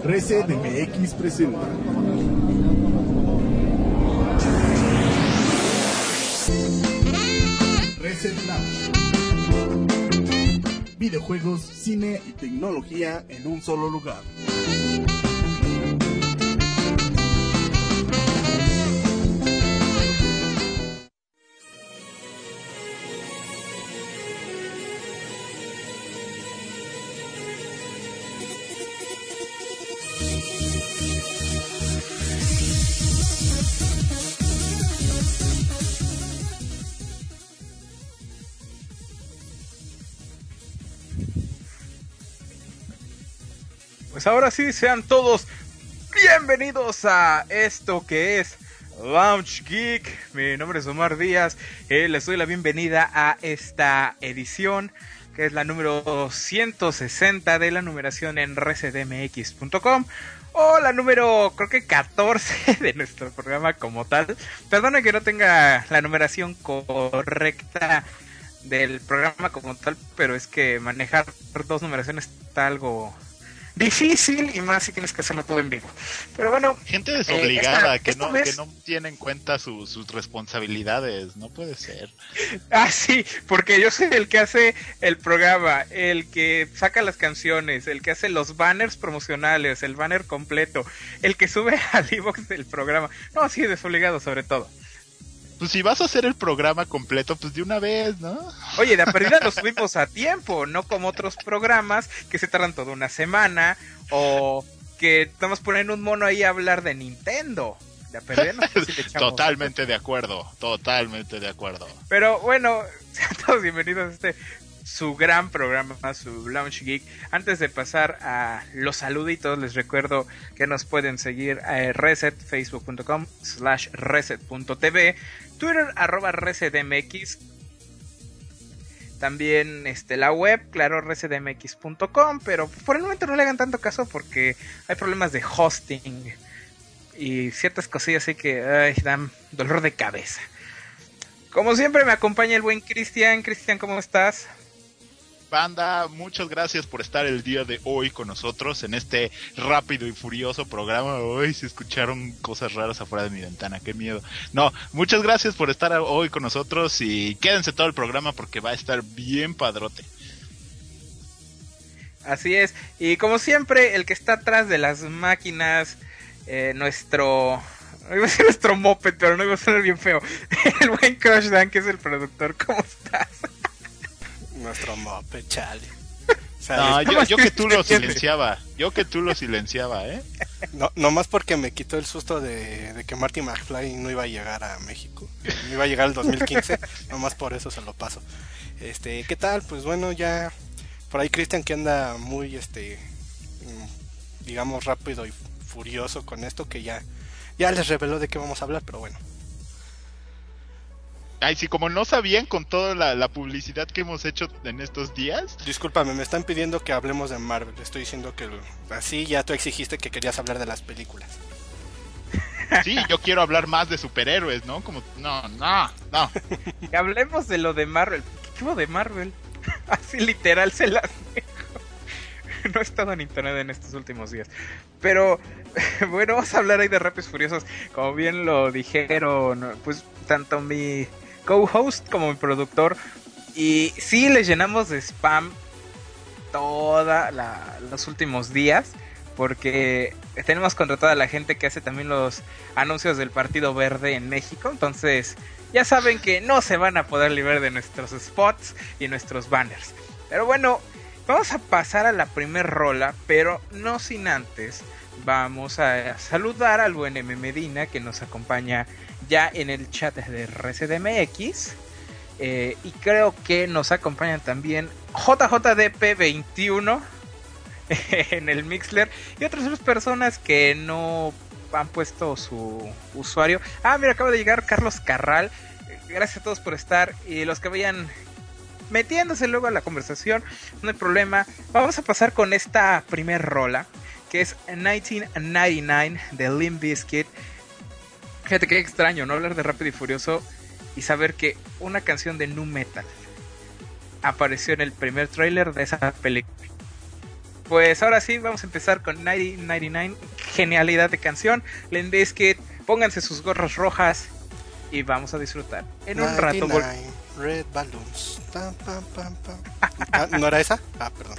Reset MX presenta. Reset Lounge. Videojuegos, cine y tecnología en un solo lugar. Pues ahora sí, sean todos bienvenidos a esto que es Lounge Geek. Mi nombre es Omar Díaz. Les doy la bienvenida a esta edición, que es la número 160 de la numeración en resetmx.com. O la número, creo que 14 de nuestro programa como tal. Perdonen que no tenga la numeración correcta del programa como tal, pero es que manejar dos numeraciones está algo difícil, y más si tienes que hacerlo todo en vivo. Pero bueno, gente desobligada que no tiene en cuenta sus responsabilidades. No puede ser. Ah, sí, porque yo soy el que hace el programa, el que saca las canciones, el que hace los banners promocionales, el banner completo, el que sube al iVoox del programa. No, sí, desobligado sobre todo. Pues si vas a hacer el programa completo, pues de una vez, ¿no? Oye, de pérdida lo subimos a tiempo, no como otros programas que se tardan toda una semana, o que estamos poniendo un mono ahí a hablar de Nintendo. De pérdida no sé si le echamos. Totalmente de acuerdo. Pero bueno, sean todos bienvenidos a este su gran programa, su Lounge Geek. Antes de pasar a los saluditos, les recuerdo que nos pueden seguir a Reset, facebook.com/reset.tv, Twitter @resetmx, también la web, claro, resetmx.com, pero por el momento no le hagan tanto caso porque hay problemas de hosting y ciertas cosillas así que dan dolor de cabeza. Como siempre me acompaña el buen Cristian. Cristian, ¿cómo estás? Banda, muchas gracias por estar el día de hoy con nosotros en este rápido y furioso programa. Hoy se escucharon cosas raras afuera de mi ventana, qué miedo. No, muchas gracias por estar hoy con nosotros y quédense todo el programa porque va a estar bien padrote. Así es, y como siempre, el que está atrás de las máquinas, nuestro moped, pero no iba a sonar bien feo, el buen Crush Dan, que es el productor. ¿Cómo estás? Nuestro moped, chale. O sea, no, yo que tú lo silenciaba. No más porque me quitó el susto de que Marty McFly no iba a llegar a México. No iba a llegar el 2015. Nomás por eso se lo paso. ¿Qué tal? Pues bueno, ya por ahí Cristian que anda muy digamos rápido y furioso con esto, que ya les reveló de qué vamos a hablar, pero bueno. Ay, sí, como no sabían con toda la publicidad que hemos hecho en estos días. Discúlpame, me están pidiendo que hablemos de Marvel. Estoy diciendo que así ya tú exigiste que querías hablar de las películas. Sí, yo quiero hablar más de superhéroes, ¿no? Como, no. Que hablemos de lo de Marvel. ¿Qué hubo de Marvel? Así literal se las dejo. No he estado en internet en estos últimos días. Pero bueno, vamos a hablar ahí de Rápidos Furiosos. Como bien lo dijeron, pues tanto mi co-host como mi productor. Y sí, les llenamos de spam los últimos días, porque tenemos contratada a la gente que hace también los anuncios del Partido Verde en México. Entonces ya saben que no se van a poder librar de nuestros spots y nuestros banners. Pero bueno, vamos a pasar a la primer rola, pero no sin antes vamos a saludar al buen M. Medina, que nos acompaña ya en el chat de ResetMX, y creo que nos acompañan también JJDP21 en el Mixler y otras dos personas que no han puesto su usuario. Mira, acaba de llegar Carlos Carral. Gracias a todos por estar, y los que vayan metiéndose luego a la conversación, no hay problema. Vamos a pasar con esta primer rola, que es 1999 de Limp Bizkit. Fíjate qué extraño, ¿no? Hablar de Rápido y Furioso y saber que una canción de nu metal apareció en el primer tráiler de esa película. Pues ahora sí, vamos a empezar con 1999, genialidad de canción. Limp Bizkit, pónganse sus gorras rojas y vamos a disfrutar. En un rato. Red Balloons. Pam, pam, pam, pam. ¿No era esa? Ah, perdón.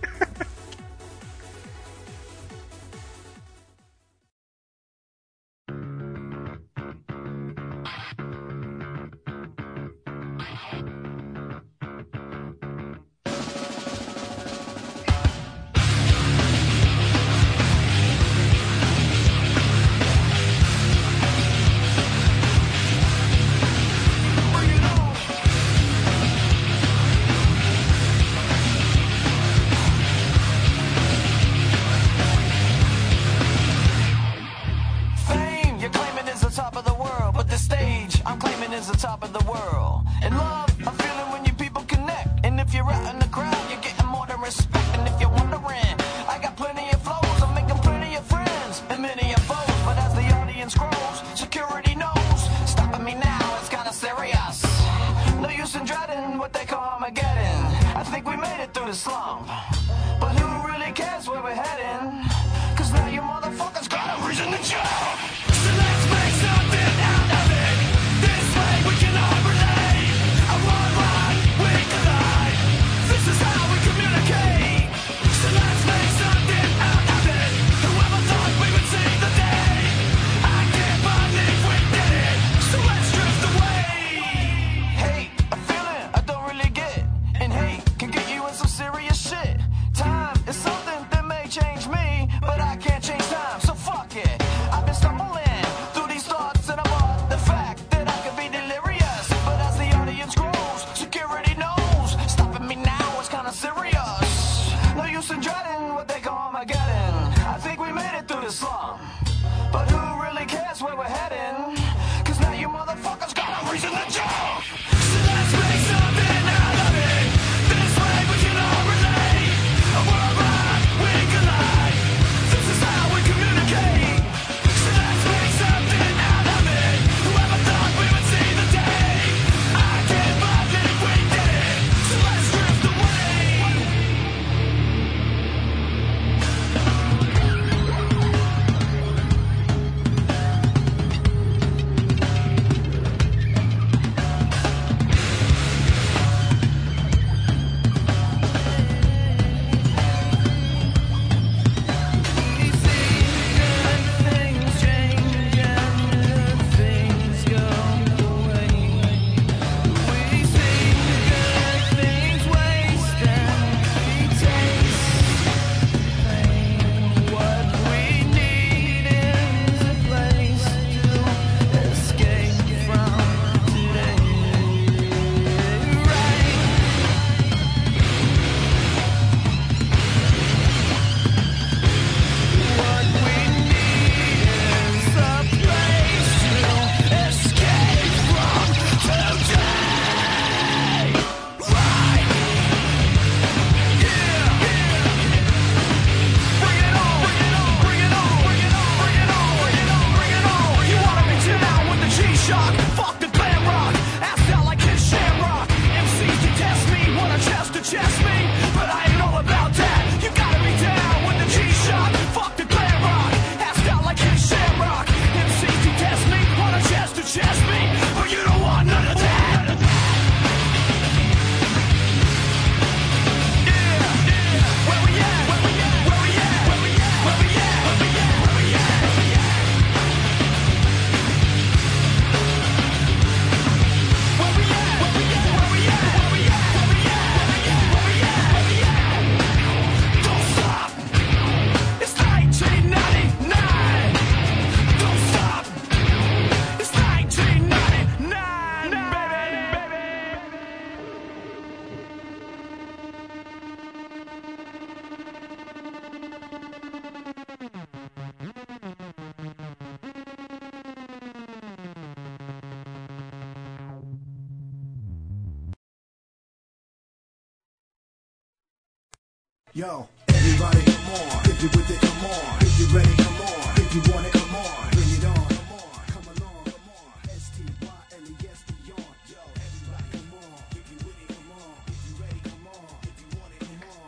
Yo, everybody come on. If you with it, come on. If you ready, come on. If you want it, come on. Bring it on, come on. Come along, come on. S-T-Y-L-E-S beyond. Yo, everybody come on. If you with it, come on. If you ready, come on. If you want it, come on.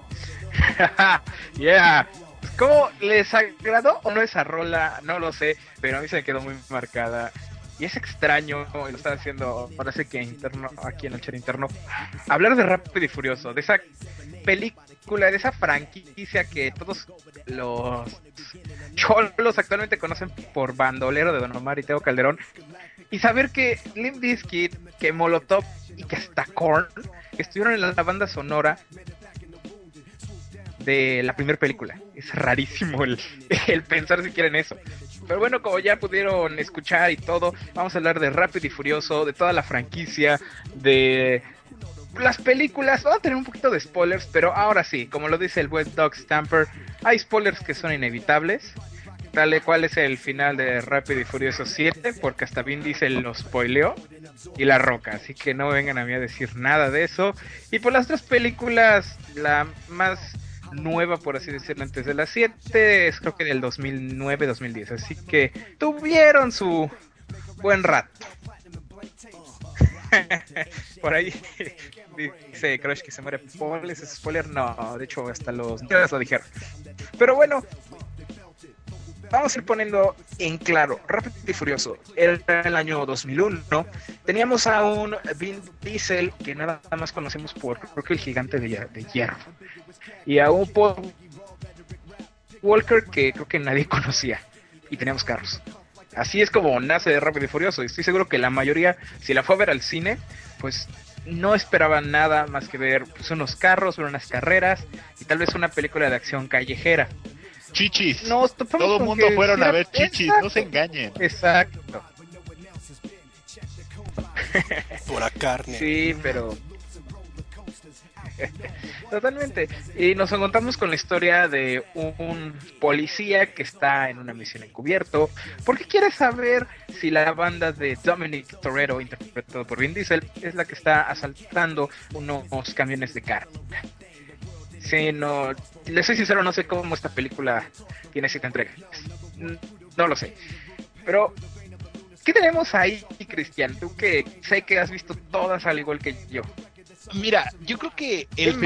Yeah. ¿Cómo les agradó o no esa rola? No lo sé, pero a mí se me quedó muy marcada. Y es extraño, y lo estaba haciendo, parece que interno, aquí en el chat interno, hablar de Rápido y Furioso, de esa película, de esa franquicia que todos los cholos actualmente conocen por Bandolero de Don Omar y Tego Calderón, y saber que Limp Bizkit, que Molotov y que hasta Korn estuvieron en la banda sonora de la primera película. Es rarísimo el pensar siquiera en eso. Pero bueno, como ya pudieron escuchar y todo, vamos a hablar de Rápido y Furioso, de toda la franquicia, de las películas. Vamos a tener un poquito de spoilers, pero ahora sí, como lo dice el buen Doug Stamper, hay spoilers que son inevitables. Tal cual es el final de Rápido y Furioso 7, porque hasta Vin Diesel lo spoileó, y La Roca, así que no vengan a mí a decir nada de eso. Y por las tres películas, la más nueva, por así decirlo, antes de las 7, es creo que del 2009-2010, así que tuvieron su buen rato. Por ahí dice Crush que se muere Paul, ¿es spoiler? No, de hecho hasta los lo dijeron. Pero bueno, vamos a ir poniendo en claro, Rápido y Furioso, era el año 2001, teníamos a un Vin Diesel que nada más conocemos por, creo que el gigante de hierro, y a un Paul Walker que creo que nadie conocía, y teníamos carros. Así es como nace de Rápido y Furioso, y estoy seguro que la mayoría, si la fue a ver al cine, pues no esperaban nada más que ver pues, unos carros, unas carreras, y tal vez una película de acción callejera. Chichis. Todo el mundo fueron a ver chichis, exacto. No se engañen. Exacto. Pura carne. Sí, pero totalmente. Y nos encontramos con la historia de un policía que está en una misión encubierto porque quiere saber si la banda de Dominic Toretto, interpretado por Vin Diesel, es la que está asaltando unos camiones de carga. Sí, no, les soy sincero, no sé cómo esta película tiene 7 entregas. No lo sé. Pero, ¿qué tenemos ahí, Cristian? Tú que sé que has visto todas al igual que yo. Mira, yo creo que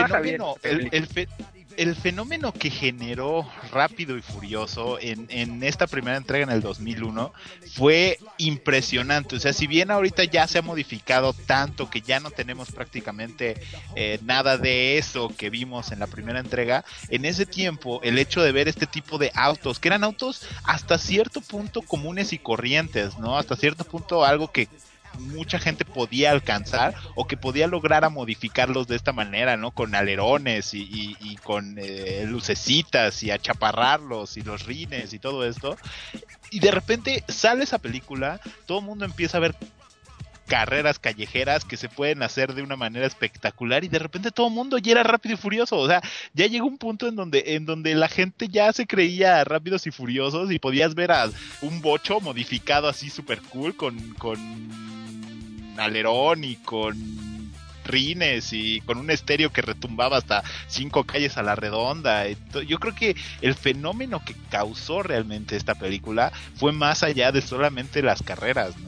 el fenómeno que generó Rápido y Furioso en esta primera entrega en el 2001 fue impresionante. O sea, si bien ahorita ya se ha modificado tanto que ya no tenemos prácticamente nada de eso que vimos en la primera entrega, en ese tiempo el hecho de ver este tipo de autos, que eran autos hasta cierto punto comunes y corrientes, ¿no? Hasta cierto punto algo que mucha gente podía alcanzar o que podía lograr a modificarlos de esta manera, ¿no? Con alerones y con lucecitas y achaparrarlos y los rines y todo esto. Y de repente sale esa película, todo el mundo empieza a ver carreras callejeras que se pueden hacer de una manera espectacular y de repente todo el mundo ya era Rápido y Furioso. O sea, ya llegó un punto en donde la gente ya se creía Rápidos y Furiosos y podías ver a un bocho modificado así super cool con alerón y con rines y con un estéreo que retumbaba hasta 5 calles a la redonda. Yo creo que el fenómeno que causó realmente esta película fue más allá de solamente las carreras, ¿no?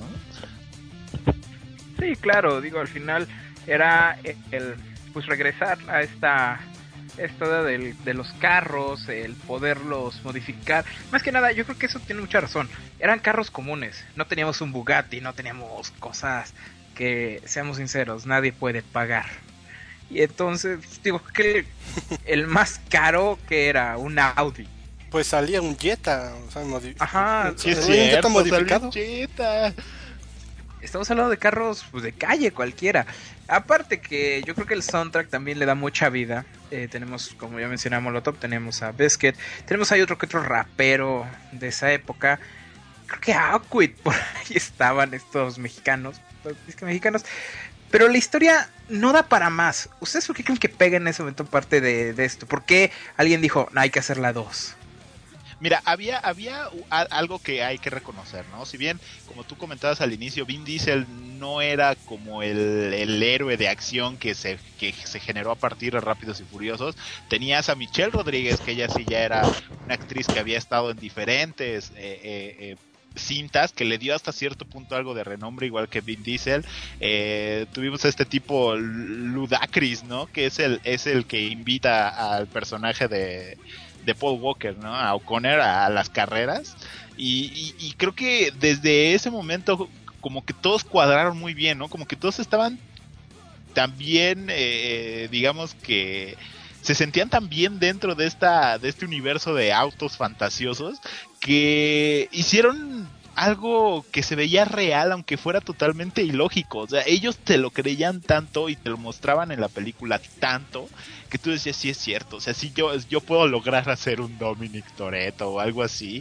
Sí, claro, digo, al final era pues regresar a esta de los carros, el poderlos modificar. Más que nada, yo creo que eso tiene mucha razón. Eran carros comunes, no teníamos un Bugatti, no teníamos cosas que, seamos sinceros, nadie puede pagar. Y entonces, digo, que el más caro que era un Audi. Pues salía un Jetta, o sea, ajá, sí, es cierto, un Jetta modificado. Estamos hablando de carros pues, de calle cualquiera. Aparte que yo creo que el soundtrack también le da mucha vida. Tenemos, como ya mencionamos, Molotov, tenemos a Bizkit, tenemos ahí otro que otro rapero de esa época. Creo que Aquid, por ahí estaban estos mexicanos. Pero la historia no da para más. ¿Ustedes por qué creen que pega en ese momento parte de esto? ¿Por qué alguien dijo, no, hay que hacer la 2? Mira, había algo que hay que reconocer, ¿no? Si bien, como tú comentabas al inicio, Vin Diesel no era como el héroe de acción que se generó a partir de Rápidos y Furiosos. Tenías a Michelle Rodríguez, que ella sí ya era una actriz que había estado en diferentes cintas que le dio hasta cierto punto algo de renombre, igual que Vin Diesel. Tuvimos a este tipo Ludacris, ¿no? Que es el que invita al personaje de Paul Walker, ¿no? A O'Connor a las carreras. Y creo que desde ese momento como que todos cuadraron muy bien, ¿no? Como que todos estaban también, digamos que se sentían tan bien dentro de este universo de autos fantasiosos que hicieron algo que se veía real, aunque fuera totalmente ilógico. O sea, ellos te lo creían tanto y te lo mostraban en la película tanto que tú decías, sí es cierto. O sea, sí yo puedo lograr hacer un Dominic Toretto o algo así.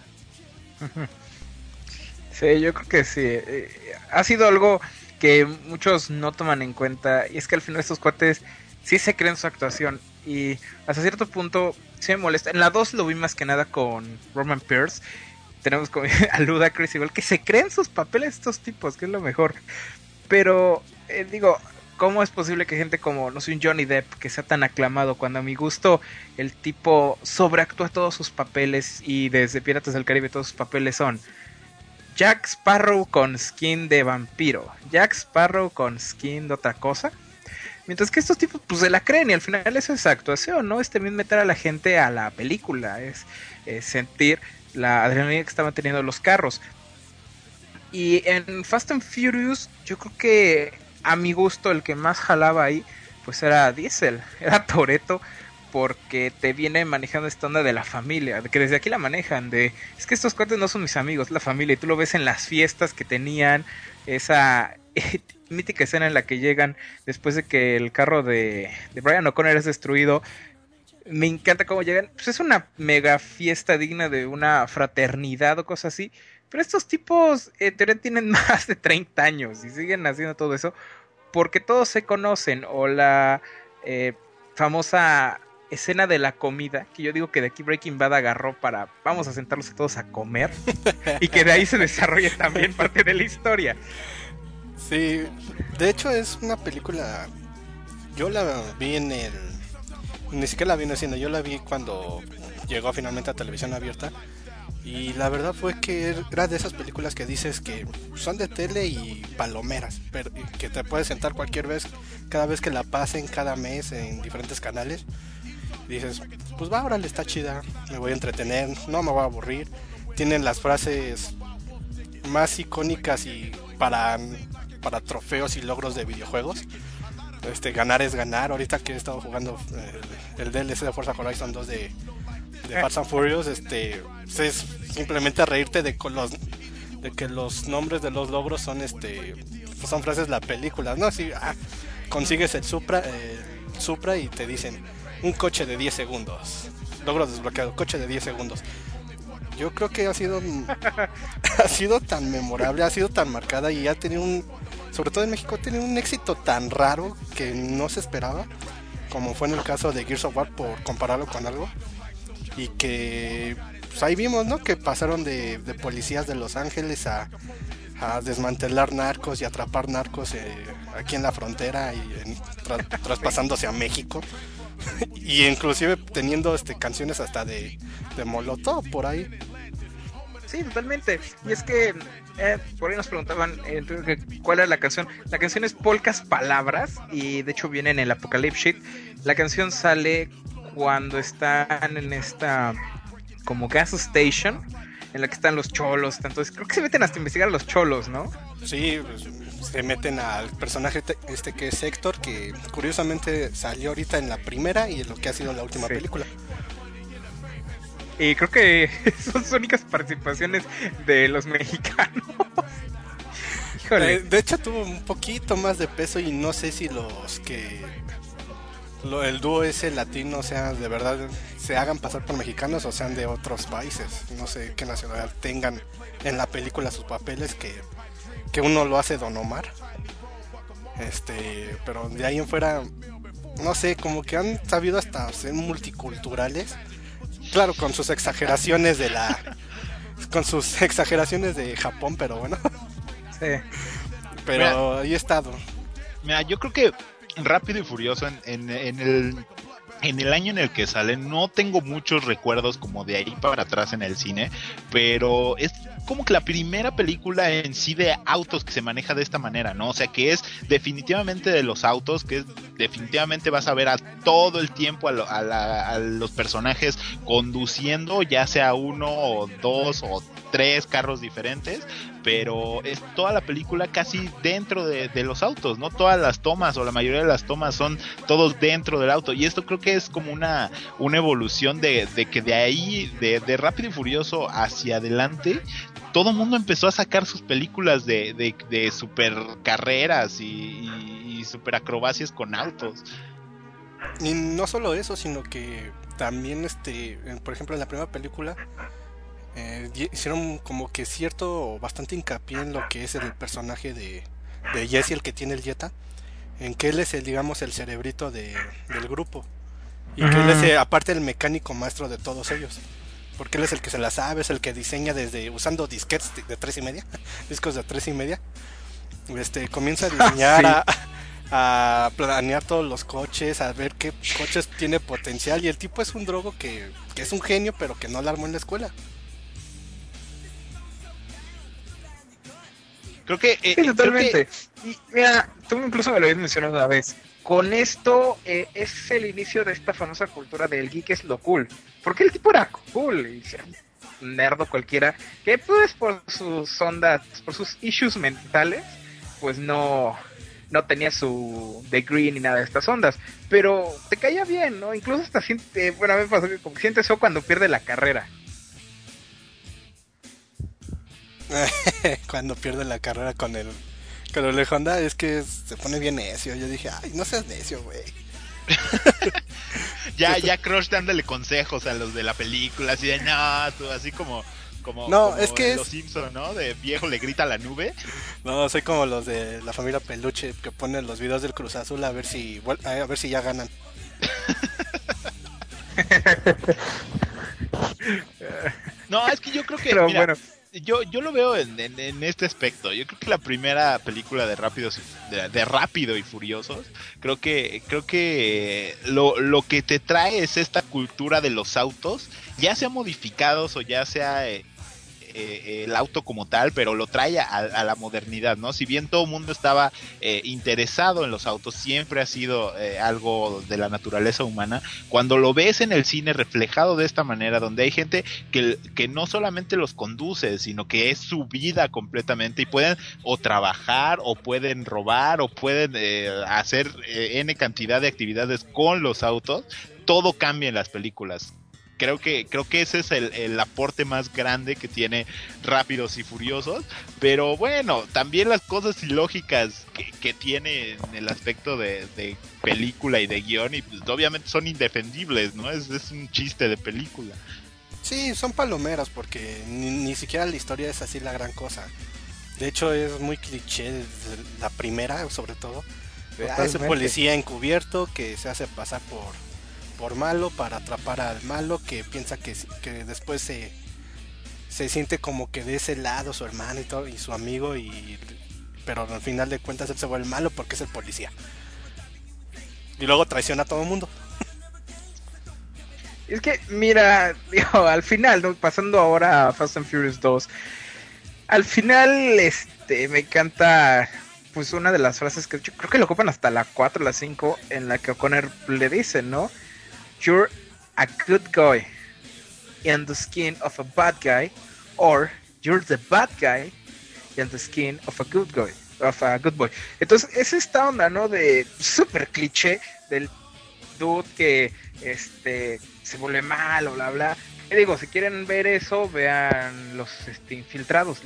Sí, yo creo que sí. Ha sido algo que muchos no toman en cuenta, y es que al final estos cuates sí se creen su actuación, y hasta cierto punto sí me molesta. En la 2 lo vi más que nada con Roman Pierce. Tenemos a Ludacris igual, que se creen sus papeles estos tipos, que es lo mejor. Pero digo, ¿cómo es posible que gente como, no sé, un Johnny Depp, que sea tan aclamado, cuando a mi gusto el tipo sobreactúa todos sus papeles, y desde Piratas del Caribe todos sus papeles son Jack Sparrow con skin de vampiro, Jack Sparrow con skin de otra cosa? Mientras que estos tipos pues se la creen, y al final eso es actuación, ¿no? Es también meter a la gente a la película, es sentir la adrenalina que estaban teniendo los carros. Y en Fast and Furious yo creo que a mi gusto el que más jalaba ahí pues era Diesel, era Toretto, porque te viene manejando esta onda de la familia, de que desde aquí la manejan, de es que estos cuates no son mis amigos, la familia, y tú lo ves en las fiestas que tenían, esa mítica escena en la que llegan después de que el carro de Brian O'Connor es destruido. Me encanta cómo llegan, pues es una mega fiesta digna de una fraternidad o cosas así, pero estos tipos en teoría tienen más de 30 años y siguen haciendo todo eso porque todos se conocen. O la famosa escena de la comida, que yo digo que de aquí Breaking Bad agarró para vamos a sentarlos todos a comer, y que de ahí se desarrolla también parte de la historia. Sí, de hecho es una película, yo la vi ni siquiera la vi en el cine, yo la vi cuando llegó finalmente a televisión abierta, y la verdad fue que era de esas películas que dices que son de tele y palomeras, pero que te puedes sentar cualquier vez, cada vez que la pasen, cada mes en diferentes canales. Dices, pues va, órale, está chida, me voy a entretener, no me voy a aburrir. Tienen las frases más icónicas y para trofeos y logros de videojuegos. Ganar es ganar. Ahorita que he estado jugando el DLC de Forza Horizon 2 de Fast and Furious, es simplemente reírte de que los nombres de los logros son son frases de la película, ¿no? Así, consigues el Supra y te dicen un coche de 10 segundos. Logro desbloqueado, coche de 10 segundos. Yo creo que ha sido tan memorable, ha sido tan marcada, y ha tenido sobre todo en México, ha tenido un éxito tan raro que no se esperaba, como fue en el caso de Gears of War, por compararlo con algo. Y que pues ahí vimos, ¿no? Que pasaron de policías de Los Ángeles a desmantelar narcos y atrapar narcos aquí en la frontera y traspasándose a México. Y inclusive teniendo canciones hasta de Molotov por ahí. Sí, totalmente. Y es que por ahí nos preguntaban cuál era la canción. La canción es Polcas Palabras, y de hecho viene en el Apocalypse Sheet. La canción sale cuando están en esta como gas station en la que están los cholos. Entonces creo que se meten hasta investigar a los cholos, ¿no? Sí, pues, se meten al personaje que es Héctor, que curiosamente salió ahorita en la primera y en lo que ha sido la última película. Y creo que son sus únicas participaciones de los mexicanos. Híjole. De hecho tuvo un poquito más de peso, y no sé si el dúo ese latino, o sea, de verdad se hagan pasar por mexicanos o sean de otros países. No sé qué nacionalidad tengan en la película sus papeles, que uno lo hace Don Omar. Pero de ahí en fuera, no sé, como que han sabido hasta ser multiculturales. Claro, con sus exageraciones de Japón, pero bueno. Sí. Pero Mira, ahí he estado. Mira, yo creo que Rápido y Furioso en el año en el que sale, no tengo muchos recuerdos como de ahí para atrás en el cine, pero es como que la primera película en sí de autos que se maneja de esta manera, ¿no? O sea, que es definitivamente de los autos, que es definitivamente vas a ver a todo el tiempo a los personajes conduciendo, ya sea uno o dos o tres carros diferentes, pero es toda la película casi dentro de los autos, ¿no? Todas las tomas o la mayoría de las tomas son todos dentro del auto, y esto creo que es como una evolución de que de ahí, de Rápido y Furioso hacia adelante, todo el mundo empezó a sacar sus películas de super carreras y super acrobacias con autos. Y no solo eso, sino que también, por ejemplo, en la primera película hicieron como que cierto o bastante hincapié en lo que es el personaje de Jesse, el que tiene el Jetta, en que él es digamos, el cerebrito del grupo. Y que él es, aparte, el mecánico maestro de todos ellos. Porque él es el que se la sabe, es el que diseña desde usando disquetes de 3.5, discos de 3.5. Comienza a diseñar, sí. a planear todos los coches, a ver qué coches tiene potencial. Y el tipo es un drogo que es un genio, pero que no la armó en la escuela. Creo que Sí, totalmente. Y mira, tú incluso me lo habías mencionado una vez. Con esto es el inicio de esta famosa cultura del geek es lo cool. Porque el tipo era cool y era un nerdo cualquiera que pues por sus ondas, por sus issues mentales, pues no tenía su degree ni nada de estas ondas. Pero te caía bien, ¿no? Incluso hasta siente, bueno, a mí me pasó que como que siente eso cuando pierde la carrera. Cuando pierde la carrera con el Honda, es que se pone bien necio. Yo dije, ay, no seas necio, güey. ya Crush dándole consejos a los de la película, así de no, tú, así como no, como es que los Simpson, ¿no? De viejo le grita a la nube. No, soy como los de la familia Peluche que ponen los videos del Cruz Azul a ver si ya ganan. No, es que yo creo que, Pero mira, bueno. yo lo veo en este aspecto. Yo creo que la primera película de Rápido y Furiosos, creo que lo que te trae es esta cultura de los autos, ya sea modificados o ya sea el auto como tal, pero lo trae a la modernidad, ¿no? Si bien todo el mundo estaba interesado en los autos, siempre ha sido algo de la naturaleza humana. Cuando lo ves en el cine reflejado de esta manera, donde hay gente que no solamente los conduce, sino que es su vida completamente, y pueden o trabajar, o pueden robar, o pueden hacer N cantidad de actividades con los autos, todo cambia en las películas. Creo que ese es el aporte más grande que tiene Rápidos y Furiosos, pero bueno, también las cosas ilógicas que tiene en el aspecto de película y de guión, y pues, obviamente son indefendibles, ¿no? Es un chiste de película. Sí, son palomeras porque ni siquiera la historia es así la gran cosa. De hecho es muy cliché desde la primera, sobre todo. Ese policía encubierto que se hace pasar por malo para atrapar al malo, que piensa que después se siente como que de ese lado su hermano y todo, y su amigo, pero al final de cuentas él se vuelve malo porque es el policía. Y luego traiciona a todo el mundo. Es que, mira, digo, al final, ¿no? Pasando ahora a Fast and Furious 2, al final, me encanta, pues, una de las frases que yo creo que lo ocupan hasta la 4 o la 5, en la que O'Connor le dice, ¿no? You're a good guy in the skin of a bad guy, or you're the bad guy in the skin of a good guy, of a good boy. Entonces, es esta onda, ¿no? De super cliché del dude que se vuelve malo, bla bla. Y digo, si quieren ver eso, vean los Infiltrados,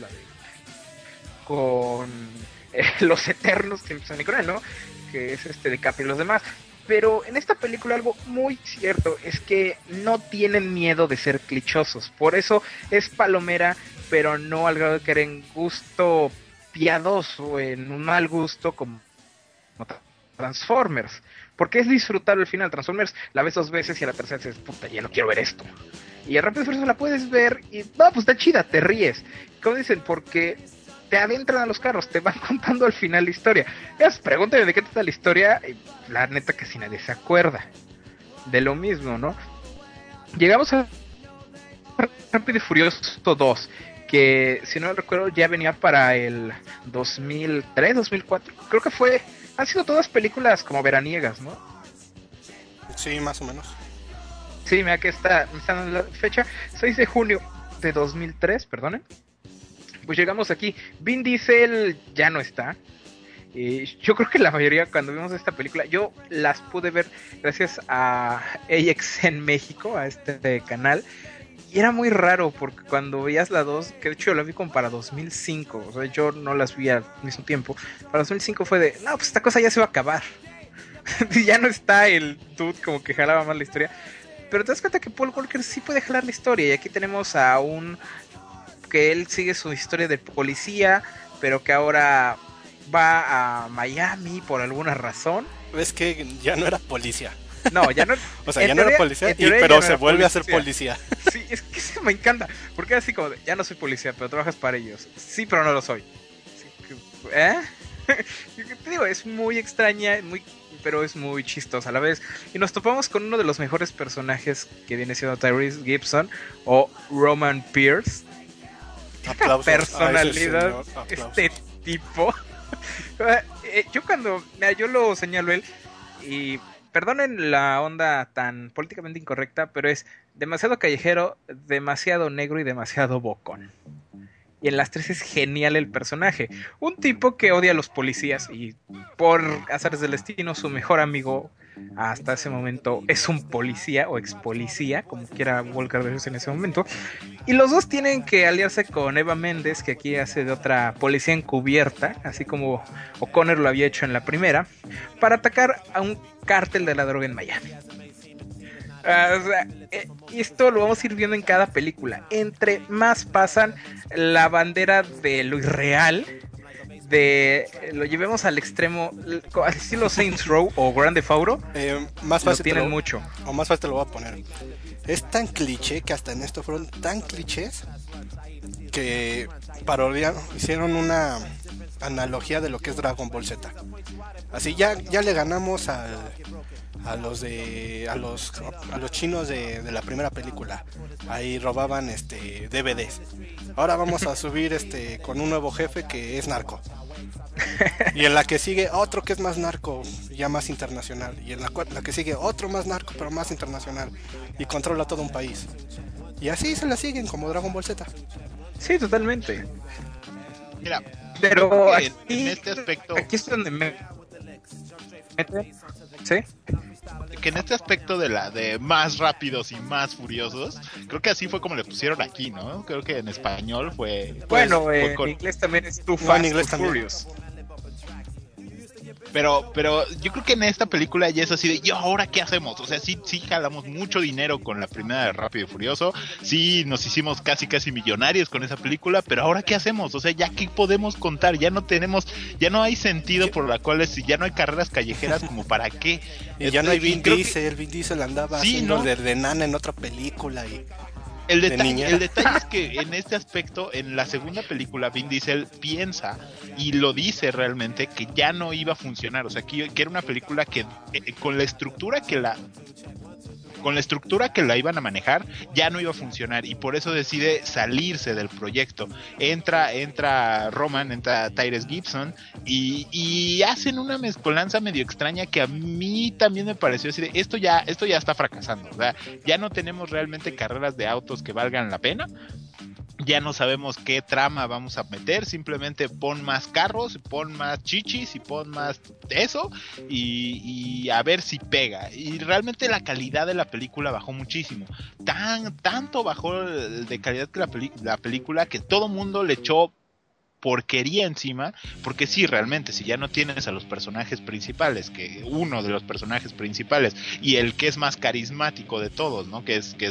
con los Eternos que empiezan con él, ¿no? Que es de Capi y los demás. Pero en esta película algo muy cierto es que no tienen miedo de ser clichosos. Por eso es palomera, pero no al grado de caer en gusto piadoso, en un mal gusto como Transformers. Porque es disfrutable al final. Transformers la ves 2 veces y a la tercera dices, puta, ya no quiero ver esto. Y a Rápido y Furioso la puedes ver y, no, pues está chida, te ríes. Como dicen, porque te adentran a los carros, te van contando al final la historia. Pregúntame de qué trata la historia, y la neta que si nadie se acuerda de lo mismo, ¿no? Llegamos a Rápido y Furioso 2, que si no recuerdo ya venía para el 2003, 2004. Creo que han sido todas películas como veraniegas, ¿no? Sí, más o menos. Sí, mira que está en la fecha, 6 de junio de 2003, perdonen. Pues llegamos aquí, Vin Diesel ya no está. Yo creo que la mayoría cuando vimos esta película, yo las pude ver gracias a AX en México, a este canal. Y era muy raro porque cuando veías la 2, que de hecho yo la vi como para 2005, o sea, yo no las vi al mismo tiempo. Para 2005 fue de, no, pues esta cosa ya se va a acabar. Y ya no está el dude como que jalaba más la historia. Pero te das cuenta que Paul Walker sí puede jalar la historia. Y aquí tenemos a que él sigue su historia de policía, pero que ahora va a Miami por alguna razón. Es que ya no era policía. No, ya no. O sea, ya no era policía, pero se vuelve a ser policía. Sí, es que eso me encanta. Porque así como, ya no soy policía, pero trabajas para ellos. Sí, pero no lo soy. Te digo, es muy extraña, pero es muy chistosa a la vez. Y nos topamos con uno de los mejores personajes que viene siendo Tyrese Gibson o Roman Pierce. Aplausos Personalidad, a ese señor, este tipo. Yo lo señalo él y perdonen la onda tan políticamente incorrecta, pero es demasiado callejero, demasiado negro y demasiado bocón. Y en las tres es genial el personaje. Un tipo que odia a los policías y por azares del destino su mejor amigo hasta ese momento es un policía o ex policía, como quiera Walker decirse en ese momento. Y los dos tienen que aliarse con Eva Méndez, que aquí hace de otra policía encubierta, así como O'Connor lo había hecho en la primera, para atacar a un cártel de la droga en Miami. O sea, esto lo vamos a ir viendo en cada película. Entre más pasan la bandera de lo irreal, lo llevemos al extremo, al estilo Saints Row o Grande Auto, más fácil lo tienen mucho. O más fácil te lo voy a poner. Es tan cliché que hasta en esto fueron tan clichés que hicieron una analogía de lo que es Dragon Ball Z. Así ya le ganamos a los chinos de la primera película. Ahí robaban DVDs. Ahora vamos a subir con un nuevo jefe que es narco. Y en la que sigue otro que es más narco, ya más internacional. Y en la que sigue otro más narco, pero más internacional. Y controla todo un país. Y así se la siguen como Dragon Ball Z. Sí, totalmente. Mira, pero aquí, en este aspecto, aquí es donde ¿sí? Que en este aspecto de más rápidos y más furiosos, creo que así fue como le pusieron aquí, ¿no? Creo que en español fue... Bueno, en inglés también es Too Fast, Too Furious. Pero yo creo que en esta película ya es así de, ¿y ahora qué hacemos? O sea, sí jalamos mucho dinero con la primera de Rápido y Furioso, sí nos hicimos casi millonarios con esa película, pero ¿ahora qué hacemos? O sea, ¿ya qué podemos contar? Ya no hay sentido por la cual, si ya no hay carreras callejeras, como para qué. Y ya no hay Vin Diesel andaba haciendo ¿no? de nana en otra película y... El detalle es que en este aspecto, en la segunda película, Vin Diesel piensa y lo dice realmente que ya no iba a funcionar. O sea, que era una película que con la estructura que la iban a manejar ya no iba a funcionar, y por eso decide salirse del proyecto. Entra Roman, entra Tyrese Gibson y hacen una mezcolanza medio extraña que a mí también me pareció así de, esto ya está fracasando. O sea, ya no tenemos realmente carreras de autos que valgan la pena. Ya no sabemos qué trama vamos a meter, simplemente pon más carros, pon más chichis y pon más eso y a ver si pega. Y realmente la calidad de la película bajó muchísimo. Tanto bajó de calidad que la película que todo mundo le echó porquería encima, porque sí, realmente, si ya no tienes a los personajes principales, que uno de los personajes principales y el que es más carismático de todos, ¿no? Que es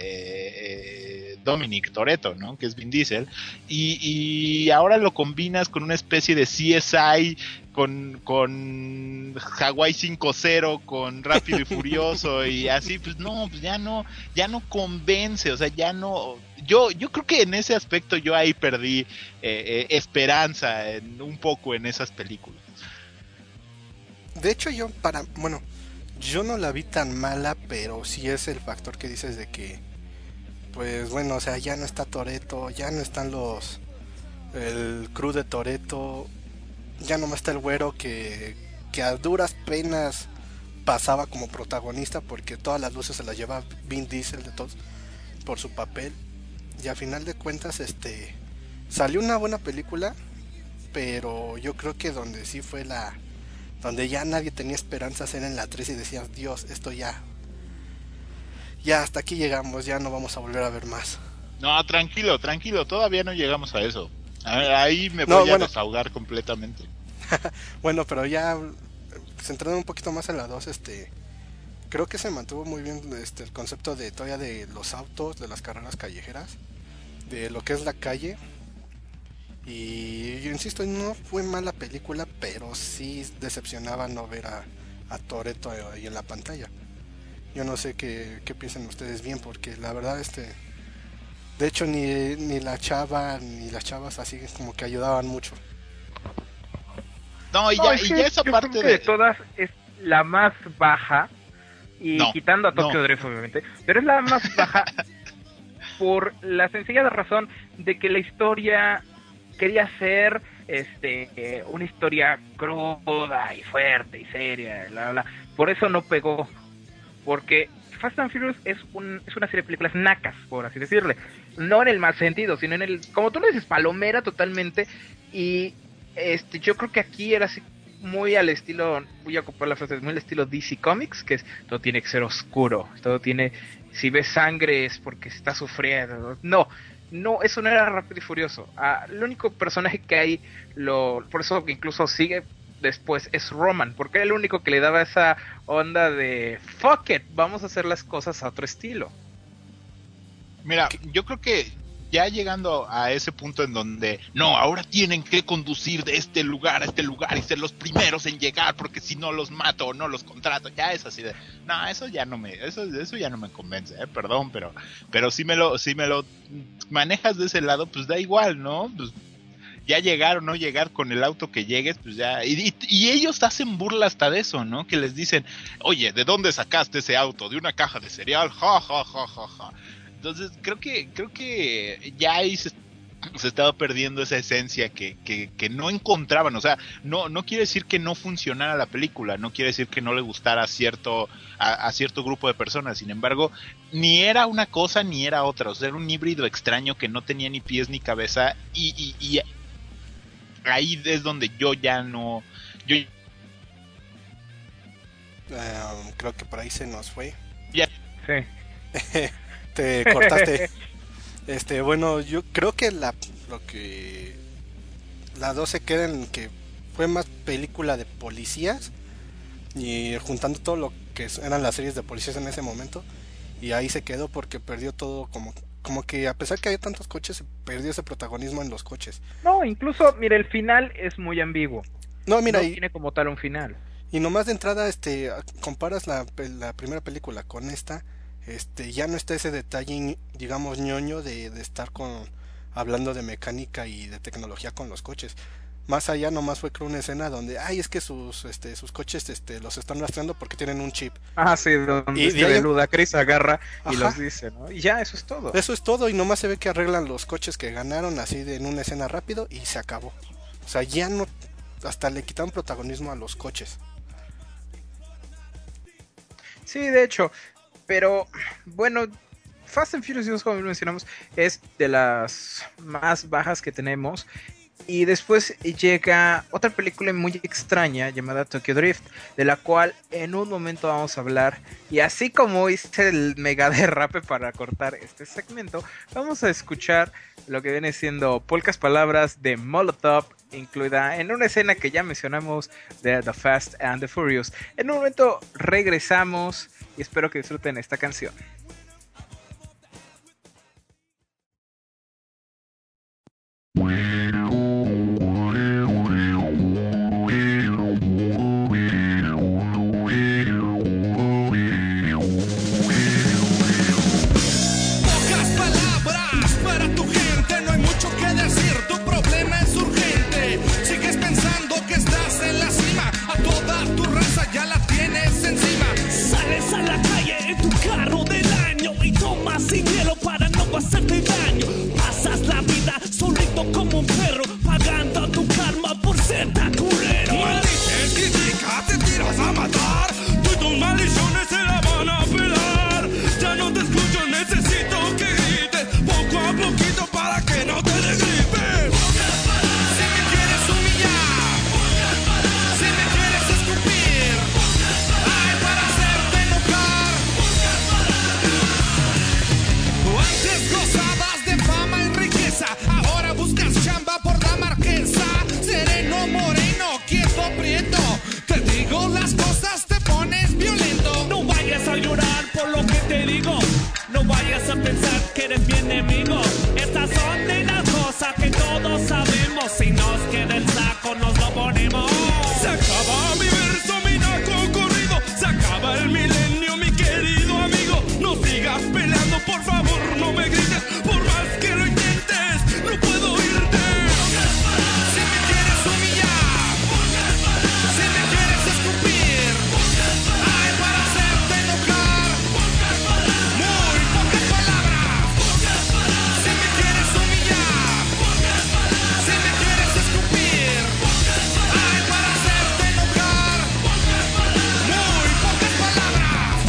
Dominic Toretto, ¿no? Que es Vin Diesel, y ahora lo combinas con una especie de CSI, con Hawaii 5-0, con Rápido y Furioso y así, pues ya no convence, o sea, ya no. Yo creo que en ese aspecto yo ahí perdí esperanza un poco en esas películas. De hecho yo no la vi tan mala, pero sí es el factor que dices de que pues bueno, o sea, ya no está Toretto, ya no están el crew de Toretto, ya nomás está el güero que a duras penas pasaba como protagonista porque todas las luces se las lleva Vin Diesel de todos por su papel. Y a final de cuentas salió una buena película, pero yo creo que donde sí fue donde ya nadie tenía esperanzas era en la 3 y decías, Dios, esto ya hasta aquí llegamos, ya no vamos a volver a ver más. No, tranquilo, todavía no llegamos a eso. Ahí me voy a desahogar completamente. Bueno, pero ya centrando un poquito más en la 2, creo que se mantuvo muy bien el concepto todavía de los autos, de las carreras callejeras, de lo que es la calle. Y yo insisto, no fue mala película, pero sí decepcionaba no ver a Toretto ahí en la pantalla. Yo no sé qué piensan ustedes bien, porque la verdad de hecho ni la chava ni las chavas así como que ayudaban mucho. No, y ya esa yo parte creo que de todas es la más baja, y No, quitando a Tokyo no. Drift obviamente, pero es la más baja por la sencilla razón de que la historia quería ser una historia cruda y fuerte y seria, por eso no pegó, porque Fast and Furious es una serie de películas nacas, por así decirle, no en el mal sentido, sino en el, como tú lo dices, palomera totalmente. Y yo creo que aquí era así muy al estilo, voy a ocupar la frase, muy al estilo DC Comics, que es todo tiene que ser oscuro, todo tiene, si ves sangre es porque se está sufriendo. No, eso no era Rápido y Furioso. El único personaje que hay, por eso que incluso sigue después, es Roman, porque era el único que le daba esa onda de fuck it, vamos a hacer las cosas a otro estilo. Mira, yo creo que ya llegando a ese punto en donde no, ahora tienen que conducir de este lugar a este lugar y ser los primeros en llegar, porque si no los mato o no los contrato, ya es así de, no, eso ya no me convence, perdón, pero si me lo manejas de ese lado, pues da igual, ¿no? Pues ya llegar o no llegar con el auto que llegues, pues ya, y ellos hacen burla hasta de eso, ¿no? Que les dicen, oye, ¿de dónde sacaste ese auto? ¿De una caja de cereal? Ja, ja, ja, ja, ja. Entonces creo que ya ahí se estaba perdiendo esa esencia que no encontraban. O sea, no quiere decir que no funcionara la película, no quiere decir que no le gustara a cierto grupo de personas. Sin embargo, ni era una cosa ni era otra. O sea, era un híbrido extraño que no tenía ni pies ni cabeza, y ahí es donde yo ya no... Creo que por ahí se nos fue. Ya. Sí. Te cortaste. Bueno, yo creo que la 2 se queda en que fue más película de policías, y juntando todo lo que eran las series de policías en ese momento, y ahí se quedó porque perdió todo, como que a pesar que había tantos coches, se perdió ese protagonismo en los coches. No, incluso, mira, el final es muy ambiguo. No, mira, no tiene como tal un final. Y nomás de entrada, comparas la primera película con esta, ya no está ese detalle, digamos, ñoño de estar hablando de mecánica y de tecnología con los coches. Más allá nomás fue creo una escena donde, es que sus coches los están rastreando porque tienen un chip. Sí, donde y de Ludacris agarra y los dice, ¿no? Y ya, eso es todo. Eso es todo, y nomás se ve que arreglan los coches que ganaron así en una escena rápido y se acabó. O sea, ya no, hasta le quitaron protagonismo a los coches. Sí, de hecho, pero bueno, Fast and Furious 2, como mencionamos, es de las más bajas que tenemos. Y después llega otra película muy extraña llamada Tokyo Drift, de la cual en un momento vamos a hablar. Y así como hice el mega derrape para cortar este segmento, vamos a escuchar lo que viene siendo pocas palabras de Molotov, incluida en una escena que ya mencionamos de The Fast and the Furious. En un momento regresamos y espero que disfruten esta canción. A la calle en tu carro del año y tomas sin hielo para no buscando hacerte daño. Pasas la vida solito como un perro, pagando tu karma por ser tan culero. Maldices, criticas, te tiras a matar. Tú y tus maldiciones se la van a pelar. Ya no te escucho, necesito que grites poco a poquito para que no te degripes. Si me quieres humillar, si me quieres escupir, hay para hacerte enojar. Antes gozabas de fama y riqueza, ahora buscas chamba por la marquesa. Sereno, moreno, quieto, prieto, te digo las cosas, te pones violento. No vayas a llorar por lo que te digo, no vayas a pensar que eres mi enemigo. Estas son de las cosas que todos sabemos, si nos queda el saco nos lo ponemos. Se acaba mi verso, mi naco corrido, se acaba el milenio, mi querido amigo. No sigas peleando, por favor, no me grites, por más que lo intentes, no puedo irte. Si me quieres humillar, si me quieres escupir, hay para hacerte enojar. Muy pocas palabras. Si me quieres humillar, si me quieres escupir, hay para hacerte enojar. Muy pocas palabras.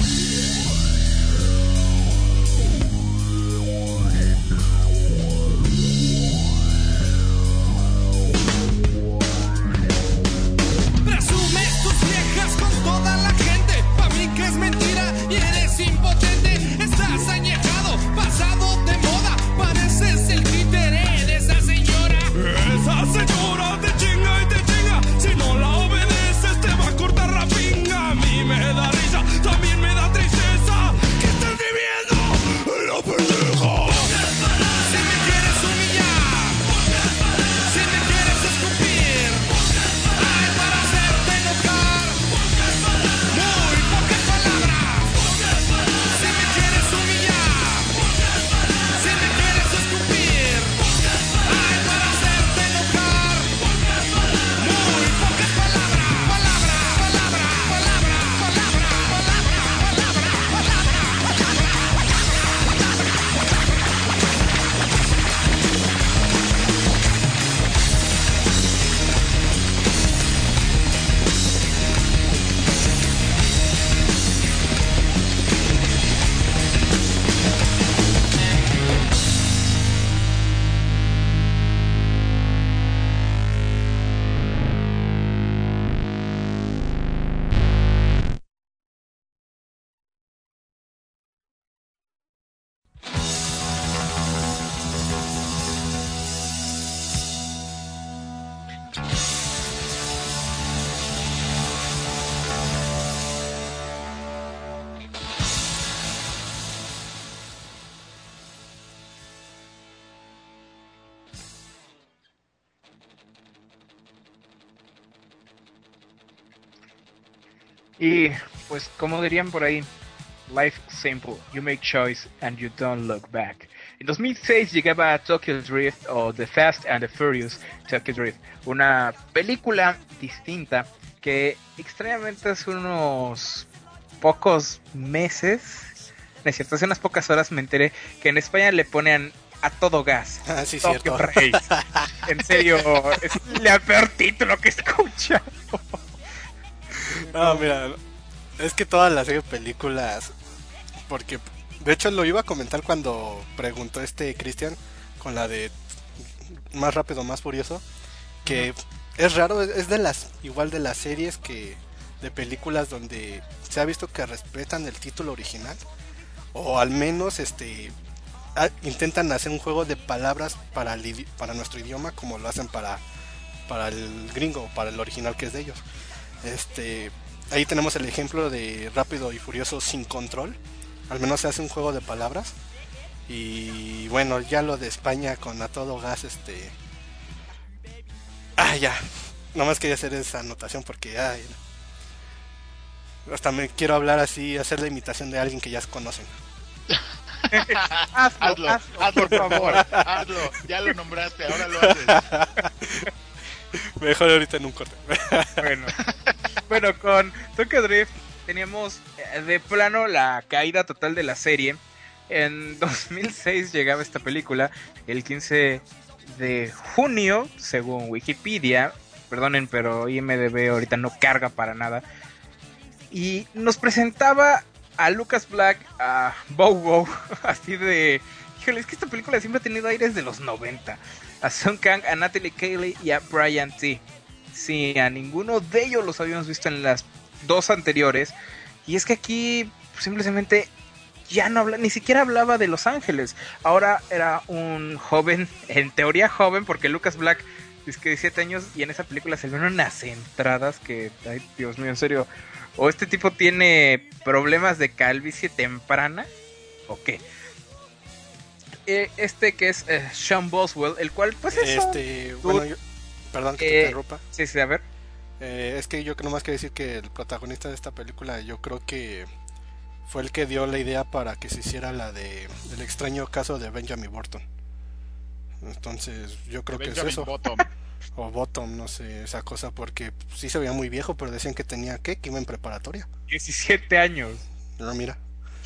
Presumes tus viejas con toda la gente, pa' mí que es mentira y eres impotente. Estás añejado, pasado de moda, pareces el títere de esa señora. Esa señora te chinga y te chinga, si no la obedeces te va a cortar la pinga. A mí me da risa, también me da tristeza, que estás viviendo la pendeja. Si me quieres humillar, si me quieres escupir, hay para hacerte enojar. Muy pocas palabras. Si me quieres humillar, si me quieres escupir, hay para hacerte enojar. Muy pocas palabras. Palabra, palabra, palabra, palabra, Y pues como dirían por ahí, life simple, you make choice and you don't look back. En 2006 llegaba Tokyo Drift o The Fast and the Furious Tokyo Drift, una película distinta que extrañamente hace unos pocos meses, no es cierto, hace unas pocas horas me enteré que en España le ponen a todo gas. Ah, sí, Tokyo cierto. Race. En serio, es el peor título que he escuchado. No, mira, es que todas las películas, porque de hecho lo iba a comentar cuando preguntó Cristian con la de Más Rápido, Más Furioso, que es raro, es de las igual de las series que de películas donde se ha visto que respetan el título original, o al menos intentan hacer un juego de palabras para nuestro idioma como lo hacen para el gringo, para el original que es de ellos. Ahí tenemos el ejemplo de Rápido y Furioso Sin Control, al menos se hace un juego de palabras. Y bueno, ya lo de España con A Todo Gas, ya, nomás quería hacer esa anotación porque hasta me quiero hablar así, hacer la imitación de alguien que ya conocen. Hazlo, por favor, hazlo, ya lo nombraste, ahora lo haces. Mejor ahorita en un corte. Bueno, con Tokyo Drift teníamos de plano la caída total de la serie, En 2006 llegaba esta película, el 15 de junio, según Wikipedia. Perdonen, pero IMDb ahorita no carga para nada. Y nos presentaba a Lucas Black, a Bow, así de... Híjole, es que esta película siempre ha tenido aires de los 90. A Sung Kang, a Natalie Cayley y a Brian T. Sí, a ninguno de ellos los habíamos visto en las dos anteriores. Y es que aquí simplemente ya no habla, ni siquiera hablaba de Los Ángeles. Ahora era un joven, en teoría joven, porque Lucas Black es que 17 años y en esa película se ven unas entradas que, ay Dios mío, en serio, o este tipo tiene problemas de calvicie temprana o qué. Este que es Sean Boswell, el cual pues es bueno, perdón que te interrumpa. Sí, a ver. Es que yo nomás quiero decir que el protagonista de esta película, yo creo que fue el que dio la idea para que se hiciera la de El extraño caso de Benjamin Button. Entonces yo creo que es eso. Bottom. O Bottom, no sé, esa cosa, porque sí se veía muy viejo, pero decían que tenía que iba en preparatoria. 17 años. No, mira.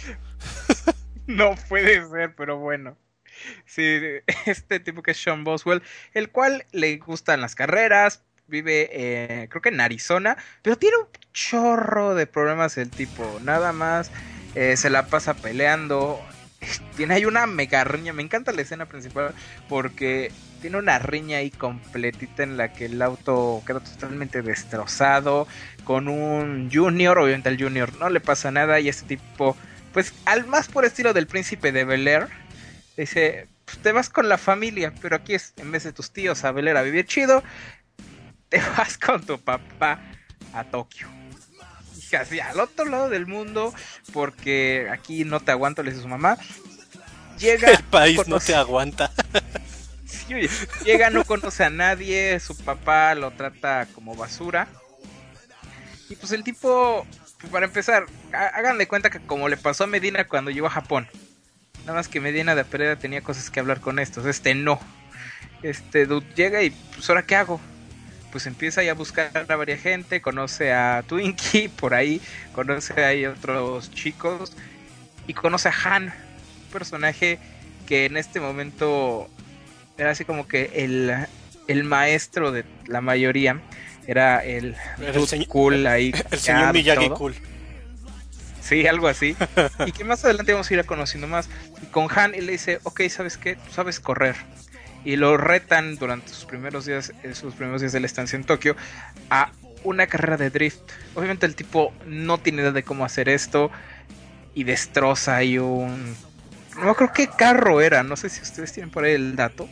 No puede ser, pero bueno. Sí, este tipo que es Sean Boswell, el cual le gustan las carreras, vive creo que en Arizona, pero tiene un chorro de problemas el tipo, nada más se la pasa peleando, tiene ahí una mega riña, me encanta la escena principal porque tiene una riña ahí completita en la que el auto queda totalmente destrozado, con un Junior, obviamente al Junior no le pasa nada y este tipo, pues al más por estilo del Príncipe de Bel-Air, dice, pues te vas con la familia, pero aquí es, en vez de tus tíos a Bel-Air a vivir chido, te vas con tu papá a Tokio. Y casi al otro lado del mundo, porque aquí no te aguanto, le dice su mamá. Llega, el país no te aguanta. Sí, oye, llega, no conoce a nadie, su papá lo trata como basura. Y pues el tipo, pues para empezar, hagan de cuenta que como le pasó a Medina cuando llegó a Japón. Nada más que Medina de Pereira tenía cosas que hablar con estos, no. Dude llega y pues ahora qué hago. Pues empieza ya a buscar a varias gente, conoce a Twinkie por ahí, conoce a ahí otros chicos y conoce a Han, un personaje que en este momento era así como que el maestro de la mayoría, era el cool ahí. El señor Miyagi todo. cool. Sí, algo así. Y que más adelante vamos a ir conociendo más. Y con Han él le dice, ok, ¿sabes qué? Tú sabes correr. Y lo retan durante sus primeros días de la estancia en Tokio a una carrera de drift. Obviamente el tipo no tiene idea de cómo hacer esto y destroza ahí no creo qué carro era, no sé si ustedes tienen por ahí el dato.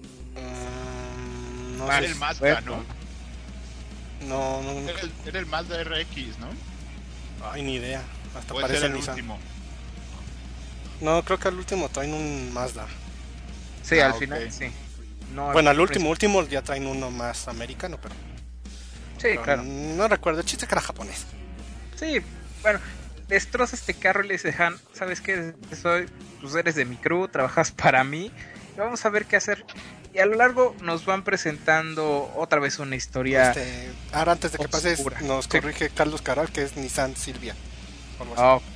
No Era sé. el Mazda, ¿no? No. Era el Mazda RX, ¿no? Ay, ni idea. Hasta Puede parece ser el Nissan. último. No, creo que al último traen un Mazda. Sí, al ok. final sí. No, Bueno, al último ya traen uno más americano, pero Sí, claro. no recuerdo, el chiste que era japonés. Sí, bueno, destroza este carro y le dice Han, ¿sabes qué? Pues eres de mi crew, trabajas para mí, y vamos a ver qué hacer. Y a lo largo nos van presentando otra vez una historia. Ahora antes de que pases, oscura. nos Sí. corrige Carlos Caral, que es Nissan Silvia. Algo así. Oh.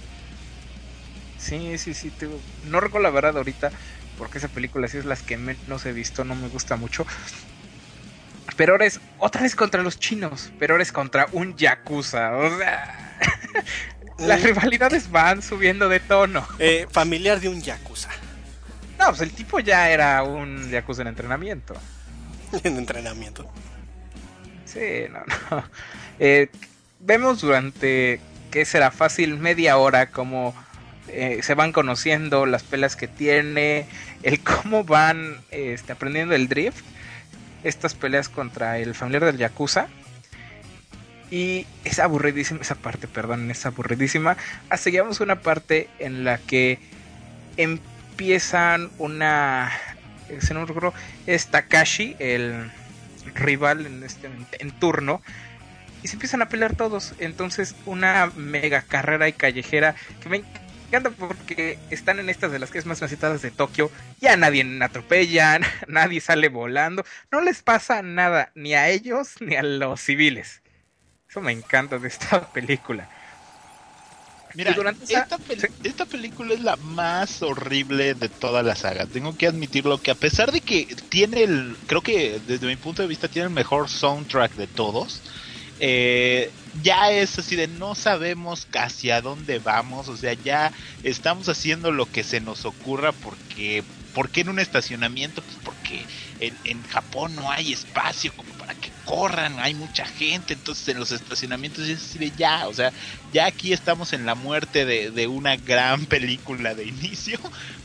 Sí, no recuerdo la verdad ahorita, porque esa película sí es las que menos he visto, no me gusta mucho. Pero ahora es otra vez contra los chinos, pero ahora es contra un yakuza, o sea, las rivalidades van subiendo de tono. Familiar de un yakuza. No, pues el tipo ya era un yakuza en entrenamiento. En entrenamiento. Sí, no. Vemos durante, ¿qué será? Fácil media hora como se van conociendo, las peleas que tiene, el cómo van aprendiendo el drift, estas peleas contra el familiar del yakuza. Y es aburridísima esa parte, es aburridísima. Hasta llegamos a una parte en la que empiezan si no me recuerdo, es Takashi, el rival en turno, y se empiezan a pelear todos. Entonces una mega carrera y callejera que me encanta porque están en estas de las calles más transitadas de Tokio, ya nadie atropellan, nadie sale volando, no les pasa nada ni a ellos ni a los civiles. Eso me encanta de esta película. Mira, Y durante esa- esta película es la más horrible de toda la saga. Tengo que admitirlo que a pesar de que tiene creo que desde mi punto de vista tiene el mejor soundtrack de todos, ya es así de no sabemos hacia dónde vamos, o sea, ya estamos haciendo lo que se nos ocurra ¿por qué en un estacionamiento? Pues porque en Japón no hay espacio como para que corran, hay mucha gente, entonces en los estacionamientos es así de ya, o sea, ya aquí estamos en la muerte de una gran película de inicio,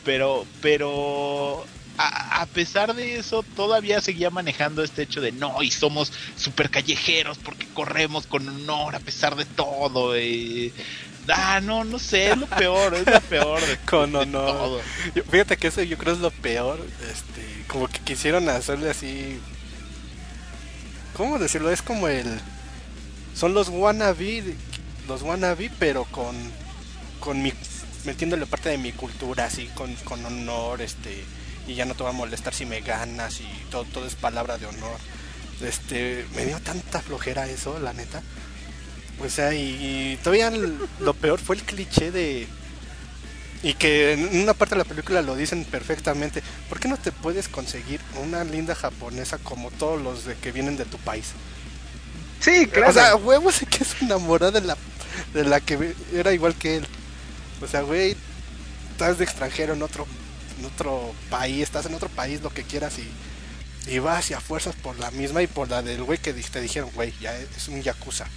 pero a pesar de eso todavía seguía manejando este hecho de no, y somos super callejeros porque corremos con honor a pesar de todo, no sé, es lo peor, es la peor de, Con de honor. todo. Fíjate que eso yo creo es lo peor. Como que quisieron hacerle así. ¿Cómo decirlo? Es como son los wannabe, pero metiéndole parte de mi cultura, así, con honor, y ya no te va a molestar si me ganas, y todo es palabra de honor. Me dio tanta flojera eso, la neta. O sea, y todavía lo peor fue el cliché de... Y que en una parte de la película lo dicen perfectamente. ¿Por qué no te puedes conseguir una linda japonesa como todos los de que vienen de tu país? Sí, claro. O sea, huevo sé que es enamorada de la que era igual que él. O sea, güey, estás de extranjero en otro país, estás en otro país, lo que quieras, y vas y a fuerzas por la misma y por la del güey que te dijeron, güey, ya es un yakuza.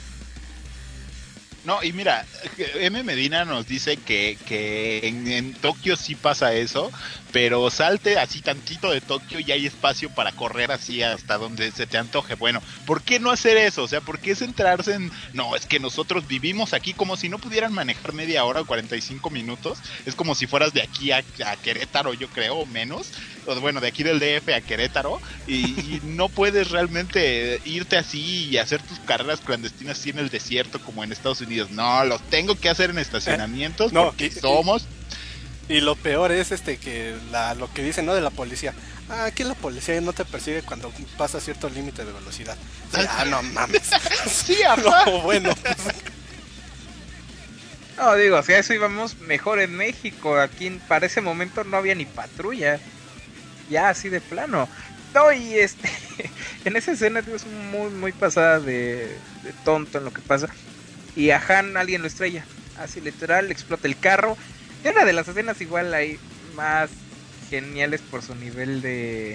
No, y mira, M. Medina nos dice que en Tokio sí pasa eso, pero salte así tantito de Tokio y hay espacio para correr así hasta donde se te antoje. Bueno, ¿por qué no hacer eso? O sea, ¿por qué centrarse en... No, es que nosotros vivimos aquí como si no pudieran manejar media hora o 45 minutos. Es como si fueras de aquí a Querétaro, yo creo, o menos. O bueno, de aquí del DF a Querétaro. Y no puedes realmente irte así y hacer tus carreras clandestinas así en el desierto como en Estados Unidos. No, los tengo que hacer en estacionamientos no, porque somos... Y lo peor es que lo que dicen, ¿no? De la policía. Aquí la policía no te persigue cuando pasa cierto límite de velocidad. No mames. Sí, ajá. No, bueno. No, digo, si a eso íbamos mejor en México. Aquí para ese momento no había ni patrulla. Ya así de plano. No, y en esa escena tío, es muy, muy pasada de tonto en lo que pasa. Y a Han alguien lo estrella. Así literal, explota el carro. Y una de las escenas igual ahí más geniales por su nivel de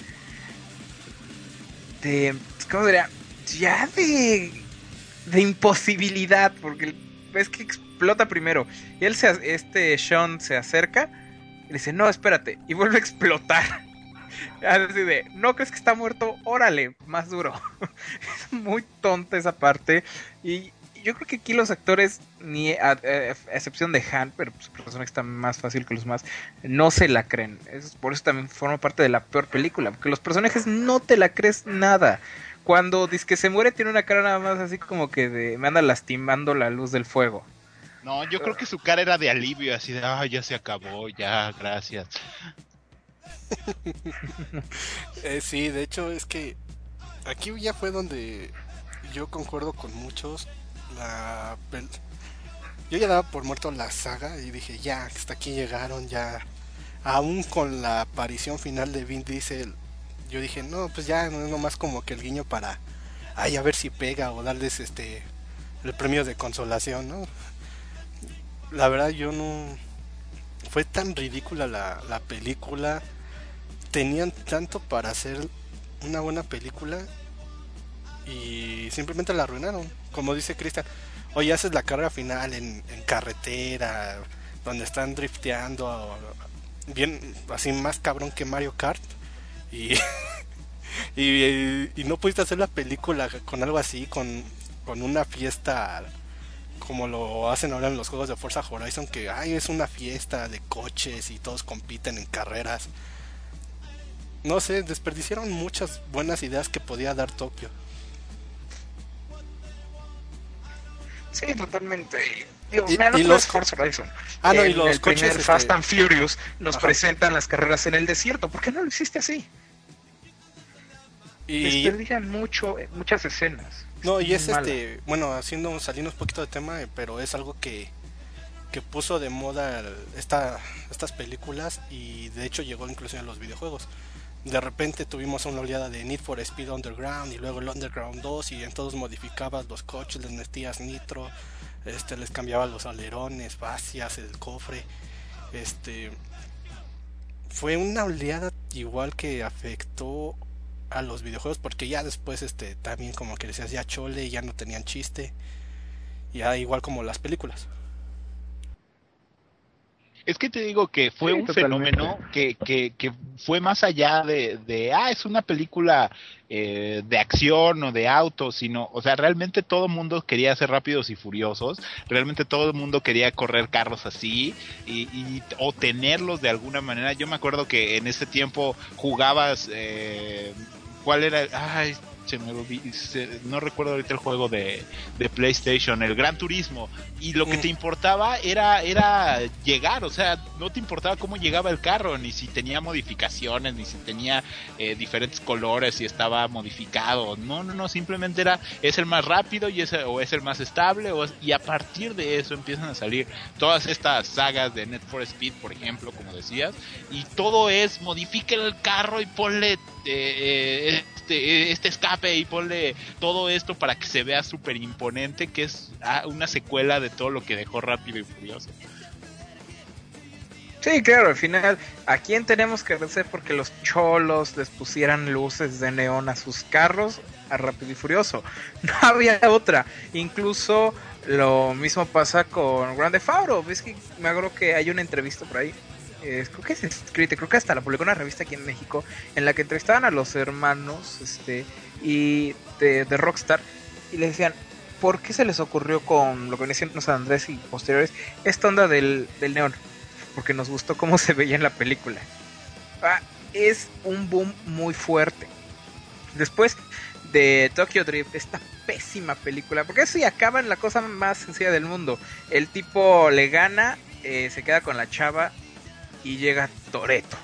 ¿cómo diría? Ya de imposibilidad, porque ves que explota primero y él Sean se acerca y le dice, "No, espérate", y vuelve a explotar. Así de, "¿No crees que está muerto? Órale, más duro". Es muy tonta esa parte y yo creo que aquí los actores, ni a excepción de Han, pero su personaje está más fácil que los más, no se la creen. Por eso también forma parte de la peor película, porque los personajes no te la crees nada. Cuando dice que se muere tiene una cara nada más así como que me anda lastimando la luz del fuego. No, yo creo que su cara era de alivio, así de, ya se acabó, ya, gracias. Sí, de hecho es que aquí ya fue donde yo concuerdo con muchos. Yo ya daba por muerto la saga y dije, ya, hasta aquí llegaron, ya. Aún con la aparición final de Vin Diesel, yo dije, no, pues ya no es nomás como que el guiño para, a ver si pega o darles el premio de consolación, ¿no? La verdad yo no... Fue tan ridícula la película. Tenían tanto para hacer una buena película y simplemente la arruinaron. Como dice Cristian, oye, haces la carrera final en carretera, donde están drifteando, bien, así más cabrón que Mario Kart, y, y no pudiste hacer la película con algo así, con una fiesta como lo hacen ahora en los juegos de Forza Horizon, que es una fiesta de coches y todos compiten en carreras. No sé, desperdiciaron muchas buenas ideas que podía dar Tokio. Sí, totalmente. Y los Forza Horizon. y los el coches primer Fast and Furious nos presentan las carreras en el desierto. ¿Por qué no lo hiciste así? y Desperdician muchas escenas. no, y es mala. bueno, saliendo un poquito de tema, pero es algo que que puso de moda estas películas, y de hecho llegó incluso en los videojuegos. De repente tuvimos una oleada de Need for Speed Underground y luego el Underground 2, y en todos modificabas los coches, les metías nitro, les cambiabas los alerones, fascias, el cofre. Fue una oleada igual que afectó a los videojuegos, porque ya después también como que decías ya chole, ya no tenían chiste, ya igual como las películas. Es que te digo que fue Sí, un totalmente. fenómeno que fue más allá es una película de acción o de autos, sino, o sea, realmente todo el mundo quería ser Rápidos y Furiosos, realmente todo el mundo quería correr carros así o tenerlos de alguna manera. Yo me acuerdo que en ese tiempo jugabas, ¿cuál era? Ay, no recuerdo ahorita el juego de PlayStation, el Gran Turismo, y lo que te importaba era llegar, o sea, no te importaba cómo llegaba el carro, ni si tenía modificaciones, ni si tenía diferentes colores, si estaba modificado, no, simplemente es el más rápido o es el más estable, y a partir de eso empiezan a salir todas estas sagas de Need for Speed, por ejemplo, como decías, y todo es modifica el carro y ponle este escape y ponle todo esto para que se vea súper imponente, que es una secuela de todo lo que dejó Rápido y Furioso. Sí, claro, al final, ¿a quién tenemos que agradecer porque los cholos les pusieran luces de neón a sus carros? A Rápido y Furioso. No había otra. Incluso lo mismo pasa con Grand Theft Auto. Ves que me acuerdo que hay una entrevista por ahí. Creo que es escrita, creo que hasta la publicó una revista aquí en México, en la que entrevistaban a los hermanos y de Rockstar, y les decían por qué se les ocurrió con lo que venía siendo San Andrés y posteriores esta onda del neón. Porque nos gustó cómo se veía en la película. Es un boom muy fuerte. Después de Tokyo Drift, esta pésima película, porque eso ya acaba en la cosa más sencilla del mundo. El tipo le gana, se queda con la chava y llega Toretto.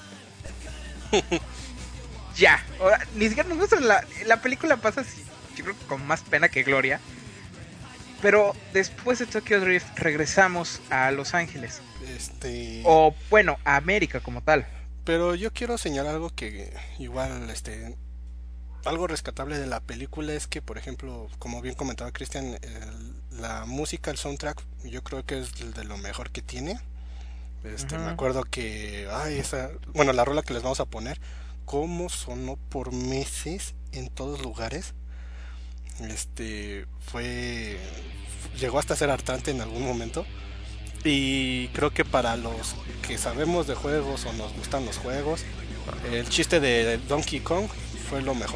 Ya, ahora, ni siquiera nos gusta la película, pasa así, yo creo que con más pena que gloria. Pero después de Tokyo Drift regresamos a Los Ángeles. O bueno, a América como tal. Pero yo quiero señalar algo que igual algo rescatable de la película es que, por ejemplo, como bien comentaba Cristian, la música, el soundtrack, yo creo que es de lo mejor que tiene. Me acuerdo que la rola que les vamos a poner, cómo sonó por meses en todos lugares. Llegó hasta ser hartante en algún momento. Y creo que para los que sabemos de juegos o nos gustan los juegos, el chiste de Donkey Kong fue lo mejor.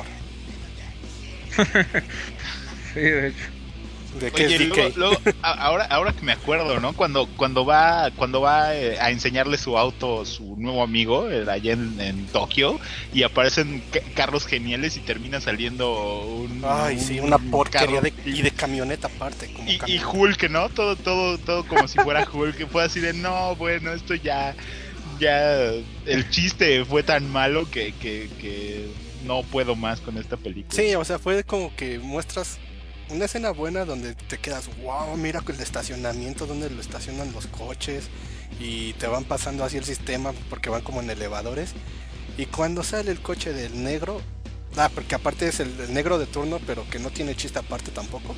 Sí, de hecho. De que Oye, es DK. luego, ahora que me acuerdo, ¿no? Cuando va a enseñarle su auto, su nuevo amigo, allá en Tokio, y aparecen carros geniales y termina saliendo una porquería carro. de camioneta aparte. Como Y Hulk, ¿no? Todo como si fuera Hulk, que fue así de, no, bueno, esto ya el chiste fue tan malo que no puedo más con esta película. Sí, o sea, fue como que muestras una escena buena donde te quedas, wow, mira el estacionamiento, donde lo estacionan los coches, y te van pasando así el sistema porque van como en elevadores. Y cuando sale el coche del negro, porque aparte es el negro de turno, pero que no tiene chiste aparte tampoco.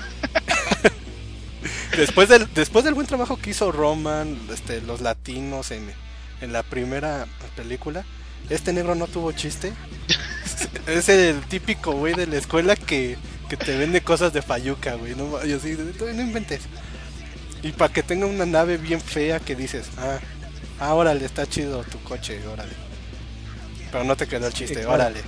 después del buen trabajo que hizo Roman, los latinos en la primera película, este negro no tuvo chiste. Es el típico güey de la escuela que te vende cosas de fayuca, güey. No, yo sí, no inventes. Y para que tenga una nave bien fea que dices, órale, está chido tu coche, órale. Pero no te quedó el chiste, claro. órale.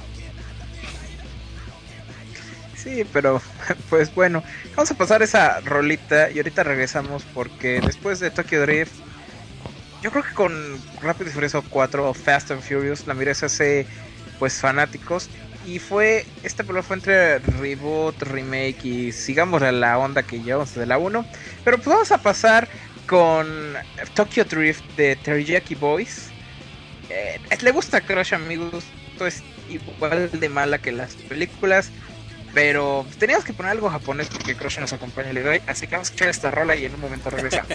Sí, pero pues bueno, vamos a pasar esa rolita y ahorita regresamos porque después de Tokyo Drift, yo creo que con Rápido y Furioso 4 o Fast and Furious, la mirada se hace pues fanáticos. Y esta película fue entre reboot, remake y sigamos a la onda que llevamos de la 1. Pero pues vamos a pasar con Tokyo Drift de Teriyaki Boys. Le gusta Crush, amigos. Esto es igual de mala que las películas. Pero teníamos que poner algo japonés porque Crush nos acompaña el día de hoy. Así que vamos a escuchar esta rola y en un momento regresamos.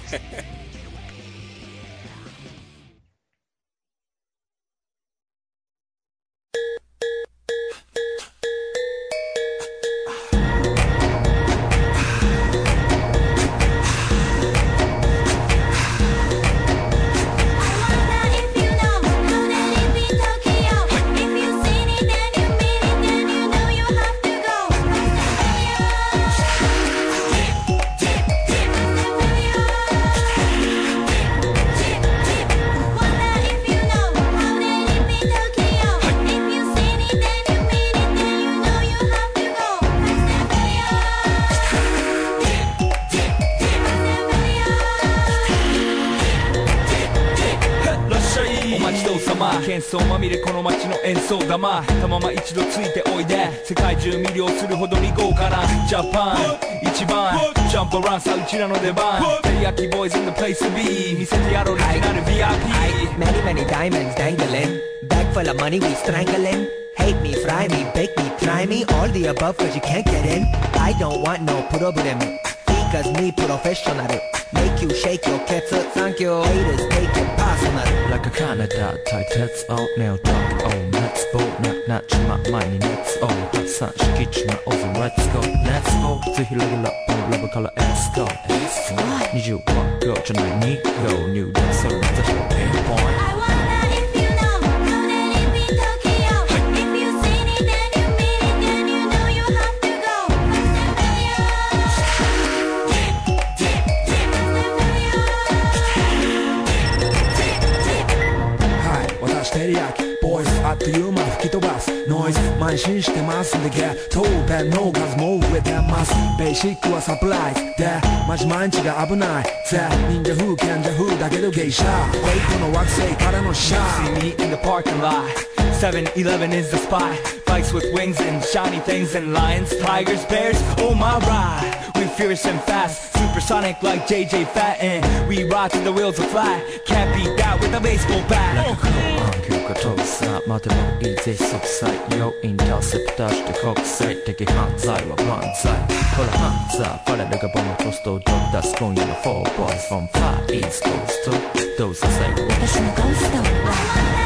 喧騒まみれこの街の演奏玉たまま一度ついておいで世界中魅了するほどに豪華なジャパン一番ジャンプアランさうちらの出番テリヤキボーイズ in the place to be 見せてやろうオリジナル VIP Many many diamonds dangling Bag full of money we strangling Hate me, fry me, bake me, try me All the above cause you can't get in I don't want no problem Because me professional Make you shake your cats up, thank you Haters take it personal Like a Canada 大鉄をネオトークを熱望なっちま前に熱を発散敷地なオズ Let's go Let's go ぜひレギュラーラブから Let's go 20は5じゃない2 Go New Day それまた表現ポイントテリヤキボイスあっという間吹き飛ばすノイズ慢心してますんでゲットペンの数も増えてますベーシックはサプライズでマジ毎日が危ないぜ忍者風賢者風だけどゲイシャーウェイトの惑星からのシャー See me in the parking lot 7-Eleven is the spot Bikes with wings and shiny things and lions, tigers, bears, oh my ride We fierce and fast, supersonic like JJ Fatten We ride till the wheels are flat Can't beat that with a baseball bat Like a cool 休暇飛ぶさ待てばいいぜ即歳よインターセプターして国際的犯罪は万歳ほらハンザーファレルがボムポストを出す今夜の4 boys from Far East Coast どうせ最後私のゴースト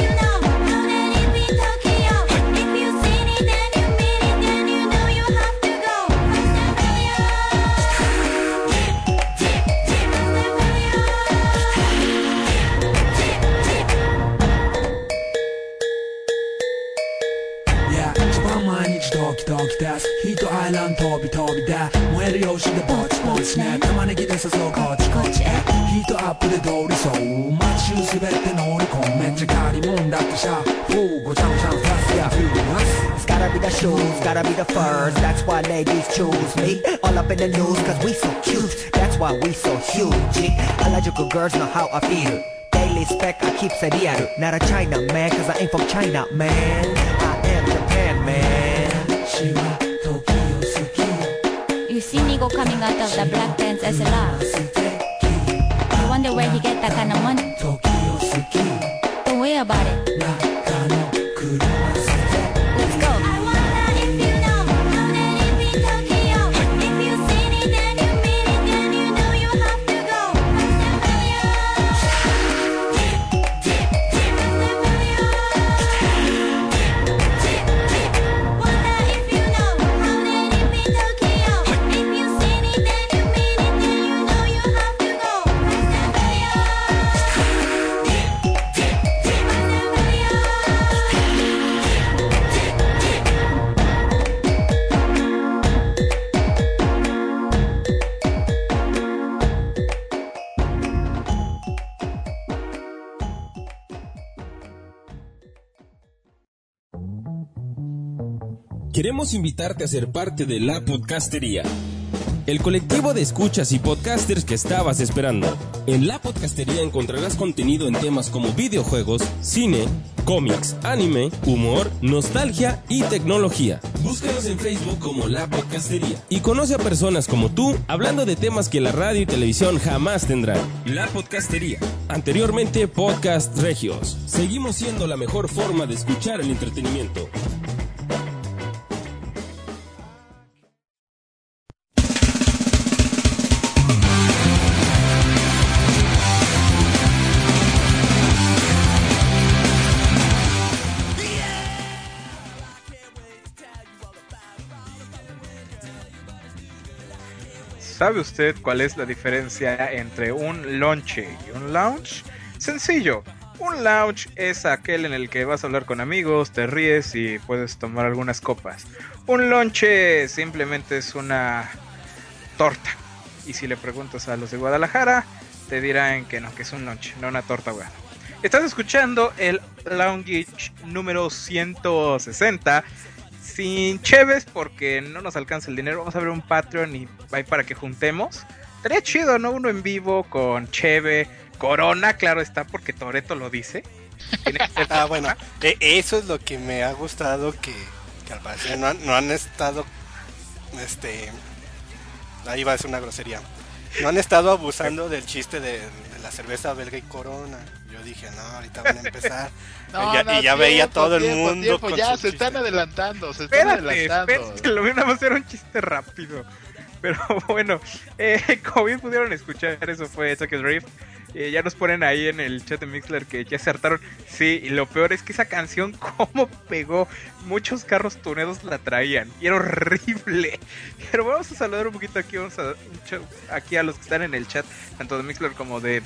ヒートアイランド飛び飛びで燃えるよしでぼちぼちね玉ねぎで誘うこっちこっちヒートアップで通りそう街中すべて乗り込むめっちゃ借りもんだってさフーごちゃごちゃファストやフューラス It's gotta be the shoes, gotta be the furs That's why ladies choose me All up in the news cause we so cute That's why we so huge Harajuku girls know how I feel Daily spec I keep it real Not a China man cause I ain't from China man I am Japan man You see Nigo coming out of the black pants as a laugh. You wonder where he get that kind of money. Don't worry about it. Let's go. Queremos invitarte a ser parte de La Podcastería, el colectivo de escuchas y podcasters que estabas esperando. En La Podcastería encontrarás contenido en temas como videojuegos, cine, cómics, anime, humor, nostalgia y tecnología. Búscanos en Facebook como La Podcastería y conoce a personas como tú hablando de temas que la radio y televisión jamás tendrán. La Podcastería, anteriormente Podcast Regios. Seguimos siendo la mejor forma de escuchar el entretenimiento. ¿sabe usted cuál es la diferencia entre un lonche y un lounge? Sencillo. Un lounge es aquel en el que vas a hablar con amigos, te ríes y puedes tomar algunas copas. Un lonche simplemente es una torta. Y si le preguntas a los de Guadalajara, te dirán que no, que es un lonche, no una torta ahogada. Estás escuchando el Lounge Geek número 160. Sin cheves porque no nos alcanza el dinero. Vamos a abrir un Patreon y ahí para que juntemos. Estaría chido, ¿no? Uno en vivo con cheve, Corona, claro está, porque Toretto lo dice. Bueno, eso es lo que me ha gustado, que al parecer no han estado, ahí va a ser una grosería, no han estado abusando del chiste de la cerveza belga y Corona. Yo dije, no, ahorita van a empezar. Ya veía todo el mundo. Ya se están adelantando, Espérate, lo mío a ser un chiste rápido. Pero bueno, como bien pudieron escuchar, eso fue Tokyo Drift. Ya nos ponen ahí en el chat de Mixler que ya se hartaron. Sí, y lo peor es que esa canción, cómo pegó. Muchos carros tuneados la traían y era horrible. Pero vamos a saludar un poquito aquí. Aquí a los que están en el chat, tanto de Mixler como de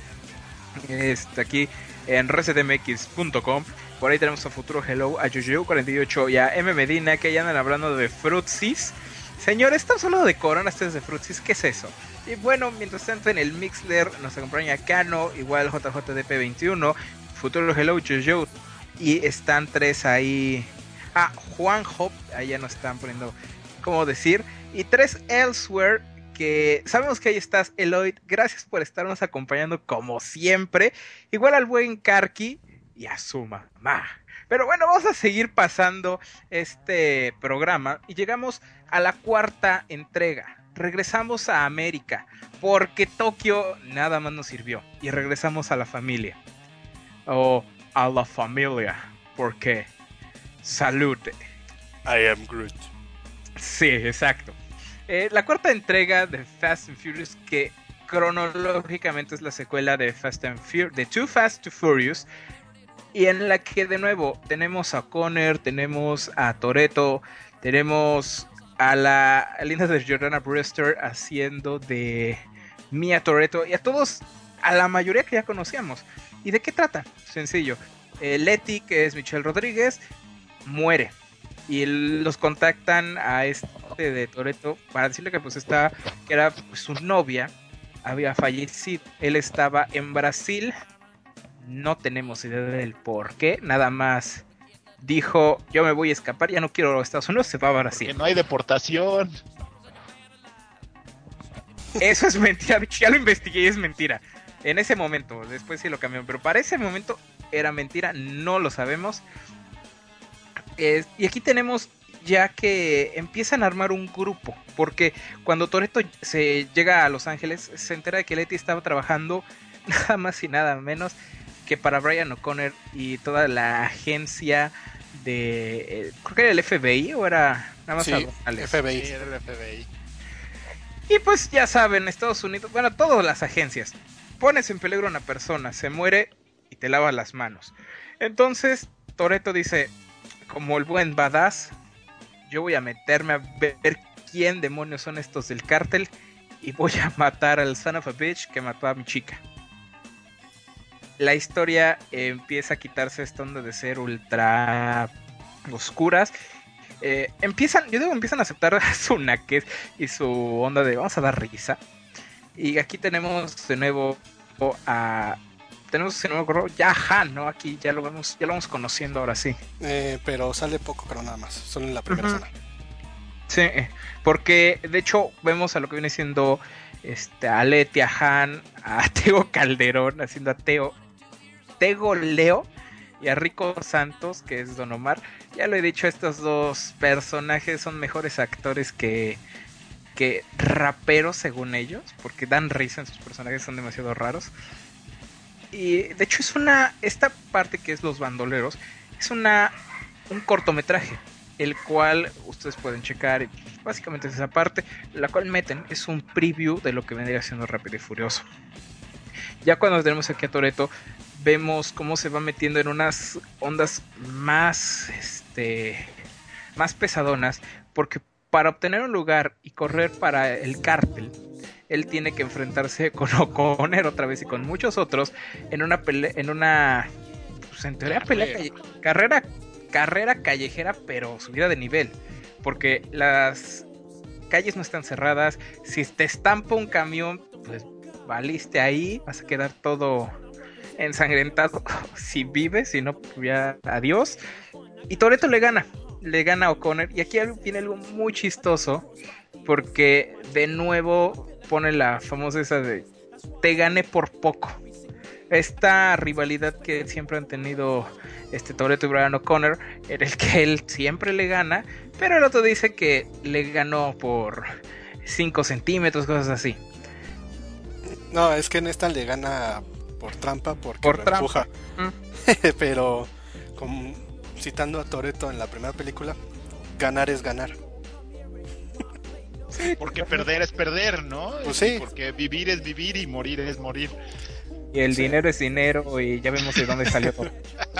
aquí en resetmx.com. Por ahí tenemos a Futuro Hello, a Jojo48 y a M Medina, que ya andan hablando de Frutsis. Señor, estamos hablando de Corona, ustedes de Frutsis, ¿qué es eso? Y bueno, mientras tanto en el Mixler nos acompaña Cano, igual JJDP21, Futuro Hello, Jojo, y están tres ahí. Juanjo, ahí ya nos están poniendo cómo decir, y tres Elsewhere, que sabemos que ahí estás, Eloyd, gracias por estarnos acompañando como siempre, igual al buen Karki y a su mamá. Pero bueno, vamos a seguir pasando este programa y llegamos a la cuarta entrega. Regresamos a América, porque Tokio nada más nos sirvió, y regresamos a la familia. O a la familia, porque salud. I am Groot. Sí, exacto. La cuarta entrega de Fast and Furious, que cronológicamente es la secuela de de Too Fast to Furious, y en la que de nuevo tenemos a Connor, tenemos a Toretto, tenemos a la linda de Jordana Brewster haciendo de Mia Toretto, y a todos, a la mayoría que ya conocíamos. ¿Y de qué trata? Sencillo. Letty, que es Michelle Rodríguez, muere. Y los contactan a este de Toretto para decirle que pues que era pues, su novia, había fallecido. Él estaba en Brasil. No tenemos idea del por qué. Nada más dijo, yo me voy a escapar, ya no quiero a Estados Unidos, se va a Brasil. Porque no hay deportación. Eso es mentira, ya lo investigué y es mentira. En ese momento, después sí lo cambiaron, pero para ese momento era mentira, no lo sabemos. Y aquí tenemos ya que empiezan a armar un grupo, porque cuando Toretto se llega a Los Ángeles, se entera de que Letty estaba trabajando nada más y nada menos que para Brian O'Connor y toda la agencia de... creo que era el FBI o era nada más FBI. Sí, era el FBI. Y pues ya saben, Estados Unidos, bueno, todas las agencias, pones en peligro a una persona, se muere y te lavas las manos. Entonces Toretto dice, como el buen badass, yo voy a meterme a ver quién demonios son estos del cártel y voy a matar al son of a bitch que mató a mi chica. La historia empieza a quitarse esta onda de ser ultra oscuras. Empiezan a aceptar a su naquez y su onda de vamos a dar risa. Y aquí tenemos de nuevo ya Han, ¿no? Aquí ya lo vamos conociendo ahora sí. Pero sale poco, pero nada más, solo en la primera escena. Sí, porque de hecho vemos a lo que viene siendo a Letty, a Han, a Tego Calderón haciendo a Tego Leo y a Rico Santos, que es Don Omar. Ya lo he dicho, estos dos personajes son mejores actores que raperos según ellos, porque dan risa en sus personajes, son demasiado raros. Y de hecho esta parte que es Los Bandoleros es un cortometraje, el cual ustedes pueden checar. Básicamente es esa parte, la cual meten, es un preview de lo que vendría siendo Rápido y Furioso. Ya cuando tenemos aquí a Toretto, vemos cómo se va metiendo en unas ondas más pesadonas, porque para obtener un lugar y correr para el cártel, él tiene que enfrentarse con O'Connor otra vez y con muchos otros en una pues en teoría carrera callejera, pero subida de nivel, porque las calles no están cerradas. Si te estampa un camión, pues valiste ahí, vas a quedar todo ensangrentado si vives, si no, pues ya adiós. Y Toretto le gana a O'Connor, y aquí viene algo muy chistoso, porque de nuevo pone la famosa esa de te gané por poco. Esta rivalidad que siempre han tenido Toretto y Brian O'Connor, en el que él siempre le gana, pero el otro dice que le ganó por 5 centímetros, cosas así. No, es que en esta le gana por trampa, porque por lo trampa. Empuja. Pero, citando a Toretto en la primera película, ganar es ganar. Porque perder es perder, ¿no? Pues sí. Porque vivir es vivir y morir es morir. Y el dinero es dinero, y ya vemos de dónde salió todo.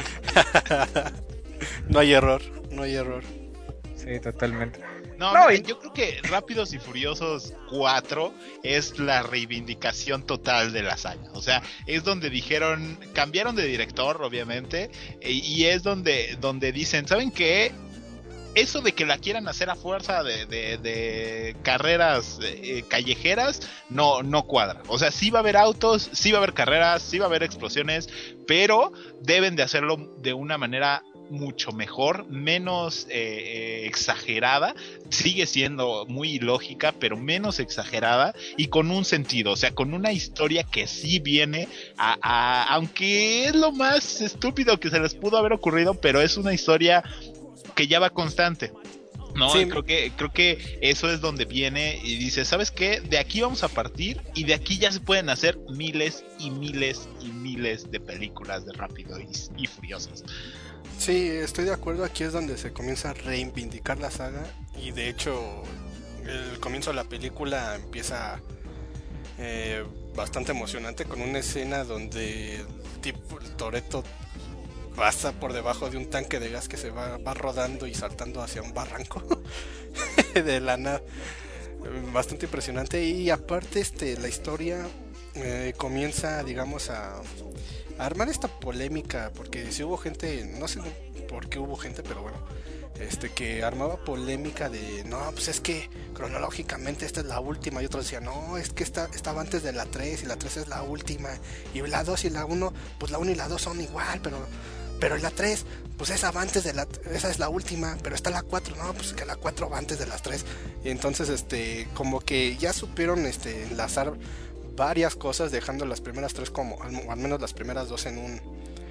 No hay error. Sí, totalmente. No, No, mira, yo creo que Rápidos y Furiosos 4 es la reivindicación total de la saga. O sea, es donde dijeron, cambiaron de director, obviamente, y es donde dicen, ¿saben qué? Eso de que la quieran hacer a fuerza de carreras callejeras no cuadra. O sea, sí va a haber autos, sí va a haber carreras, sí va a haber explosiones, pero deben de hacerlo de una manera mucho mejor, menos exagerada. Sigue siendo muy ilógica, pero menos exagerada y con un sentido, o sea, con una historia que sí viene aunque es lo más estúpido que se les pudo haber ocurrido, pero es una historia que ya va constante, ¿no? Sí. Creo que eso es donde viene y dice, ¿sabes qué? De aquí vamos a partir y de aquí ya se pueden hacer miles y miles y miles de películas de Rápido y Furiosos. Sí, estoy de acuerdo. Aquí es donde se comienza a reivindicar la saga, y de hecho el comienzo de la película empieza bastante emocionante, con una escena donde tipo Toretto pasa por debajo de un tanque de gas que se va rodando y saltando hacia un barranco de la nada. Bastante impresionante. Y aparte la historia comienza, digamos, a armar esta polémica, porque si hubo gente, no sé por qué hubo gente, pero bueno, que armaba polémica de, no, pues es que cronológicamente esta es la última, y otros decían, no, es que estaba antes de la 3 y la 3 es la última, y la 2 y la 1, pues la 1 y la 2 son igual, pero la 3, pues esa va antes de esa es la última, pero está la 4, no, pues que la 4 va antes de las 3. Y entonces como que ya supieron enlazar varias cosas, dejando las primeras 3 como, al menos las primeras 2 en un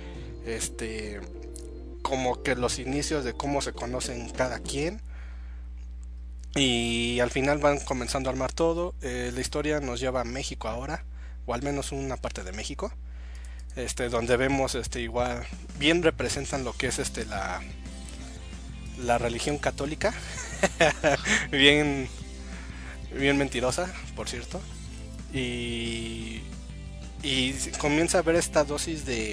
como que los inicios de cómo se conocen cada quien, y al final van comenzando a armar todo. La historia nos lleva a México ahora, o al menos una parte de México, donde vemos igual bien representan lo que es la religión católica. bien mentirosa, por cierto, y comienza a ver esta dosis de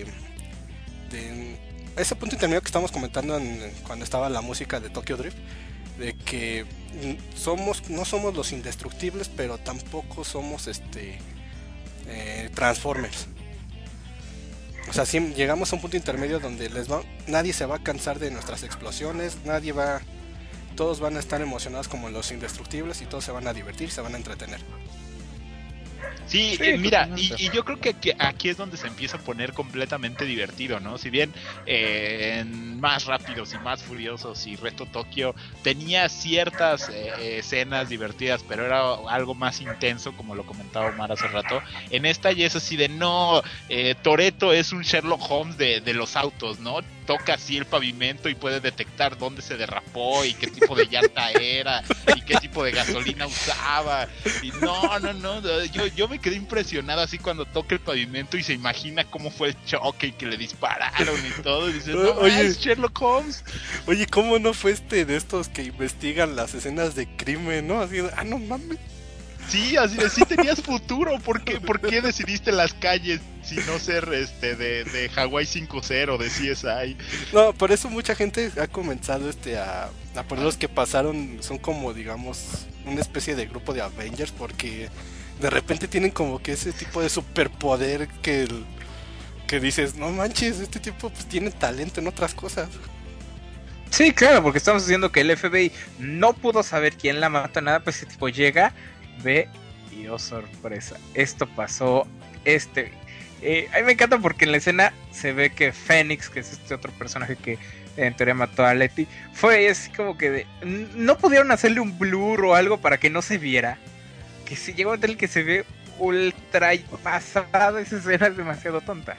ese punto intermedio que estamos comentando cuando estaba la música de Tokyo Drift, de que no somos los indestructibles, pero tampoco somos Transformers. O sea, sí, llegamos a un punto intermedio donde nadie se va a cansar de nuestras explosiones, todos van a estar emocionados como los indestructibles, y todos se van a divertir, se van a entretener. Sí, mira, y yo creo que aquí es donde se empieza a poner completamente divertido, ¿no? Si bien en Más Rápidos y Más Furiosos y Reto Tokio tenía ciertas escenas divertidas, pero era algo más intenso, como lo comentaba Omar hace rato, en esta ya es así de no, Toretto es un Sherlock Holmes de los autos, ¿no? Toca así el pavimento y puede detectar dónde se derrapó y qué tipo de llanta era y qué tipo de gasolina usaba. Y no, yo me quedé impresionado así cuando toca el pavimento y se imagina cómo fue el choque y que le dispararon y todo. Y dices, no, oye, es Sherlock Holmes. Oye, ¿cómo no fue de estos que investigan las escenas de crimen, no? Así de, no mames. Sí, así de, sí tenías futuro. ¿Por qué decidiste las calles si no ser de Hawaii 5-0, de CSI? No, por eso mucha gente ha comenzado a poner los que pasaron, son como, digamos, una especie de grupo de Avengers, porque de repente tienen como que ese tipo de superpoder que dices, no manches, este tipo pues tiene talento en otras cosas. Sí, claro, porque estamos diciendo que el FBI no pudo saber quién la mató, nada, pues ese tipo llega, ve y oh sorpresa, esto pasó, a mí me encanta porque en la escena se ve que Phoenix, que es este otro personaje que en teoría mató a Letty, fue así como que no pudieron hacerle un blur o algo para que no se viera, que si llegó a el que se ve ultra pasada, esa escena es demasiado tonta.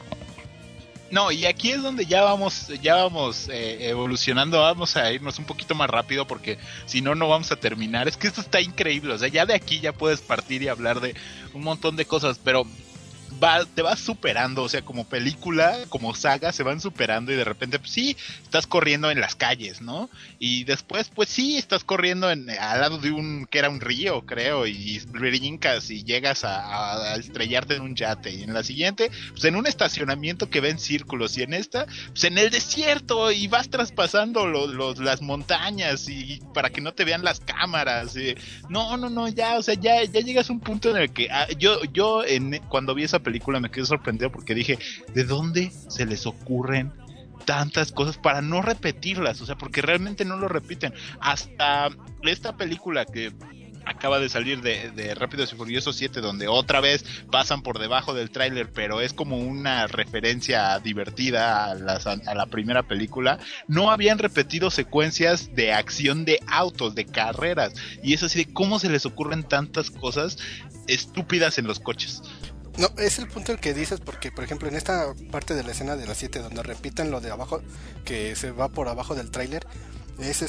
No, y aquí es donde ya vamos evolucionando, vamos a irnos un poquito más rápido porque si no, no vamos a terminar. Es que esto está increíble, o sea, ya de aquí ya puedes partir y hablar de un montón de cosas, pero te vas superando, o sea, como película, como saga, se van superando y de repente, pues sí, estás corriendo en las calles, ¿no? Y después, pues sí, estás corriendo al lado de que era un río, creo, y brincas y llegas a estrellarte en un yate. Y en la siguiente, pues en un estacionamiento que va en círculos, y en esta, pues en el desierto, y vas traspasando las montañas y para que no te vean las cámaras. No, ya, o sea, ya llegas a un punto en el que cuando vi esa película me quedé sorprendido porque dije, ¿de dónde se les ocurren tantas cosas para no repetirlas? O sea, porque realmente no lo repiten. Hasta esta película que acaba de salir de Rápidos y Furiosos 7, donde otra vez pasan por debajo del tráiler, pero es como una referencia divertida a la primera película. No habían repetido secuencias de acción de autos, de carreras, y es así de cómo se les ocurren tantas cosas estúpidas en los coches. No, es el punto el que dices, porque por ejemplo en esta parte de la escena de las 7 donde repiten lo de abajo, que se va por abajo del tráiler, es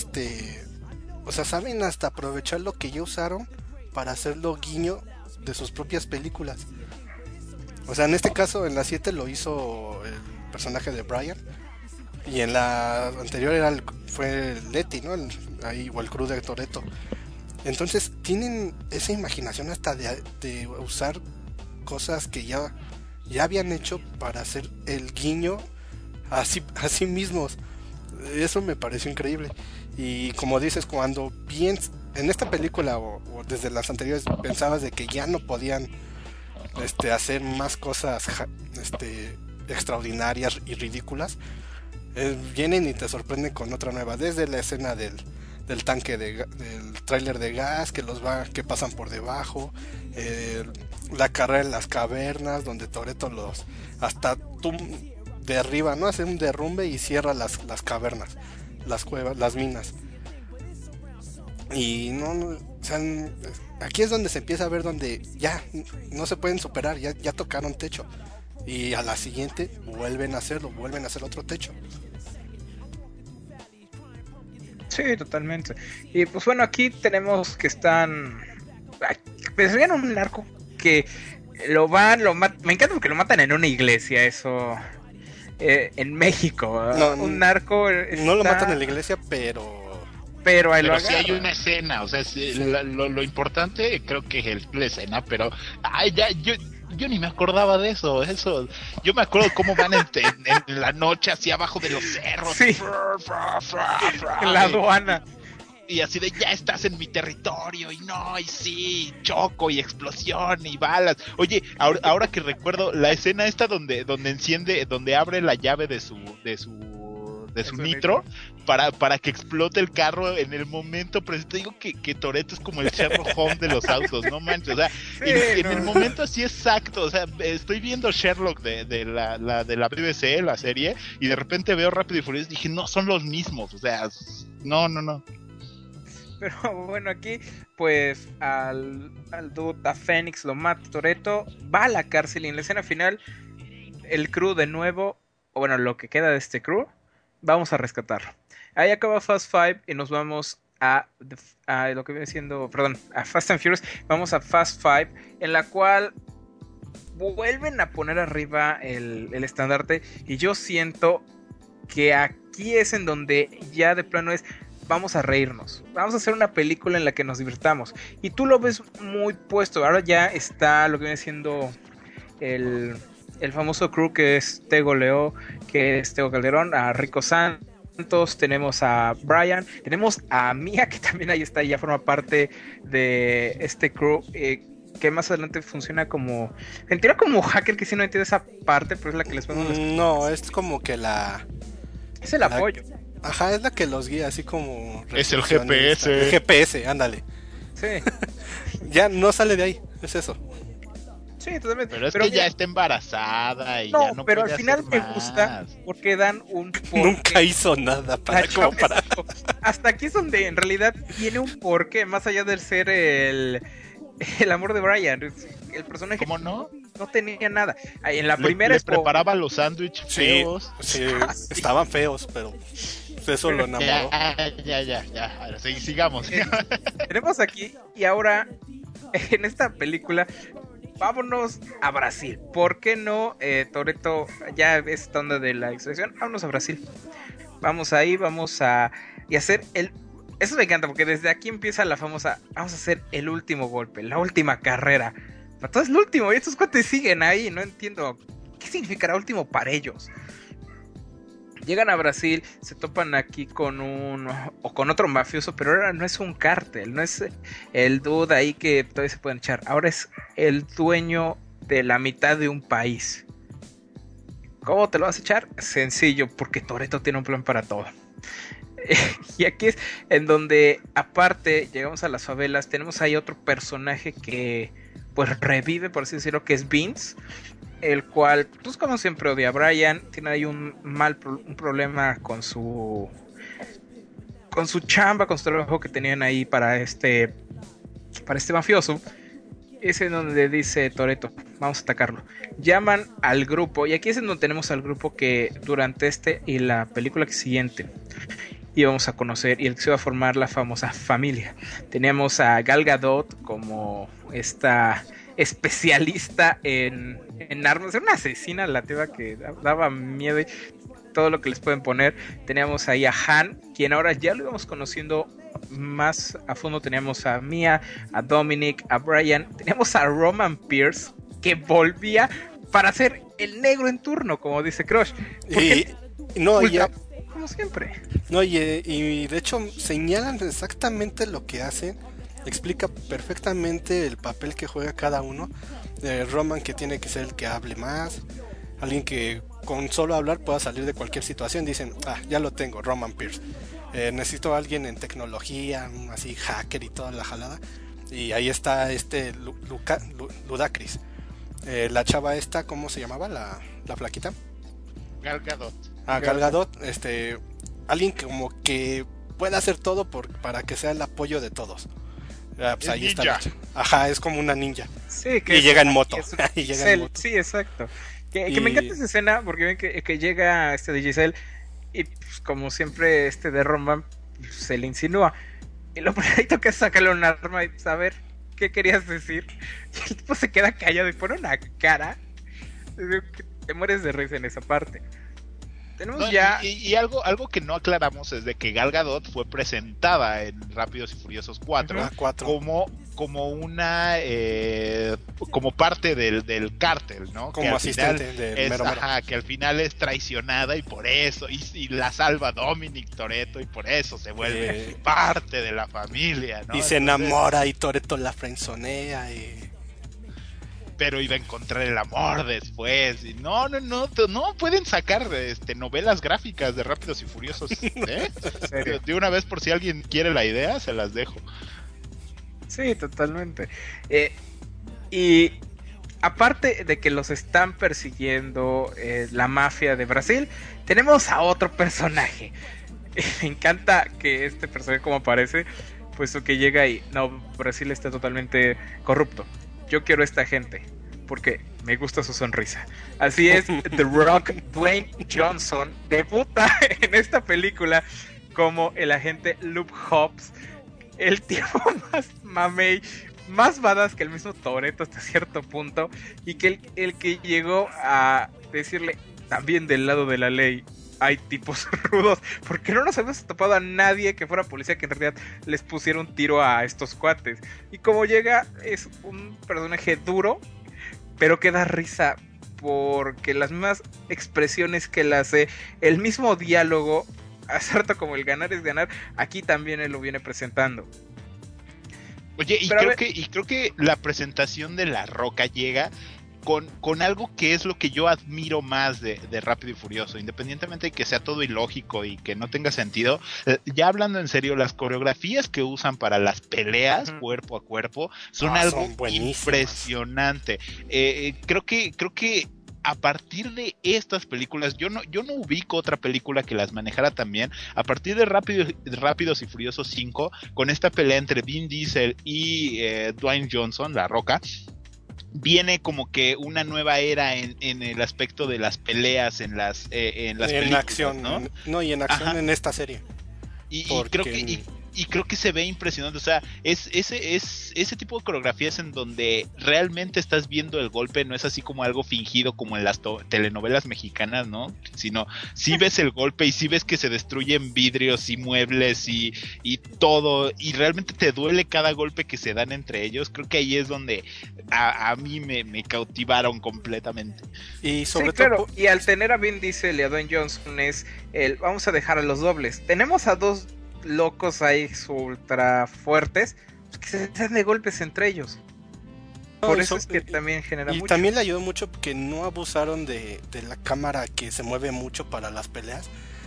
o sea, saben hasta aprovechar lo que ya usaron para hacerlo guiño de sus propias películas. O sea, en este caso en la 7 lo hizo el personaje de Brian, y en la anterior fue Letty, ¿no? O el crew de Toretto. Entonces tienen esa imaginación hasta de usar cosas que ya habían hecho para hacer el guiño a sí mismos. Eso me pareció increíble. Y como dices, cuando bien en esta película o desde las anteriores pensabas de que ya no podían hacer más cosas extraordinarias y ridículas, vienen y te sorprenden con otra nueva, desde la escena del tanque del tráiler de gas que pasan por debajo, la carrera en las cavernas donde Toretto hasta derriba, ¿no? Hace un derrumbe y cierra las cavernas, las cuevas, las minas. Y o sea, aquí es donde se empieza a ver donde ya no se pueden superar, ya tocaron techo, y a la siguiente vuelven a hacer otro techo. Sí, totalmente. Y pues bueno, aquí tenemos que están... Pensarían un narco que lo matan. Me encanta porque lo matan en una iglesia, eso... en México, no, un narco... No lo matan en la iglesia, pero ahí lo sí hay una escena, o sea, lo importante creo que es la escena, pero... Yo ni me acordaba de eso. Yo me acuerdo cómo van en la noche hacia abajo de los cerros. Sí. En la aduana. Y así de, ya estás en mi territorio, y sí, choco y explosión y balas. Oye, ahora que recuerdo la escena esta donde abre la llave de su nitro para que explote el carro en el momento, pero te digo que Toretto es como el Sherlock Holmes de los autos, no manches, o sea, en el momento así exacto, o sea, estoy viendo Sherlock de la BBC, la serie, y de repente veo Rápido y Furioso y dije, no, son los mismos, o sea, no. Pero bueno, aquí pues al dude, a Phoenix lo mata Toretto, va a la cárcel, y en la escena final el crew de nuevo, o bueno, lo que queda de este crew, vamos a rescatarlo. Ahí acaba Fast 5 y nos vamos a lo que viene siendo, a Fast and Furious. Vamos a Fast 5, en la cual vuelven a poner arriba el estandarte, y yo siento que aquí es en donde ya de plano es, vamos a reírnos, vamos a hacer una película en la que nos divirtamos, y tú lo ves muy puesto. Ahora ya está lo que viene siendo el famoso crew, que es Tego Leo, que es Tego Calderón, a Rico Santos, tenemos a Brian, tenemos a Mia, que también ahí está, ya forma parte de este crew, que más adelante funciona como... Entiendo como hacker, que sí no entiende esa parte, pero es la que les pongo... No, es como que la... Es el apoyo. Ajá, es la que los guía, así como... Es el GPS. El GPS, ándale. Sí. Ya no sale de ahí, es eso. Sí, totalmente. Pero es que ya está embarazada y ya no pero puede al final hacer me más. gusta porque dan un porqué. Nunca hizo nada para comprar. Hasta aquí es donde en realidad tiene un porqué, más allá del ser el amor de Brian. El personaje ¿Cómo no? No tenía nada. En la primera le preparaba los sándwiches feos. Sí, estaban feos, pero eso lo enamoró. Ya. Ahora sigamos. Tenemos aquí, y ahora en esta película, vámonos a Brasil. ¿Por qué no, Toretto? Ya es onda de la extracción. Vámonos a Brasil. Vamos ahí, y hacer el... Eso me encanta, porque desde aquí empieza la famosa... Vamos a hacer el último golpe, la última carrera. Pero todo es lo último, y estos cuates siguen ahí. No entiendo qué significará último para ellos. Llegan a Brasil, se topan aquí con con otro mafioso, pero ahora no es un cártel, no es el dude ahí que todavía se pueden echar. Ahora es el dueño de la mitad de un país. ¿Cómo te lo vas a echar? Sencillo, porque Toretto tiene un plan para todo. Y aquí es en donde, aparte, llegamos a las favelas. Tenemos ahí otro personaje que pues revive, por así decirlo, que es Vince, el cual, pues como siempre, odia a Brian. Tiene ahí un problema con su chamba, con su trabajo que tenían ahí para este mafioso. Es en donde dice Toretto, vamos a atacarlo. Llaman al grupo, y aquí es en donde tenemos al grupo que durante y la película siguiente íbamos a conocer, y el que se iba a formar la famosa familia. Teníamos a Gal Gadot como esta especialista en armas, era una asesina relativa que daba miedo y todo lo que les pueden poner. Teníamos ahí a Han, quien ahora ya lo íbamos conociendo más a fondo. Teníamos a Mia, a Dominic, a Brian. Teníamos a Roman Pierce, que volvía para ser el negro en turno, como dice Crush. Como siempre. No, y de hecho señalan exactamente lo que hacen. Explica perfectamente el papel que juega cada uno. Roman, que tiene que ser el que hable más. Alguien que con solo hablar pueda salir de cualquier situación. Dicen, ya lo tengo, Roman Pierce. Necesito a alguien en tecnología, así hacker y toda la jalada. Y ahí está Ludacris. La chava esta, ¿cómo se llamaba? La flaquita. Gal Gadot. Gal Gadot, alguien como que puede hacer todo para que sea el apoyo de todos. Pues ahí ninja. Está. Ajá, es como una ninja. Sí, y llega en moto. Sí, exacto. Que me encanta esa escena porque ven que llega de Giselle y pues, como siempre de Roman se le insinúa. Y lo primero que es sacarle un arma y saber qué querías decir. Y el tipo se queda callado y pone una cara. Te mueres de risa en esa parte. Tenemos ya... Y algo que no aclaramos es de que Gal Gadot fue presentada en Rápidos y Furiosos 4 como una como parte del cártel, ¿no? Como asistente del mero. Que al final es traicionada y por eso y la salva Dominic Toretto y por eso se vuelve parte de la familia, ¿no? Y se enamora y Toretto la frenzonea pero iba a encontrar el amor después. Y no pueden sacar novelas gráficas de Rápidos y Furiosos. De una vez, por si alguien quiere la idea, se las dejo. Sí, totalmente. Y aparte de que los están persiguiendo la mafia de Brasil, tenemos a otro personaje. Me encanta que este personaje como aparece, puesto que llega y Brasil está totalmente corrupto. Yo quiero a esta gente porque me gusta su sonrisa. Así es, The Rock, Dwayne Johnson, debuta en esta película como el agente Luke Hobbs, el tipo más mamey, más badass que el mismo Toretto hasta cierto punto, y que el que llegó a decirle también del lado de la ley hay tipos rudos, porque no nos habíamos topado a nadie que fuera policía que en realidad les pusiera un tiro a estos cuates. Y como llega, es un personaje duro, pero que da risa porque las mismas expresiones que él hace, el mismo diálogo, acerta como el ganar es ganar, aquí también él lo viene presentando. Oye, Pero creo que la presentación de La Roca llega con algo que es lo que yo admiro más de Rápido y Furioso, independientemente de que sea todo ilógico y que no tenga sentido. Ya hablando en serio, las coreografías que usan para las peleas cuerpo a cuerpo son algo impresionante. Creo que a partir de estas películas, yo no ubico otra película que las manejara tan bien. A partir de Rápidos y Furiosos 5, con esta pelea entre Vin Diesel y Dwayne Johnson, La Roca, viene como que una nueva era en el aspecto de las peleas en las películas, acción, ¿no? Y en acción en esta serie. Y creo que se ve impresionante. O sea, es ese tipo de coreografías en donde realmente estás viendo el golpe, no es así como algo fingido como en las telenovelas mexicanas, ¿no? Sino sí ves el golpe y sí ves que se destruyen vidrios y muebles y todo, y realmente te duele cada golpe que se dan entre ellos. Creo que ahí es donde a mí me cautivaron completamente. Y sobre todo, y al tener a Vin Diesel y a Dwayne Johnson es vamos a dejar a los dobles. Tenemos a dos locos ahí ultra fuertes que se dan de golpes entre ellos. Por eso es que también genera mucho. Y también le ayudó mucho que no abusaron de la cámara que se mueve mucho para las peleas,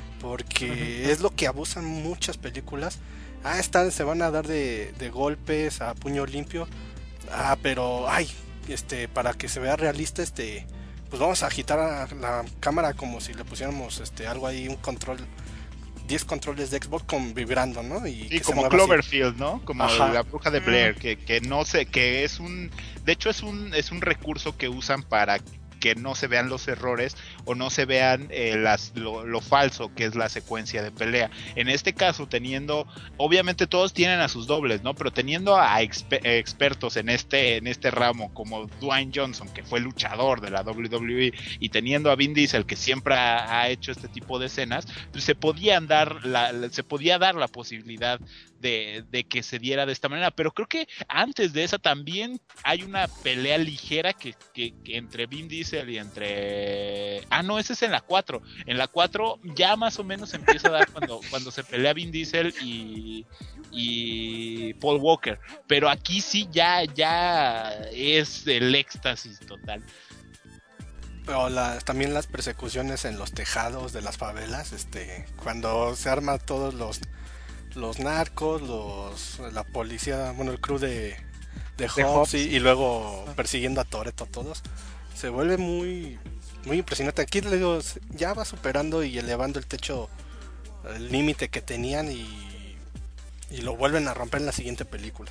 porque es lo que abusan muchas películas. Se van a dar de golpes a puño limpio. Pero para que se vea realista, pues vamos a agitar a la cámara como si le pusiéramos algo ahí, un control, 10 controles de Xbox vibrando, ¿no? Y como Cloverfield, ¿no? Como la bruja de Blair, que no sé, que es de hecho es un recurso que usan para que no se vean los errores o no se vean lo falso que es la secuencia de pelea. En este caso, obviamente todos tienen a sus dobles, ¿no? Pero teniendo a expertos en este ramo como Dwayne Johnson, que fue luchador de la WWE, y teniendo a Vin Diesel, que siempre ha hecho este tipo de escenas, pues se podía dar la posibilidad de que se diera de esta manera. Pero creo que antes de esa también hay una pelea ligera que entre Vin Diesel y entre... no, ese es en la 4. En la 4 ya más o menos empieza a dar cuando se pelea Vin Diesel y Paul Walker. Pero aquí sí ya es el éxtasis total. Pero también las persecuciones en los tejados de las favelas, cuando se arman todos los narcos, la policía, el crew de Hobbs y luego persiguiendo a Toretto, todos, se vuelve muy, muy impresionante. Aquí le digo, ya va superando y elevando el techo, el límite que tenían, y lo vuelven a romper en la siguiente película.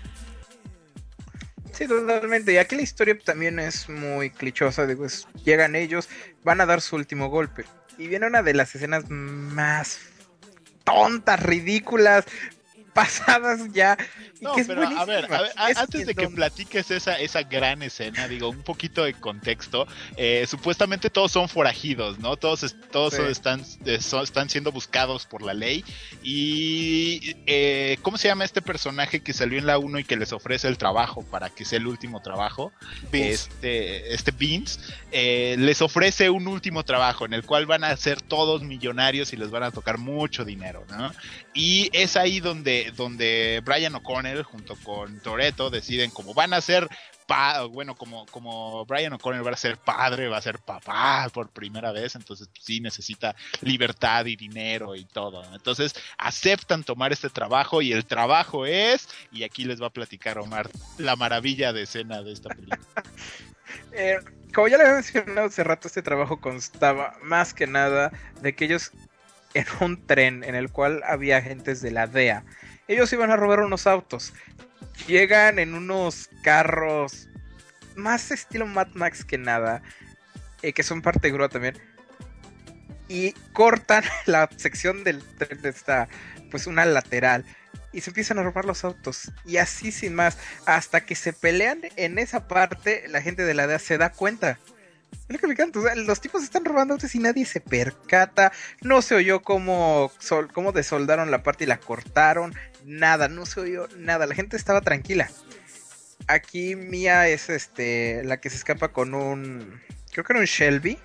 Sí, totalmente. Y aquí la historia también es muy clichosa. Llegan ellos, van a dar su último golpe, y viene una de las escenas más tontas, ridículas, pasadas ya. No, pero a ver, antes de que platiques esa gran escena, digo, un poquito de contexto. Supuestamente todos son forajidos, ¿no? Todos están siendo buscados por la ley. Y ¿cómo se llama este personaje que salió en la 1 y que les ofrece el trabajo para que sea el último trabajo? Vince. Vince les ofrece un último trabajo en el cual van a ser todos millonarios y les van a tocar mucho dinero, ¿no? Y es ahí donde Brian O'Connell junto con Toretto deciden como van a ser como Brian O'Connell va a ser padre, va a ser papá por primera vez, entonces sí necesita libertad y dinero y todo. Entonces aceptan tomar este trabajo, y el trabajo es, y aquí les va a platicar Omar la maravilla de escena de esta película. Como ya le había mencionado hace rato, este trabajo constaba más que nada de que ellos, en un tren en el cual había agentes de la DEA, ellos iban a robar unos autos. Llegan en unos carros más estilo Mad Max que nada, que son parte grúa también, y cortan la sección del tren de esta, pues una lateral, y se empiezan a robar los autos, y así sin más, hasta que se pelean en esa parte. La gente de la DEA se da cuenta. Es lo que me encanta, o sea, los tipos están robando autos y nadie se percata. No se oyó cómo desoldaron la parte y la cortaron. Nada, no se oyó nada. La gente estaba tranquila. Aquí Mia es la que se escapa con creo que era un Shelby,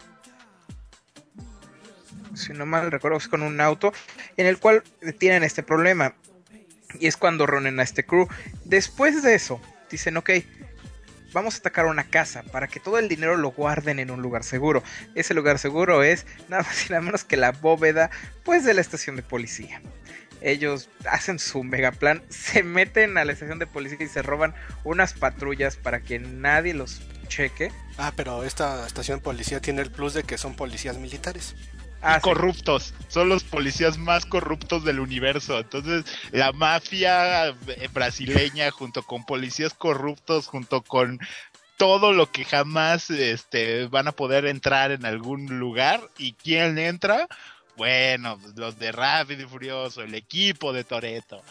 si no mal recuerdo, es con un auto en el cual tienen este problema. Y es cuando reúnen a este crew. Después de eso, dicen, ok, vamos a atacar una casa para que todo el dinero lo guarden en un lugar seguro. Ese lugar seguro es nada más y nada menos que la bóveda, pues, de la estación de policía. Ellos hacen su mega plan, se meten a la estación de policía y se roban unas patrullas para que nadie los cheque. Pero esta estación de policía tiene el plus de que son policías militares. Sí. Corruptos, son los policías más corruptos del universo. Entonces la mafia brasileña junto con policías corruptos, junto con todo lo que jamás van a poder entrar en algún lugar. ¿Y quién entra? Bueno, los de Rápido y Furioso, el equipo de Toretto.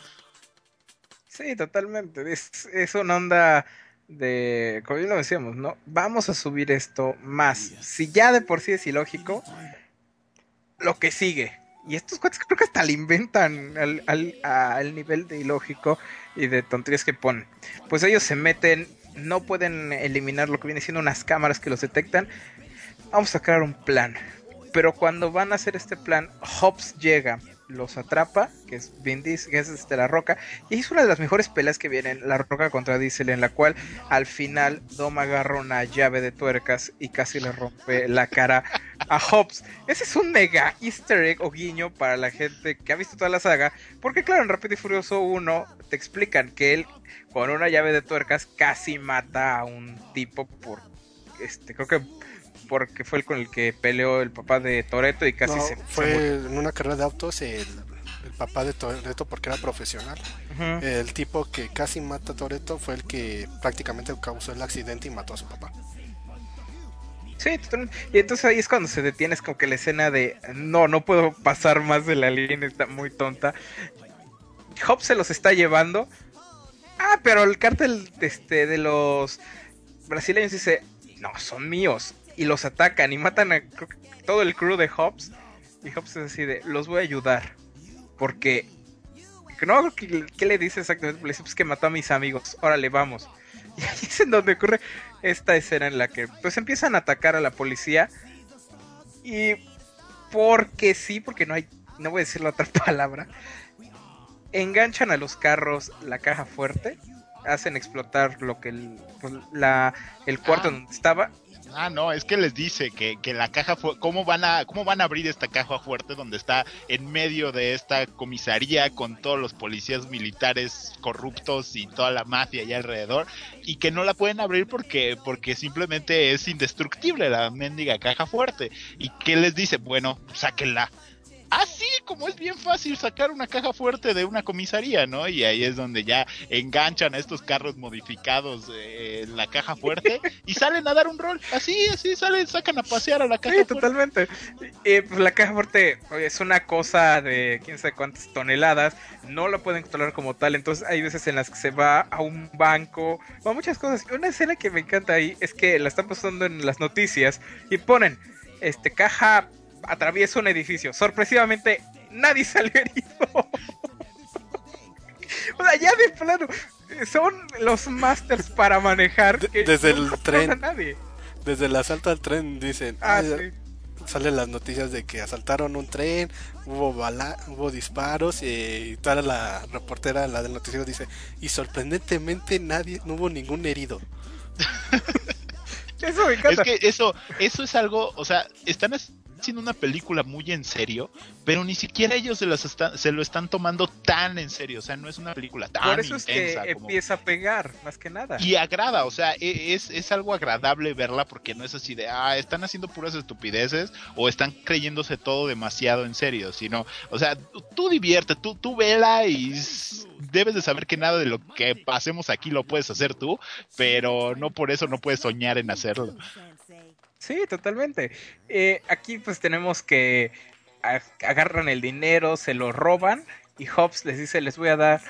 Sí, totalmente. Es una onda de, como bien lo decíamos, ¿no? Vamos a subir esto más. Si ya de por sí es ilógico, lo que sigue. Y estos cuates creo que hasta le inventan al nivel de ilógico y de tonterías que ponen. Pues ellos se meten, no pueden eliminar lo que viene siendo unas cámaras que los detectan. Vamos a crear un plan. Pero cuando van a hacer este plan, Hobbs llega, los atrapa, que es Vin Diesel, que es La Roca, y es una de las mejores peleas que vienen, La Roca contra Diesel, en la cual al final Dom agarra una llave de tuercas y casi le rompe la cara a Hobbs. Ese es un mega easter egg o guiño para la gente que ha visto toda la saga, porque claro, en Rápido y Furioso 1 te explican que él con una llave de tuercas casi mata a un tipo por, creo que porque fue el con el que peleó el papá de Toretto y casi fue en una carrera de autos el papá de Toretto, porque era profesional. Uh-huh. El tipo que casi mata a Toretto fue el que prácticamente causó el accidente y mató a su papá. Sí, totalmente. Y entonces ahí es cuando se detiene, es como que la escena de no puedo pasar más de la línea, está muy tonta. Hobbs se los está llevando. Pero el cártel de los brasileños dice, no, son míos. Y los atacan y matan a todo el crew de Hobbs. Y Hobbs es así de, los voy a ayudar. Porque, no, ¿qué le dice exactamente? Le dice, pues que mató a mis amigos, órale, vamos. Y ahí es en donde ocurre esta escena en la que pues empiezan a atacar a la policía. Y porque sí, porque no voy a decir la otra palabra, enganchan a los carros la caja fuerte, hacen explotar lo que el cuarto donde estaba. No, es que les dice que la caja ¿cómo van a abrir esta caja fuerte donde está en medio de esta comisaría con todos los policías militares corruptos y toda la mafia allá alrededor, y que no la pueden abrir porque simplemente es indestructible la mendiga caja fuerte? ¿Y qué les dice? Bueno, sáquenla. Sí, como es bien fácil sacar una caja fuerte de una comisaría, ¿no? Y ahí es donde ya enganchan a estos carros modificados en la caja fuerte y salen a dar un rol. Así sacan a pasear a la caja fuerte. Totalmente. Pues la caja fuerte es una cosa de quién sabe cuántas toneladas, no la pueden controlar como tal, entonces hay veces en las que se va a un banco, o a muchas cosas. Una escena que me encanta ahí es que la están pasando en las noticias y ponen, caja atraviesa un edificio. Sorpresivamente, nadie salió herido. O sea, ya de plano, son los masters para manejar. Desde el tren. A nadie. Desde el asalto al tren, dicen. Sí. Salen las noticias de que asaltaron un tren, hubo disparos, y toda la reportera, la del noticiero, dice, y sorprendentemente no hubo ningún herido. Eso me encanta. Es que eso es algo, o sea, están haciendo una película muy en serio, pero ni siquiera ellos se lo están tomando tan en serio. O sea, no es una película tan intensa. Por eso es que empieza a pegar, más que nada. Y agrada, o sea, es algo agradable verla, porque no es así de, están haciendo puras estupideces o están creyéndose todo demasiado en serio, sino, o sea, tú divierte, tú vela, y debes de saber que nada de lo que hacemos aquí lo puedes hacer tú, pero no por eso no puedes soñar en hacerlo. Sí, totalmente. Aquí pues tenemos que agarran el dinero, se lo roban, y Hobbs les dice, les voy a dar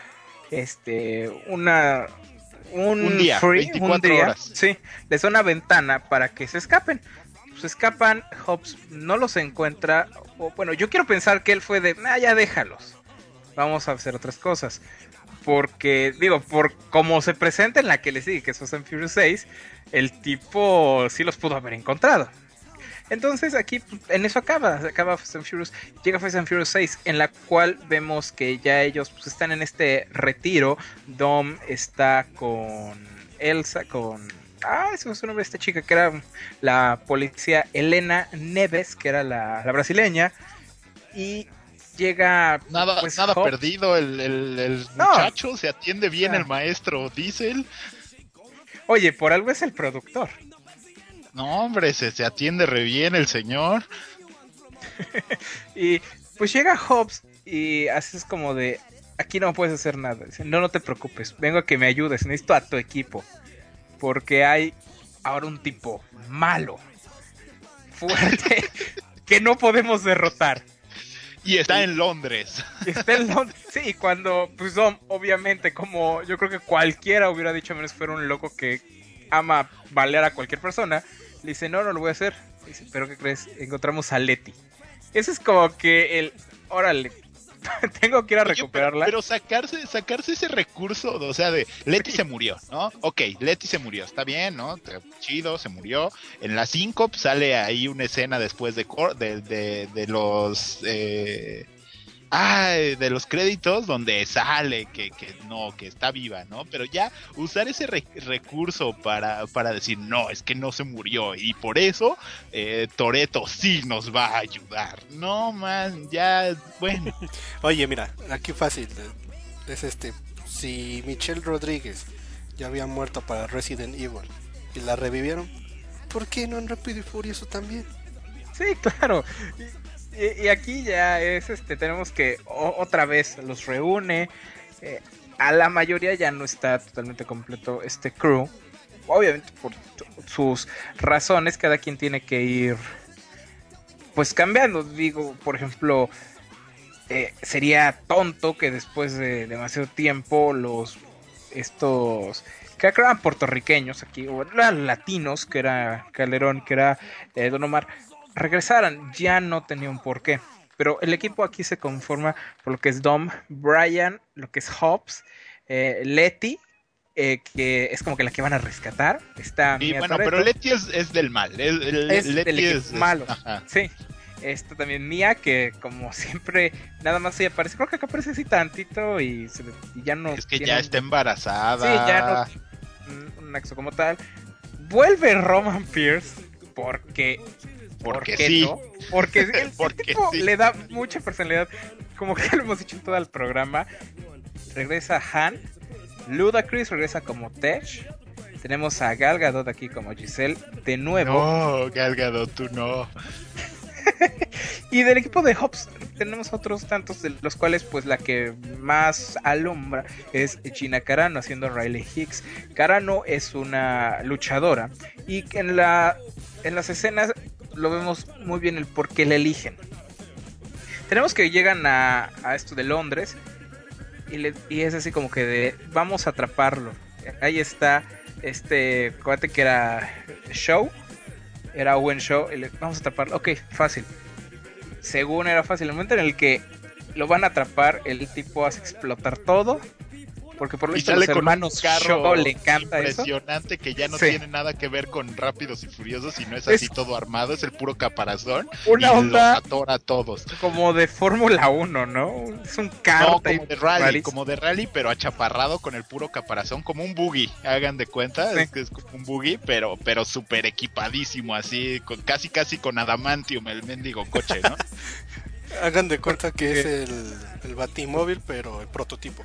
un día, free, 24 horas. Sí, les da una ventana para que se escapen. Se escapan, Hobbs no los encuentra, o bueno, yo quiero pensar que él fue de, ya déjalos, vamos a hacer otras cosas. Porque, por cómo se presenta en la que le sigue, que es Fast and Furious 6, el tipo sí los pudo haber encontrado. Entonces aquí en eso acaba Fast and Furious. Llega Fast and Furious 6, en la cual vemos que ya ellos pues, están en este retiro. Dom está con Elsa, ese es su nombre de esta chica que era la policía Elena Neves, que era la brasileña. Y llega nada Hobbs. perdido el muchacho, se atiende bien el maestro Diesel. Oye, por algo es el productor. No, hombre, se atiende re bien el señor. Y pues llega Hobbs y haces como de, aquí no puedes hacer nada. Dice, no te preocupes, vengo a que me ayudes, necesito a tu equipo. Porque hay ahora un tipo malo, fuerte, que no podemos derrotar. Y está en Londres. Sí, y cuando, pues obviamente, como yo creo que cualquiera hubiera dicho, menos fuera un loco que ama balear a cualquier persona, le dice, no lo voy a hacer. Dice, pero ¿qué crees? Encontramos a Letty. Ese es como que órale, tengo que ir a recuperarla. Pero sacarse ese recurso, o sea, de Letty se murió, ¿no? Ok, Letty se murió, está bien, ¿no? Chido, se murió. En la 5 sale ahí una escena después de los de los créditos donde sale que está viva, ¿no? Pero ya usar ese recurso para decir, no, es que no se murió y por eso Toretto sí nos va a ayudar. No, man, ya, bueno. Oye, mira, aquí fácil, es si Michelle Rodríguez ya había muerto para Resident Evil y la revivieron, ¿por qué no en Rápido y Furioso también? Sí, claro. Y aquí ya es, tenemos que otra vez los reúne. A la mayoría ya no está totalmente completo este crew. Obviamente por sus razones, cada quien tiene que ir pues cambiando. Digo, por ejemplo, sería tonto que después de demasiado tiempo estos que eran puertorriqueños aquí, o eran latinos, que era Calderón, que era Don Omar, regresaran. Ya no tenía un porqué, pero el equipo aquí se conforma por lo que es Dom, Brian, lo que es Hobbs, Letty, que es como que la que van a rescatar. Está y bueno, Toretto, pero Letty es del mal, Letty es malo. Sí, está también Mia, que como siempre nada más ella aparece, creo que acá aparece así tantito y ya no es que ya está embarazada. Sí, ya no un nexo como tal. Vuelve Roman Pierce porque sí. ¿no? Porque el tipo sí le da mucha personalidad, como que lo hemos dicho en todo el programa. Regresa Han, Ludacris regresa como Tesh. Tenemos a Gal Gadot aquí como Giselle de nuevo. No, Gal Gadot, tú no. Y del equipo de Hobbs tenemos otros tantos, de los cuales pues la que más alumbra es Gina Carano haciendo Riley Hicks. Carano es una luchadora y en las escenas lo vemos muy bien el por qué la eligen. Tenemos que llegan a esto de Londres y es así como que de vamos a atraparlo. Ahí está cuate que era Show. Era Owen Shaw, vamos a atraparlo. Ok, fácil. Según era fácil. El momento en el que lo van a atrapar, el tipo hace explotar todo. Porque por lo visto los hermanos Shaw le encanta eso. Impresionante, que ya no tiene nada que ver con Rápidos y Furiosos, sino es así todo armado, es el puro caparazón. Una onda los atora a todos. Como de Fórmula 1, ¿no? Es un carro. No, como de rally, pero achaparrado con el puro caparazón, como un buggy, hagan de cuenta, sí. Es como un buggy, pero súper equipadísimo, así, casi con adamantium, el mendigo coche, ¿no? Hagan de cuenta que es el Batimóvil, pero el prototipo.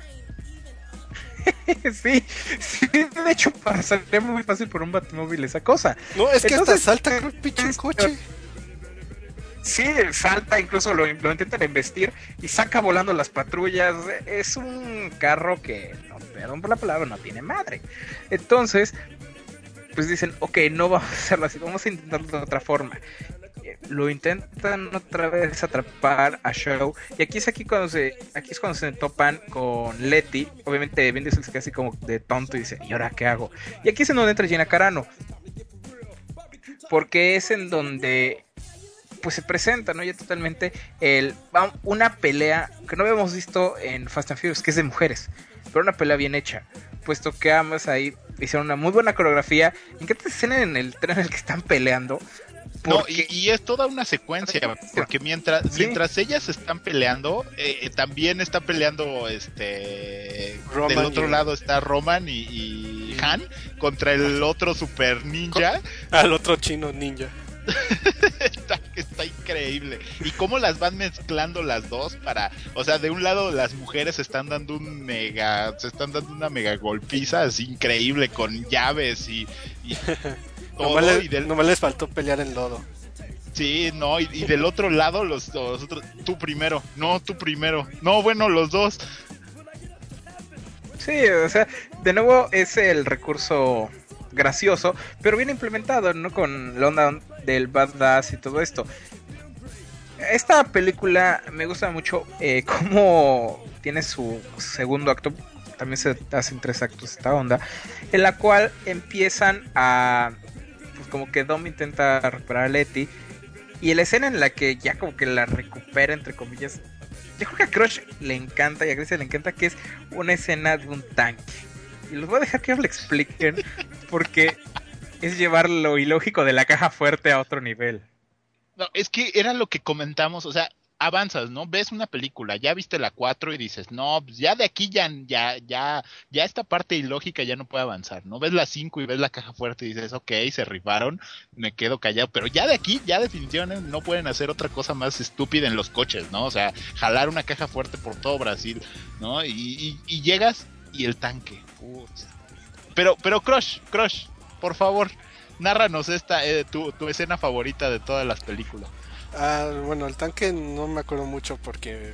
Sí, de hecho pasaría muy fácil por un Batimóvil esa cosa. No, es que hasta salta el pinche coche. Sí, salta, incluso lo intentan embestir y saca volando las patrullas. Es un carro que, no, perdón por la palabra, no tiene madre. Entonces, pues dicen, ok, no vamos a hacerlo así, vamos a intentarlo de otra forma. Lo intentan otra vez atrapar a Show. Y aquí es cuando se topan con Letty. Obviamente Vin Diesel se queda así como de tonto y dice, ¿y ahora qué hago? Y aquí es en donde entra Gina Carano, porque es en donde pues se presenta, ¿no? Ya totalmente una pelea que no habíamos visto en Fast and Furious, que es de mujeres, pero una pelea bien hecha, puesto que ambas ahí hicieron una muy buena coreografía. En cada escena en el tren en el que están peleando, No, Porque- y es toda una secuencia, porque mientras ellas están peleando, también está peleando Roman del otro y- lado está Roman y Han contra el otro super ninja. Al otro chino ninja. Está increíble. Y cómo las van mezclando las dos para, o sea, de un lado las mujeres se están dando una mega golpiza así increíble con llaves y todo, Nomás les faltó pelear en lodo. sí, no, y del otro lado los otros, tú primero, no, bueno, los dos. Sí, o sea, de nuevo es el recurso gracioso, pero bien implementado, ¿no? Con la onda del badass y todo esto. Esta película me gusta mucho cómo tiene su segundo acto. También se hacen 3 actos esta onda, en la cual empiezan a, pues como que Dom intenta recuperar a Letty, y la escena en la que ya como que la recupera, entre comillas, yo creo que a Crush le encanta y a Grecia le encanta, que es una escena de un tanque. Y los voy a dejar que os lo expliquen, porque es llevar lo ilógico de la caja fuerte a otro nivel. No, es que era lo que comentamos, o sea, avanzas, ¿no? Ves una película, ya viste la 4 y dices, no, pues ya de aquí ya esta parte ilógica ya no puede avanzar, ¿no? Ves la 5 y ves la caja fuerte y dices, ok, se rifaron, me quedo callado, pero ya de aquí, ya definitivamente no pueden hacer otra cosa más estúpida en los coches, ¿no? O sea, jalar una caja fuerte por todo Brasil, ¿no? Y llegas y el tanque. Pero Crush, por favor, nárranos tu escena favorita de todas las películas. Bueno, el tanque no me acuerdo mucho porque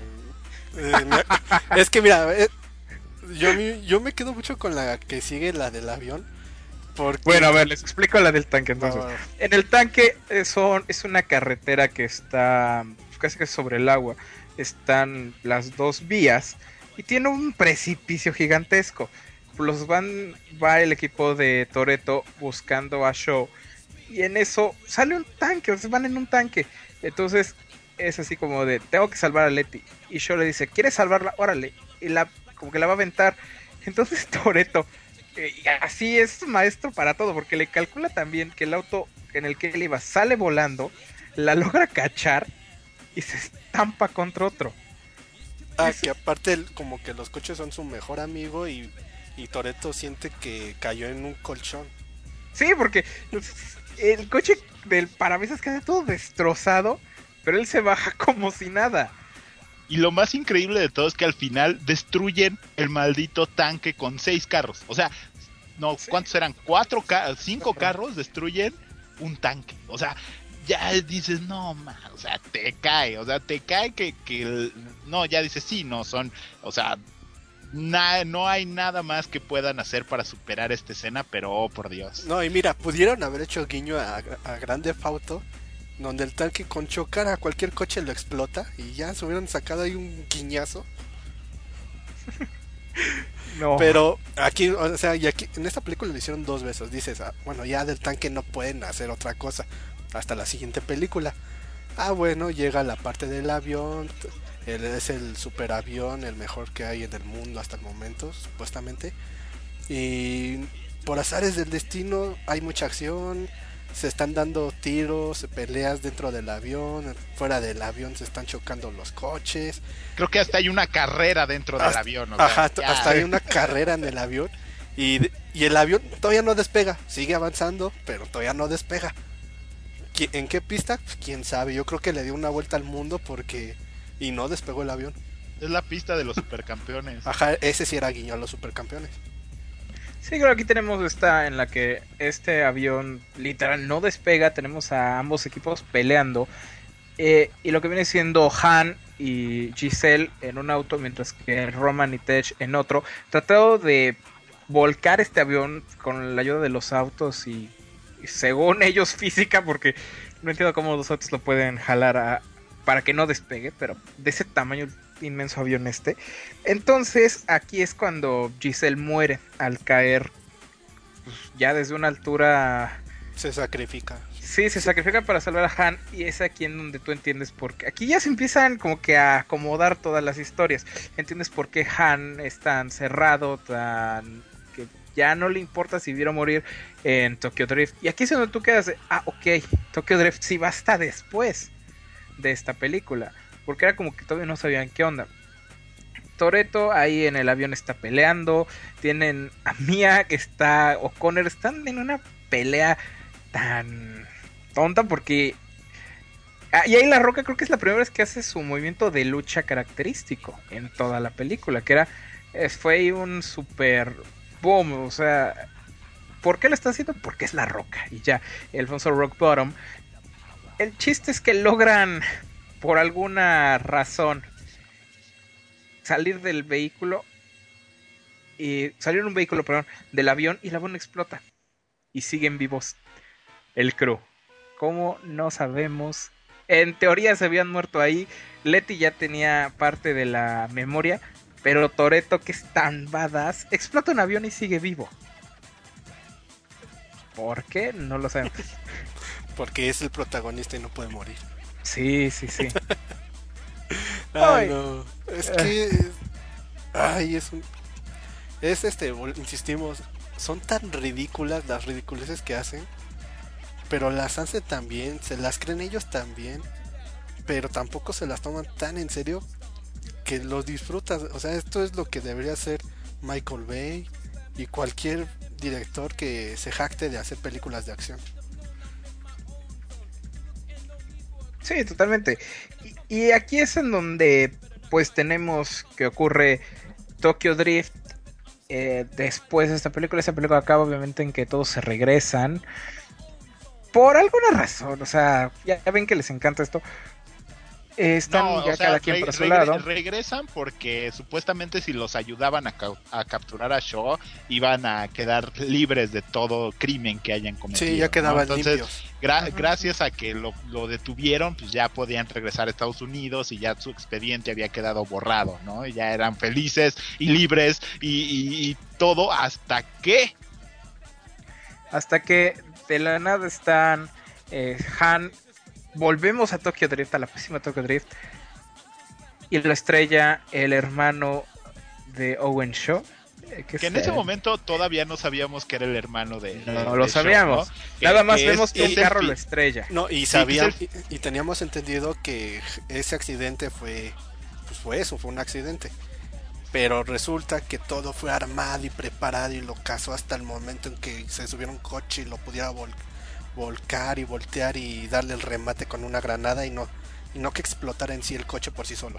es que mira, yo me quedo mucho con la que sigue, la del avión, porque Bueno, a ver, les explico la del tanque entonces. Ah, En el tanque es una carretera que está casi que sobre el agua. Están las 2 vías y tiene un precipicio gigantesco. Va el equipo de Toretto buscando a Shaw, y en eso sale un tanque, o sea, van en un tanque. Entonces es así como de, tengo que salvar a Letty. Y Shaw le dice, ¿quieres salvarla? Órale. Y como que la va a aventar. Entonces Toretto, así es maestro para todo, porque le calcula también que el auto en el que él iba sale volando, la logra cachar y se estampa contra otro. que aparte como que los coches son su mejor amigo y Toretto siente que cayó en un colchón. Sí, porque el coche del parabrisas queda todo destrozado, pero él se baja como si nada. Y lo más increíble de todo es que al final destruyen el maldito tanque con 6 carros. O sea, no, ¿cuántos eran? 5 carros destruyen un tanque. O sea, ya dices, no, o sea, te cae que no, ya dices, sí, no son, o sea, no hay nada más que puedan hacer para superar esta escena, pero oh, por Dios. No, y mira, pudieron haber hecho guiño a Grand Theft Auto, donde el tanque con chocar a cualquier coche lo explota y ya se hubieran sacado ahí un guiñazo. No. Pero aquí, o sea, y aquí en esta película lo hicieron 2 veces. Dices, bueno, ya del tanque no pueden hacer otra cosa hasta la siguiente película. Bueno, llega la parte del avión. Es el superavión, el mejor que hay en el mundo hasta el momento, supuestamente. Y por azares del destino hay mucha acción. Se están dando tiros, peleas dentro del avión. Fuera del avión se están chocando los coches. Creo que hasta hay una carrera dentro del avión. O sea, Ajá, hasta hay una carrera en el avión. Y el avión todavía no despega. Sigue avanzando, pero todavía no despega. ¿En qué pista? Pues, quién sabe. Yo creo que le dio una vuelta al mundo porque... Y no despegó el avión. Es la pista de los supercampeones. Ajá, ese sí era guiño a los supercampeones. Sí, creo que aquí tenemos esta en la que este avión literal no despega. Tenemos a ambos equipos peleando. Y lo que viene siendo Han y Giselle en un auto, mientras que Roman y Tej en otro, tratando de volcar este avión con la ayuda de los autos y según ellos física, porque no entiendo cómo los autos lo pueden jalar para que no despegue, pero de ese tamaño inmenso avión este. Entonces aquí es cuando Giselle muere al caer, pues, ya desde una altura. Se sacrifica. Sí, se sacrifica para salvar a Han, y es aquí en donde tú entiendes por qué. Aquí ya se empiezan como que a acomodar todas las historias. Entiendes por qué Han es tan cerrado, que ya no le importa si viera morir en Tokyo Drift. Y aquí es donde tú quedas de, ok, Tokyo Drift sí va hasta después de esta película, porque era como que todavía no sabían qué onda. Toretto ahí en el avión está peleando, tienen a Mia que está, O'Connor, están en una pelea tan tonta porque... y ahí La Roca creo que es la primera vez que hace su movimiento de lucha característico en toda la película, que fue un super boom, o sea, ¿por qué lo está haciendo? Porque es La Roca, y ya, Alfonso Rock Bottom. El chiste es que logran, por alguna razón, salir del vehículo, del avión, y el avión explota, y siguen vivos el crew. ¿Cómo? No sabemos. En teoría se habían muerto ahí. Letty ya tenía parte de la memoria, pero Toretto, que es tan badass, explota un avión y sigue vivo. ¿Por qué? No lo sabemos. Porque es el protagonista y no puede morir. Sí. Ay, no. Es que... Ay, insistimos, son tan ridículas las ridiculeces que hacen, pero las hacen tan bien, se las creen ellos también, pero tampoco se las toman tan en serio que los disfrutas. O sea, esto es lo que debería hacer Michael Bay y cualquier director que se jacte de hacer películas de acción. Sí, totalmente. Y aquí es en donde pues tenemos que ocurre Tokyo Drift. Después de esta película acaba obviamente en que todos se regresan por alguna razón, o sea, ya ven que les encanta esto. Están ya cada quien por su lado. Regresan porque supuestamente si los ayudaban a capturar a Shaw, iban a quedar libres de todo crimen que hayan cometido. Sí, ya quedaban, ¿no? Entonces, limpios. Gracias a que lo detuvieron, pues ya podían regresar a Estados Unidos y ya su expediente había quedado borrado, ¿no? Y ya eran felices y libres y todo hasta que de la nada están Han. Volvemos a Tokyo Drift, a la próxima Tokyo Drift, y lo estrella el hermano de Owen Shaw, que en ese momento todavía no sabíamos que era el hermano de no lo sabíamos, Shaw, ¿no? Nada más vemos que un carro lo estrella. No, y sabíamos, y teníamos entendido que ese accidente fue eso, fue un accidente. Pero resulta que todo fue armado y preparado y lo cazó hasta el momento en que se subiera un coche y lo pudiera volcar y voltear y darle el remate con una granada y no que explotara en sí el coche por sí solo.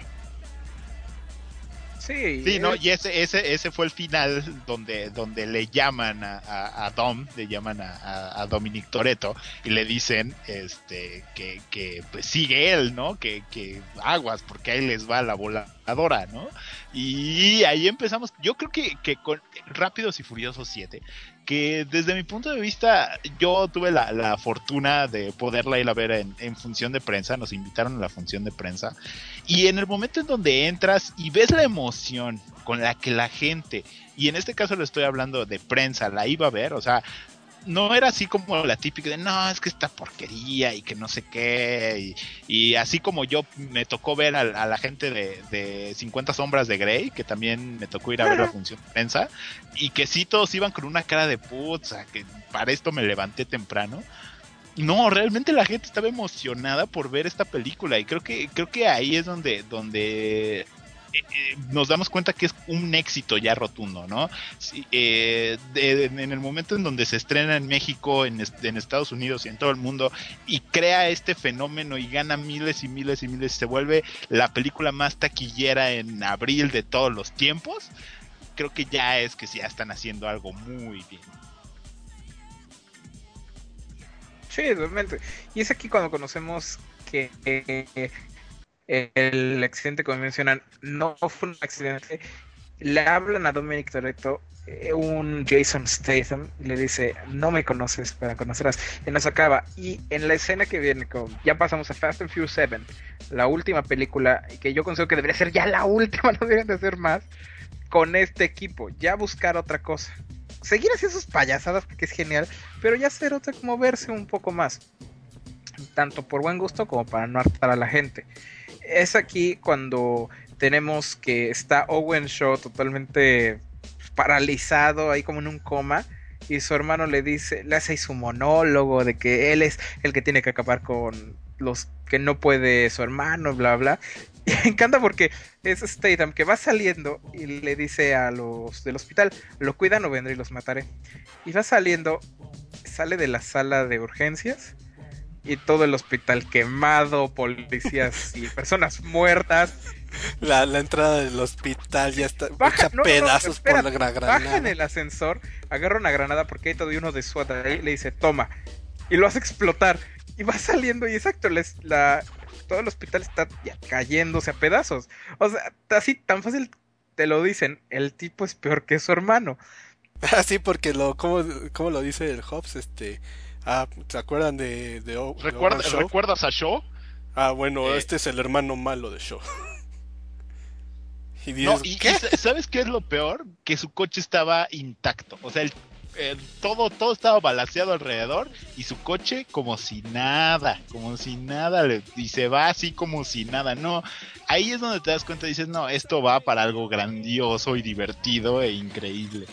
Sí, no, y ese fue el final donde le llaman a Dom, le llaman a Dominic Toretto y le dicen que pues sigue él, ¿no? Que aguas, porque ahí les va la voladora, ¿no? Y ahí empezamos, yo creo que con Rápidos y Furiosos 7, que desde mi punto de vista yo tuve la fortuna de poderla ir a ver en función de prensa, nos invitaron a la función de prensa, y en el momento en donde entras y ves la emoción con la que la gente, y en este caso le estoy hablando de prensa, la iba a ver, o sea, no era así como la típica de no, es que esta porquería y que no sé qué, y así como yo me tocó ver a la gente de 50 sombras de Grey, que también me tocó ir a ver la función de prensa, y que sí todos iban con una cara de putz, que para esto me levanté temprano. No, realmente la gente estaba emocionada por ver esta película, y creo que ahí es donde nos damos cuenta que es un éxito ya rotundo, ¿no? En el momento en donde se estrena en México, en Estados Unidos y en todo el mundo, y crea este fenómeno y gana miles y miles y miles, se vuelve la película más taquillera en abril de todos los tiempos, creo que ya están haciendo algo muy bien. Sí, realmente. Y es aquí cuando conocemos que el accidente, como mencionan, no fue un accidente. Le hablan a Dominic Toretto, un Jason Statham, y le dice, no me conoces para conocerás. Y nos acaba. Y en la escena que viene, ya pasamos a Fast and Furious 7, la última película, que yo considero que debería ser ya la última, no deberían de hacer más, con este equipo, ya buscar otra cosa. Seguir haciendo sus payasadas, porque es genial, pero ya hacer otra, como verse un poco más. Tanto por buen gusto como para no hartar a la gente. Es aquí cuando tenemos que está Owen Shaw totalmente paralizado, ahí como en un coma. Y su hermano le hace ahí su monólogo de que él es el que tiene que acabar con los que no puede su hermano, bla, bla. Y me encanta porque es Statham que va saliendo y le dice a los del hospital, lo cuidan o vendré y los mataré. Y va saliendo, sale de la sala de urgencias y todo el hospital quemado, policías y personas muertas. La entrada del hospital ya está hecha pedazos por la granada. Baja en el ascensor, agarra una granada porque hay todo uno de SWAT ahí, le dice toma, y lo hace explotar. Y va saliendo y exacto, todo el hospital está ya cayéndose a pedazos. O sea, así tan fácil te lo dicen, el tipo es peor que su hermano. Sí, porque ¿cómo lo dice el Hobbs? ¿Se acuerdan de ¿Recuerdas a Shaw? Bueno, este es el hermano malo de Shaw. Y dices, no, ¿y sabes qué es lo peor? Que su coche estaba intacto. O sea, todo estaba balaceado alrededor y su coche como si nada, y se va así como si nada. No, ahí es donde te das cuenta y dices, no, esto va para algo grandioso y divertido e increíble.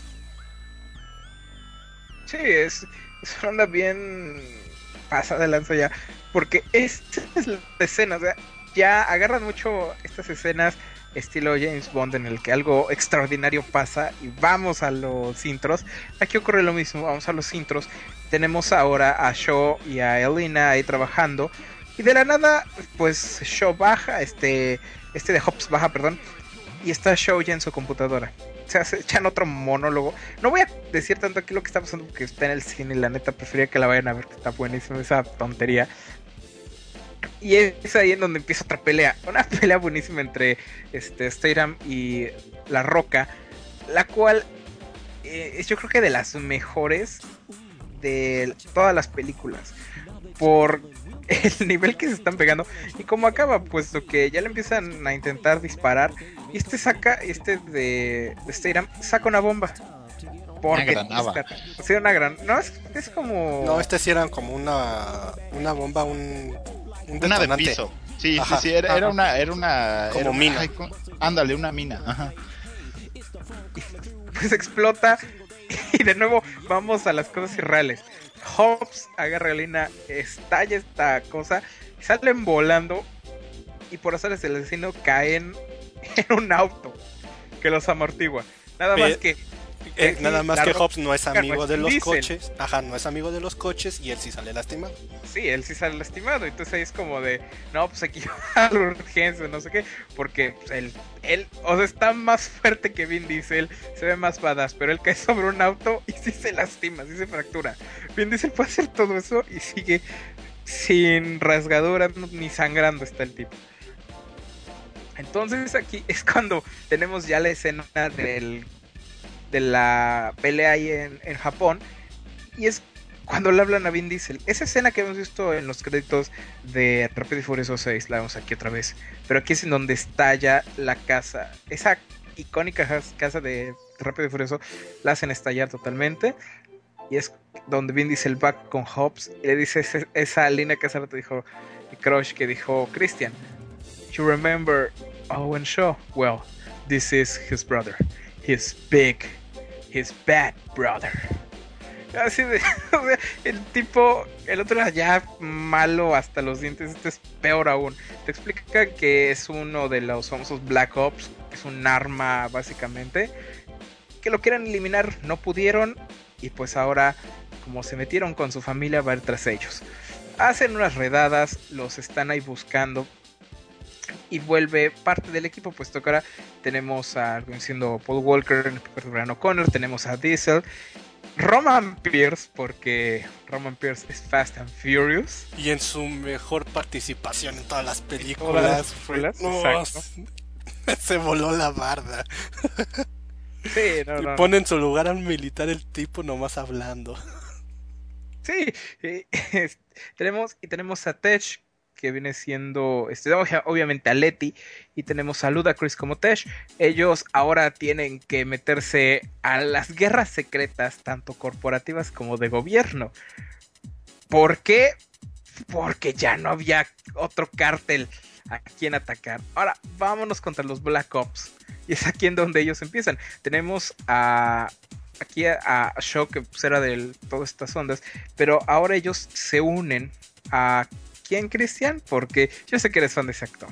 Sí, es una onda bien pasada de lanza ya, porque esta es la escena, o sea, ya agarran mucho estas escenas estilo James Bond en el que algo extraordinario pasa y vamos a los intros. Aquí ocurre lo mismo, vamos a los intros. Tenemos ahora a Shaw y a Elena ahí trabajando y de la nada pues Shaw baja, de Hobbs baja, perdón, y está Shaw ya en su computadora. O sea, se echan otro monólogo. No voy a decir tanto aquí lo que está pasando porque está en el cine y la neta preferiría que la vayan a ver, que está buenísima esa tontería. Y es ahí en donde empieza otra pelea. Una pelea buenísima entre Statham y La Roca, la cual es yo creo que de las mejores de todas las películas. Por el nivel que se están pegando. Y como acaba, puesto que ya le empiezan a intentar disparar. Y de Statham saca una bomba. Porque una gran. No, es como. No, sí eran como una bomba, un una de piso. Sí, ajá, sí, era una como mina. Ándale, una mina. Ajá. Pues explota y de nuevo vamos a las cosas irreales. Hobbs agarra a Elena, estalla esta cosa, salen volando y por azares del destino caen en un auto que los amortigua. Nada más que Hobbs no es amigo de los coches. Ajá, no es amigo de los coches y él sí sale lastimado. Sí, él sí sale lastimado. Entonces ahí es como de, no, pues aquí va a la urgencia, no sé qué. Porque él, o sea, está más fuerte que Vin Diesel, se ve más badass, pero él cae sobre un auto y sí se lastima, sí se fractura. Vin Diesel puede hacer todo eso y sigue sin rasgaduras ni sangrando está el tipo. Entonces aquí es cuando tenemos ya la escena de la pelea ahí en Japón, y es cuando le hablan a Vin Diesel. Esa escena que hemos visto en los créditos de Rápido y Furioso 6, la vemos aquí otra vez, pero aquí es en donde estalla la casa, esa icónica casa de Rápido y Furioso, la hacen estallar totalmente, y es donde Vin Diesel va con Hobbs y le dice esa línea que hace rato dijo Crush, que dijo Christian, you remember Owen Shaw? Well, this is his brother. His bad brother. Así de, o sea, el tipo, el otro era ya malo hasta los dientes, este es peor aún. Te explica que es uno de los famosos Black Ops, es un arma básicamente, que lo quieren eliminar, no pudieron, y pues ahora, como se metieron con su familia, va a ir tras ellos. Hacen unas redadas, los están ahí buscando, y vuelve parte del equipo, pues ahora tenemos a siendo Paul Walker, Brian O'Connor, tenemos a Diesel, Roman Pierce, porque Roman Pierce es Fast and Furious. Y en su mejor participación en todas las películas. Se voló la barda. Sí, no. Pone en su lugar a un militar el tipo nomás hablando. Sí, tenemos a Tej, que viene siendo obviamente a Letty, y tenemos a Ludacris como Tej. Ellos ahora tienen que meterse a las guerras secretas, tanto corporativas como de gobierno. ¿Por qué? porque ya no había otro cártel a quien atacar. Ahora, vámonos contra los Black Ops. Y es aquí en donde ellos empiezan. Tenemos aquí a Shaw, que pues era de todas estas ondas, pero ahora ellos se unen a... ¿Quién, Cristian? Porque yo sé que eres fan de ese actor.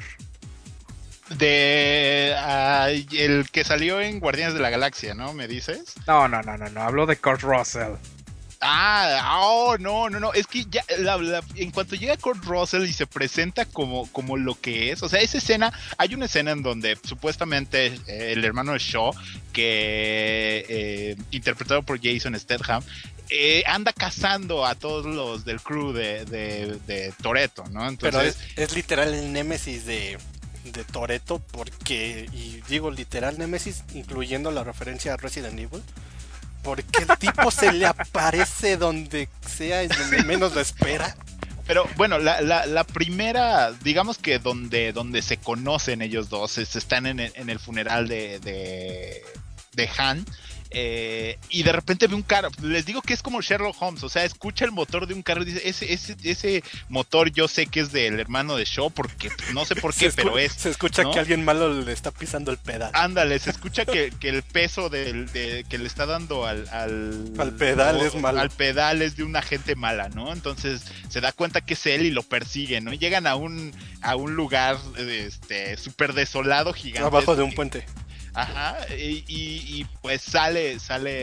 El que salió en Guardianes de la Galaxia, ¿no? ¿Me dices? No, hablo de Kurt Russell. No, es que ya en cuanto llega Kurt Russell y se presenta como lo que es, o sea, esa escena, hay una escena en donde supuestamente el hermano de Shaw, que interpretado por Jason Statham, anda cazando a todos los del crew de Toretto, ¿no? Entonces, pero es literal el némesis de Toretto, porque, y digo literal némesis, incluyendo la referencia a Resident Evil, porque el tipo se le aparece donde sea y donde menos lo espera. Pero bueno, la primera, digamos que donde se conocen ellos dos, están en el funeral de Han. Y de repente ve un carro. Les digo que es como Sherlock Holmes. O sea, escucha el motor de un carro y dice: ese motor yo sé que es del hermano de Shaw, porque no sé por qué, pero es. Se escucha, ¿no?, que alguien malo le está pisando el pedal. Ándale, se escucha que el peso que le está dando al pedal es malo. Al pedal es de una gente mala, ¿no? Entonces se da cuenta que es él y lo persiguen, ¿no? Y llegan a un lugar súper desolado, gigante. Abajo de un puente. Ajá, y pues se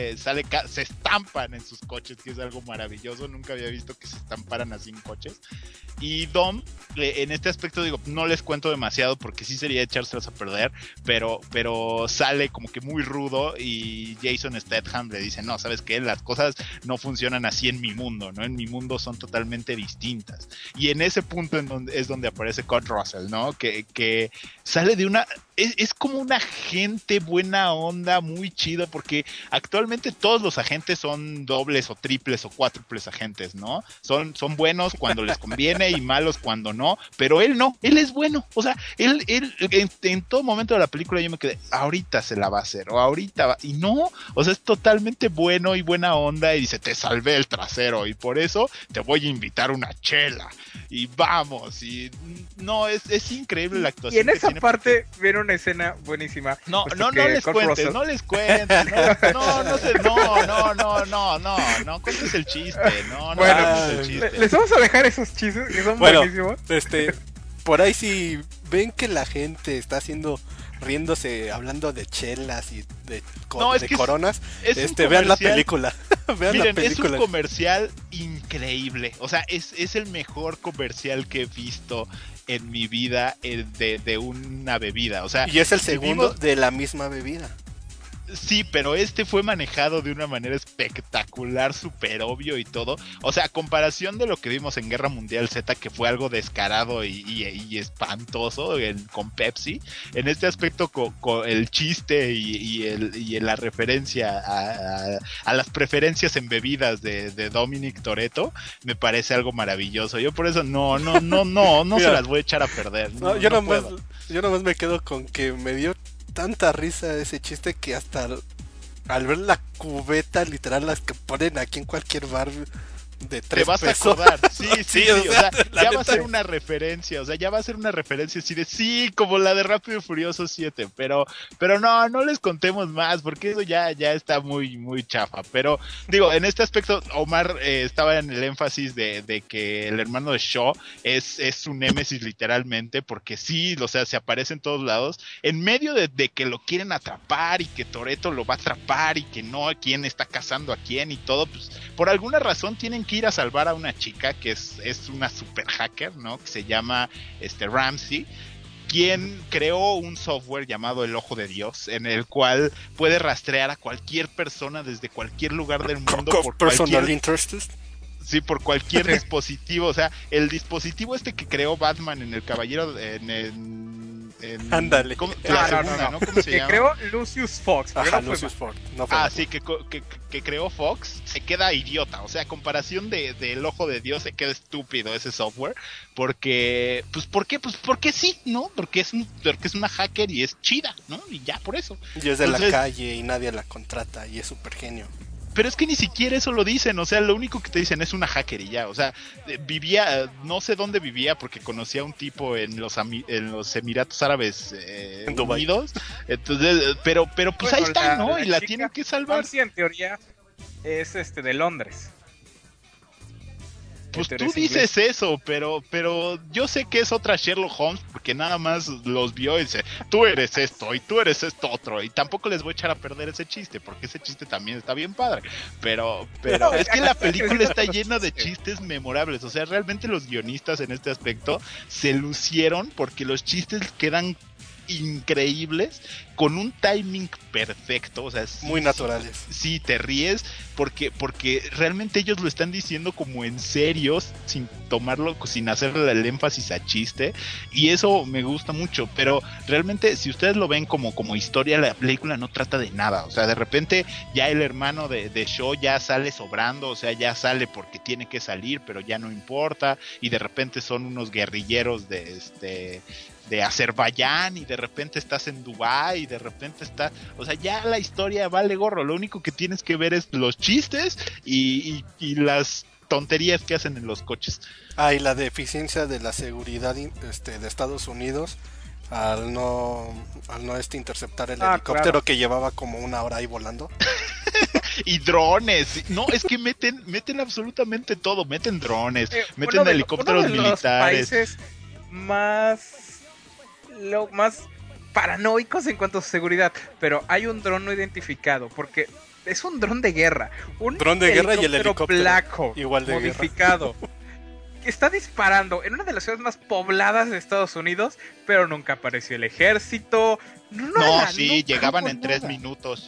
estampan en sus coches, que es algo maravilloso. Nunca había visto que se estamparan así en coches. Y Dom, en este aspecto, digo, no les cuento demasiado porque sí sería echárselos a perder, pero sale como que muy rudo y Jason Statham le dice: no, ¿sabes qué? Las cosas no funcionan así en mi mundo, ¿no? En mi mundo son totalmente distintas. Y en ese punto es donde aparece Kurt Russell, ¿no? Que sale de una... Es como un agente buena onda, muy chido, porque actualmente todos los agentes son dobles o triples o cuádruples agentes, ¿no? Son buenos cuando les conviene y malos cuando no, pero él no, él es bueno. O sea, él en todo momento de la película yo me quedé: ahorita se la va a hacer, o ahorita va, y no, o sea, es totalmente bueno y buena onda, y dice: te salvé el trasero y por eso te voy a invitar una chela, y vamos, y no, es increíble la actuación. Y en esa parte vieron una escena buenísima. No les cuentes, no cuentes el chiste, no cuentes el chiste. Les vamos a dejar esos chistes que son buenísimos. Por ahí, si ven que la gente está riéndose, hablando de chelas y de coronas, vean la película. Miren, es un comercial increíble. O sea, es el mejor comercial que he visto en mi vida de una bebida. O sea, y es el segundo de la misma bebida. Sí, pero fue manejado de una manera espectacular, súper obvio y todo. O sea, a comparación de lo que vimos en Guerra Mundial Z, que fue algo descarado y espantoso con Pepsi, en este aspecto con el chiste y la referencia a las preferencias en bebidas de Dominic Toretto, me parece algo maravilloso. Yo por eso no Mira, se las voy a echar a perder. Yo nomás me quedo con que me dio tanta risa ese chiste que hasta al ver la cubeta, literal, las que ponen aquí en cualquier bar de 3 te vas pesos. a acordar. Sí, o sea, ya va a ser una referencia, así de sí, como la de Rápido y Furioso 7, pero no les contemos más, porque eso ya está muy, muy chafa. Pero digo, en este aspecto, Omar estaba en el énfasis de que el hermano de Shaw es su némesis literalmente, porque sí, o sea, se aparece en todos lados, en medio de que lo quieren atrapar y que Toretto lo va a atrapar y que no, quién está cazando a quién y todo, pues por alguna razón tienen que ir a salvar a una chica que es una super hacker, ¿no? Que se llama Ramsey, quien creó un software llamado el Ojo de Dios, en el cual puede rastrear a cualquier persona desde cualquier lugar del mundo por cualquier dispositivo. O sea, el dispositivo que creó Batman en el Caballero ándale. ¿Cómo se que llama? creó Lucius Fox. Lucius Fox. Que creó Fox, se queda idiota. O sea, a comparación del Ojo de Dios, se queda estúpido ese software. Porque, ¿por qué? Pues porque sí, ¿no? Porque es una hacker y es chida, ¿no? Y ya, por eso. Y es de la calle y nadie la contrata y es súper genio. Pero es que ni siquiera eso lo dicen, o sea, lo único que te dicen es una hacker y ya, o sea, vivía, no sé dónde vivía porque conocía a un tipo en los Emiratos Árabes Unidos, entonces, pero pues Bueno, ahí está, ¿no? Y la chica, tienen que salvar. Sí, en teoría es de Londres. Pues En tú teoría es dices eso, pero yo sé que es otra Sherlock Holmes porque nada más los vio y dice, tú eres esto y tú eres esto otro, y tampoco les voy a echar a perder ese chiste porque ese chiste también está bien padre, pero es que la película está llena de chistes memorables, o sea, realmente los guionistas en este aspecto se lucieron porque los chistes quedan increíbles, con un timing perfecto, o sea, sí, muy naturales. Sí, te ríes porque realmente ellos lo están diciendo como en serio, sin tomarlo, sin hacerle el énfasis a chiste, y eso me gusta mucho, pero realmente si ustedes lo ven como historia, la película no trata de nada, o sea, de repente ya el hermano de Shaw ya sale sobrando, o sea, ya sale porque tiene que salir, pero ya no importa, y de repente son unos guerrilleros de Azerbaiyán, y de repente estás en Dubái, y de repente o sea, ya la historia vale gorro, lo único que tienes que ver es los chistes y las tonterías que hacen en los coches. Y la deficiencia de la seguridad de Estados Unidos al no interceptar el helicóptero, claro, que llevaba como 1 hora ahí volando. Y drones, no, es que meten absolutamente todo, meten drones, meten helicópteros militares. Los países más paranoicos en cuanto a su seguridad, pero hay un dron no identificado, porque es un dron de guerra, un dron de guerra y el helicóptero Blaco, igual de modificado, que está disparando en una de las ciudades más pobladas de Estados Unidos, pero nunca apareció el ejército. Llegaban en 3 minutos.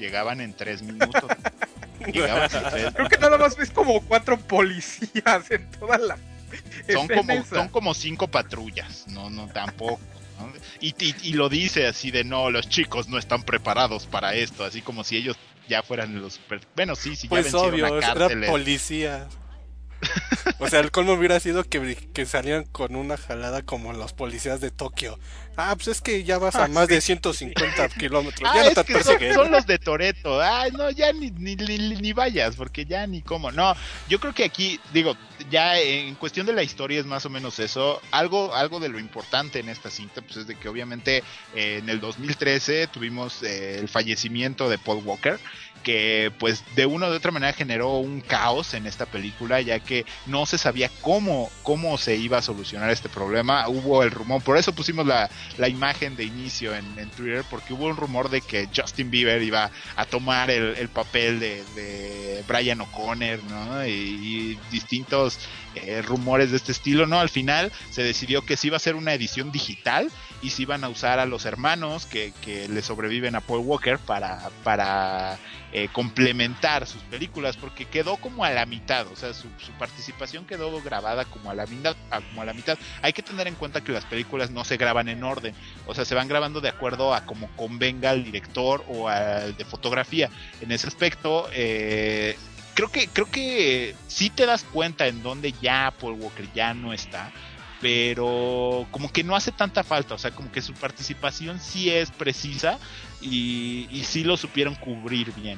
Creo que nada más ves como 4 policías en toda la... Son como 5 patrullas, no tampoco. ¿no? Y lo dice así de no, los chicos no están preparados para esto, así como si ellos ya fueran los... Bueno, sí, pues ya vencieron obvio, a cárceles. Era policía. O sea, el colmo hubiera sido que salieran con una jalada como los policías de Tokio. Pues es que ya vas a más de 150 kilómetros. Ya no te persiguen. Son los de Toretto. No, ya ni vayas, porque ya ni cómo. No, yo creo que aquí, digo, ya en cuestión de la historia es más o menos eso. Algo de lo importante en esta cinta, pues es de que obviamente en el 2013 tuvimos el fallecimiento de Paul Walker, que pues de una u otra manera generó un caos en esta película, ya que no se sabía cómo se iba a solucionar este problema. Hubo el rumor, por eso pusimos la imagen de inicio en Twitter, porque hubo un rumor de que Justin Bieber iba a tomar el papel de Brian O'Connor, ¿no? Y distintos rumores de este estilo, ¿no? Al final se decidió que sí iba a ser una edición digital y sí iban a usar a los hermanos que le sobreviven a Paul Walker para complementar sus películas, porque quedó como a la mitad, o sea, su participación quedó grabada como a la mitad. Hay que tener en cuenta que las películas no se graban en orden, o sea, se van grabando de acuerdo a como convenga al director o al de fotografía. En ese aspecto, creo que sí te das cuenta en donde ya Paul Walker ya no está, pero como que no hace tanta falta, o sea, como que su participación sí es precisa y sí lo supieron cubrir bien.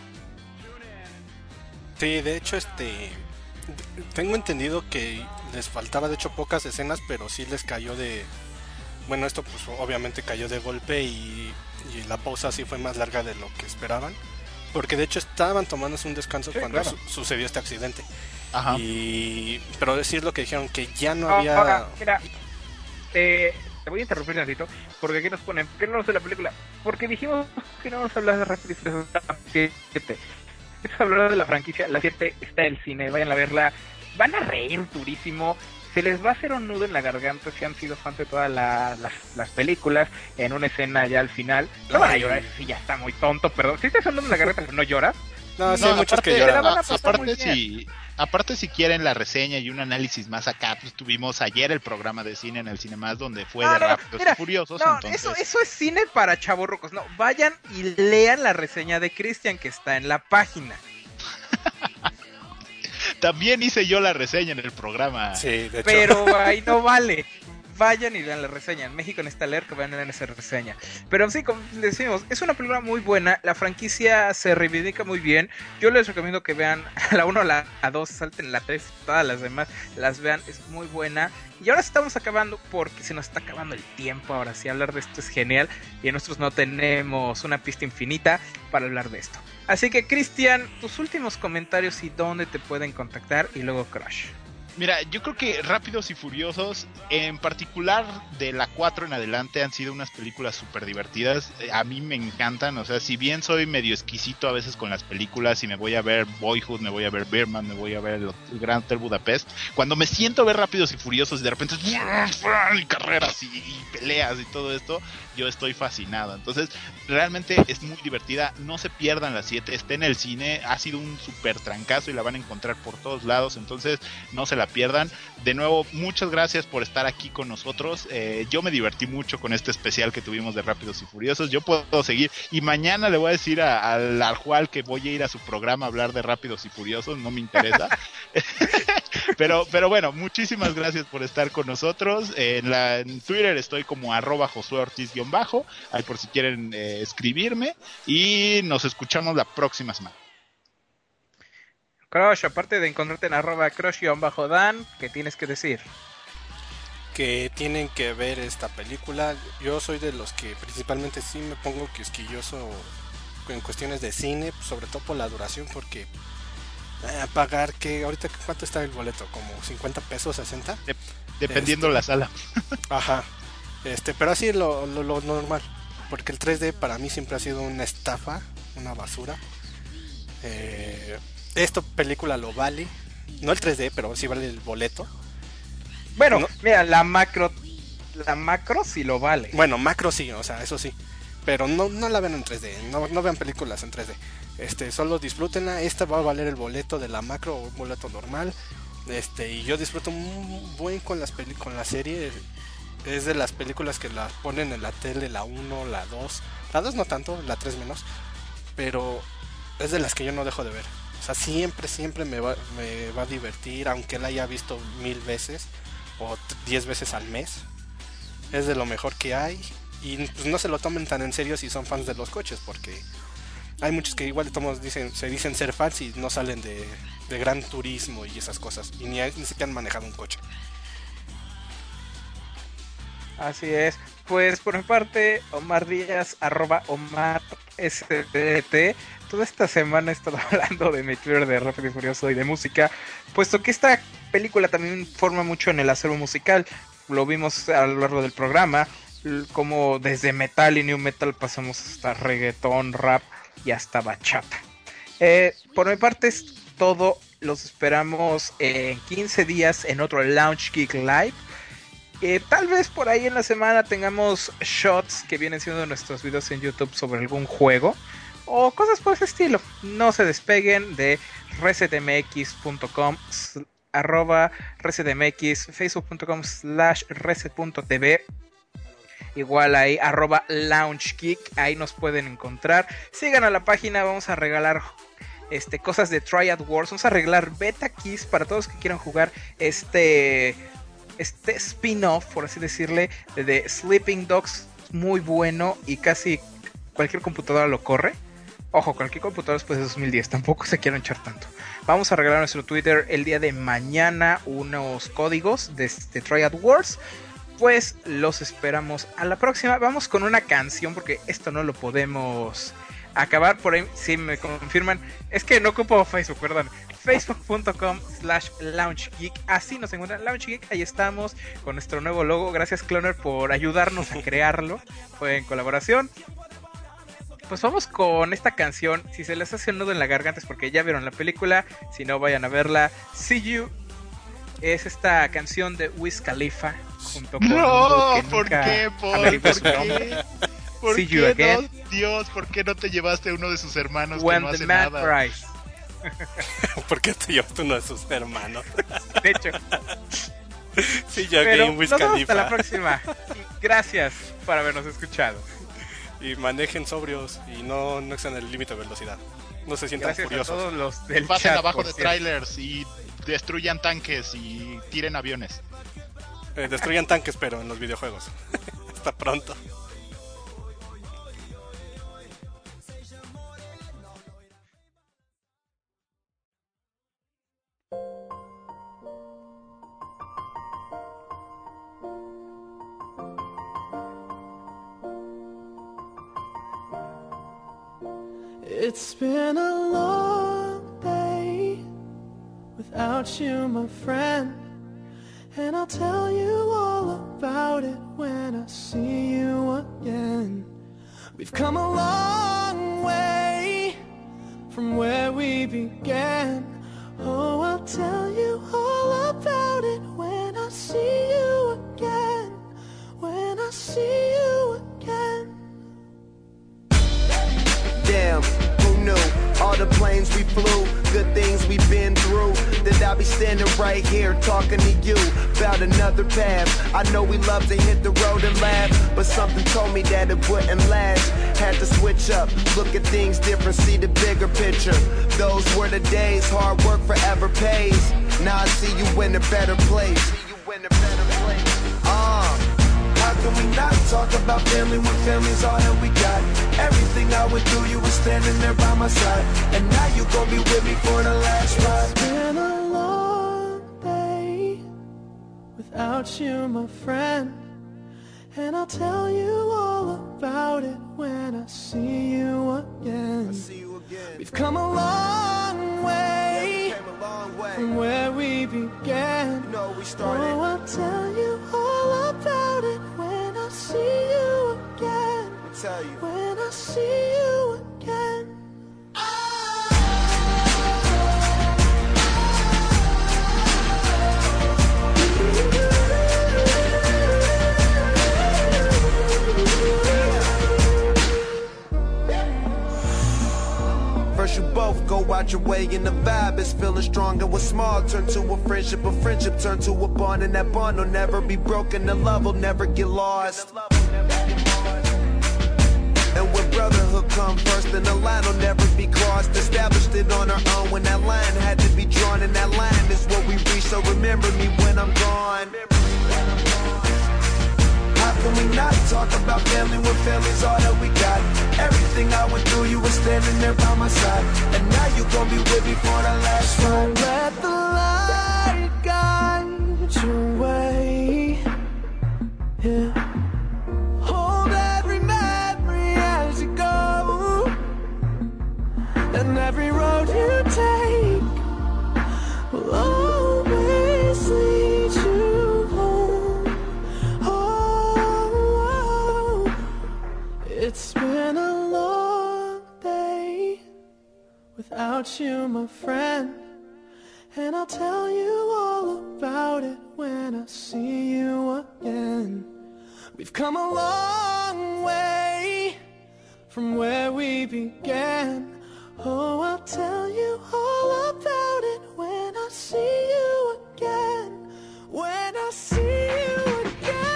Sí, de hecho, tengo entendido que les faltaba de hecho pocas escenas, pero sí les cayó bueno, esto pues obviamente cayó de golpe y la pausa sí fue más larga de lo que esperaban, porque de hecho estaban tomándose un descanso cuando sucedió este accidente. Ajá. Pero decir lo que dijeron, que ya no había... Ahora, mira, te voy a interrumpir un ratito, porque aquí nos ponen, ¿por qué no vamos a la película? Porque dijimos que no vamos a hablar de Rápido y Furioso 7. Vamos a hablar de la franquicia, la 7 está en el cine, vayan a verla, van a reír durísimo, se les va a hacer un nudo en la garganta si han sido fans de todas las películas, en una escena ya al final. No van a llorar, sí, ya está muy tonto, perdón. Si te sonando en la garganta, pero no lloras. No, sí, hay muchos que lloran. Aparte, si quieren la reseña y un análisis más acá, pues tuvimos ayer el programa de cine en el Cinemas donde fue de Rápidos y Furiosos. No, entonces... eso es cine para chavorrucos. No, vayan y lean la reseña de Cristian que está en la página. También hice yo la reseña en el programa. Sí, de hecho. Pero ahí no vale. vayan y vean la reseña. En México necesita leer que vayan a leer esa reseña. Pero sí, como les decimos, es una película muy buena. La franquicia se reivindica muy bien. Yo les recomiendo que vean la 1, la 2, salten la 3, todas las demás las vean. Es muy buena. Y ahora estamos acabando porque se nos está acabando el tiempo. Ahora sí, hablar de esto es genial. Y nosotros no tenemos una pista infinita para hablar de esto. Así que, Cristian, tus últimos comentarios y dónde te pueden contactar. Y luego Crush. Mira, yo creo que Rápidos y Furiosos, en particular de la 4 en adelante, han sido unas películas súper divertidas. A mí me encantan, o sea, si bien soy medio exquisito a veces con las películas y me voy a ver Boyhood, me voy a ver Birdman, me voy a ver el Grand Hotel Budapest, cuando me siento a ver Rápidos y Furiosos y de repente y carreras y peleas y todo esto, yo estoy fascinado. Entonces, realmente es muy divertida, no se pierdan la 7, está en el cine, ha sido un súper trancazo y la van a encontrar por todos lados, entonces no se la pierdan. De nuevo, muchas gracias por estar aquí con nosotros. Yo me divertí mucho con este especial que tuvimos de Rápidos y Furiosos. Yo puedo seguir y mañana le voy a decir al Arjual que voy a ir a su programa a hablar de Rápidos y Furiosos, no me interesa. pero bueno, muchísimas gracias por estar con nosotros. En Twitter estoy como @JosueOrtiz_, ahí por si quieren escribirme, y nos escuchamos la próxima semana. Crush, aparte de encontrarte en @Crush_Dan, ¿qué tienes que decir? Que tienen que ver esta película. Yo soy de los que principalmente sí me pongo quisquilloso en cuestiones de cine, sobre todo por la duración, porque pagar que ahorita ¿cuánto está el boleto? Como 50 pesos, 60, dependiendo la sala. Ajá. Pero así lo normal, porque el 3D para mí siempre ha sido una estafa, una basura. Esta película lo vale, no el 3D, pero sí vale el boleto. Bueno, no, mira, la macro sí lo vale. Bueno, macro sí, o sea, eso sí, pero no la vean en 3D, no vean películas en 3D. Solo disfrútenla. Esta va a valer el boleto de la macro o un boleto normal. Y yo disfruto muy buen con la serie. Es de las películas que la ponen en la tele, la 1, la 2. La 2 no tanto, la 3 menos, pero es de las que yo no dejo de ver. O sea, siempre me va a divertir, aunque la haya visto 1000 veces o 10 veces al mes. Es de lo mejor que hay. Y pues no se lo tomen tan en serio si son fans de los coches, porque hay muchos que igual se dicen ser fans y no salen de Gran Turismo y esas cosas, y ni siquiera han manejado un coche. Así es. Pues por mi parte, Omar Díaz, @OmarSDT. Toda esta semana he estado hablando de mi Twitter de Rápido y Furioso y de música, puesto que esta película también forma mucho en el acervo musical. Lo vimos a lo largo del programa, como desde metal y new metal pasamos hasta reggaetón, rap y hasta bachata. Por mi parte es todo. Los esperamos en 15 días en otro Launch Geek Live. Tal vez por ahí en la semana tengamos shots que vienen siendo nuestros videos en YouTube sobre algún juego o cosas por ese estilo. No se despeguen de resetmx.com, @resetmx, facebook.com/reset.tv. Igual ahí @launchgeek, ahí nos pueden encontrar. Sigan a la página, vamos a regalar cosas de Triad Wars, vamos a regalar beta keys para todos los que quieran jugar este spin-off, por así decirle, de Sleeping Dogs. Muy bueno y casi cualquier computadora lo corre. Ojo, cualquier computadora después de 2010, tampoco se quieran echar tanto. Vamos a regalar a nuestro Twitter el día de mañana unos códigos de Triad Wars. Pues los esperamos a la próxima. Vamos con una canción porque esto no lo podemos acabar. Por ahí si me confirman, es que no ocupo Facebook, perdón. Facebook.com/LaunchGeek, así nos encuentran, LaunchGeek, ahí estamos con nuestro nuevo logo. Gracias Cloner por ayudarnos a crearlo, fue en colaboración. Pues vamos con esta canción. Si se les hace un nudo en la garganta es porque ya vieron la película, si no vayan a verla. See You es esta canción de Wiz Khalifa junto con no, ¿por qué? ¿Por qué? See You Again. No, Dios, ¿por qué no te llevaste a uno de sus hermanos When que no the hace Man nada? Cries. ¿Por qué te llevaste uno de sus hermanos? De hecho. Sí, yo pero Wiz nos vemos Khalifa. hasta la próxima. Y gracias por habernos escuchado. Y manejen sobrios y no excedan el límite de velocidad. No se sientan Gracias furiosos. a todos los del Pasen chat, abajo por de cierto. trailers y destruyan tanques y tiren aviones. destruyan tanques, pero en los videojuegos. Hasta pronto. It's been a long day without you, my friend, and I'll tell you all about it when I see you again. We've come a long way from where we began. Oh, I'll tell you all about it when I see you again. When I see you again. Damn, who knew? All the planes we flew, good things we've been through. That I'll be standing right here talking to you about another path. I know we love to hit the road and laugh, but something told me that it wouldn't last. Had to switch up, look at things different, see the bigger picture. Those were the days, hard work forever pays. Now I see you in a better place. How can we not talk about family when family's all that we got? Everything I went through, you were standing there by my side, and now you gon' be with me for the last ride. It's been a long day without you, my friend, and I'll tell you all about it when I see you again. We've come a long way, from where we began. Oh, I'll tell you all about it when I see you again. When I see you again. First you both go out your way and the vibe is feeling strong. And what's small turn to a friendship turn to a bond, and that bond will never be broken, the love will never get lost. And when brotherhood come first, then the line will never be crossed. Established it on our own when that line had to be drawn, and that line is what we reach, so remember me when I'm gone. How can we not talk about family when family's all that we got? Everything I went through, you were standing there by my side, and now you gon' be with me for the last ride. Don't let the light guide your way. Yeah. Hold every memory as you go, and every road you take will always lead you home. Oh, it's been a long day without you, my friend, and I'll tell you all about it when I see you again. We've come a long way from where we began. Oh, I'll tell you all about it when I see you again. When I see you again.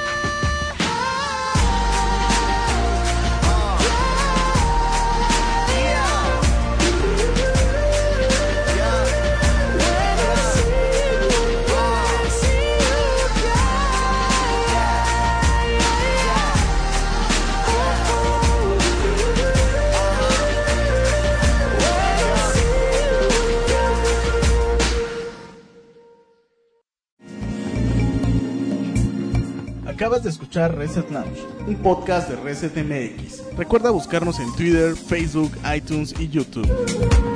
Acabas de escuchar Reset Lounge, un podcast de Reset MX. Recuerda buscarnos en Twitter, Facebook, iTunes y YouTube.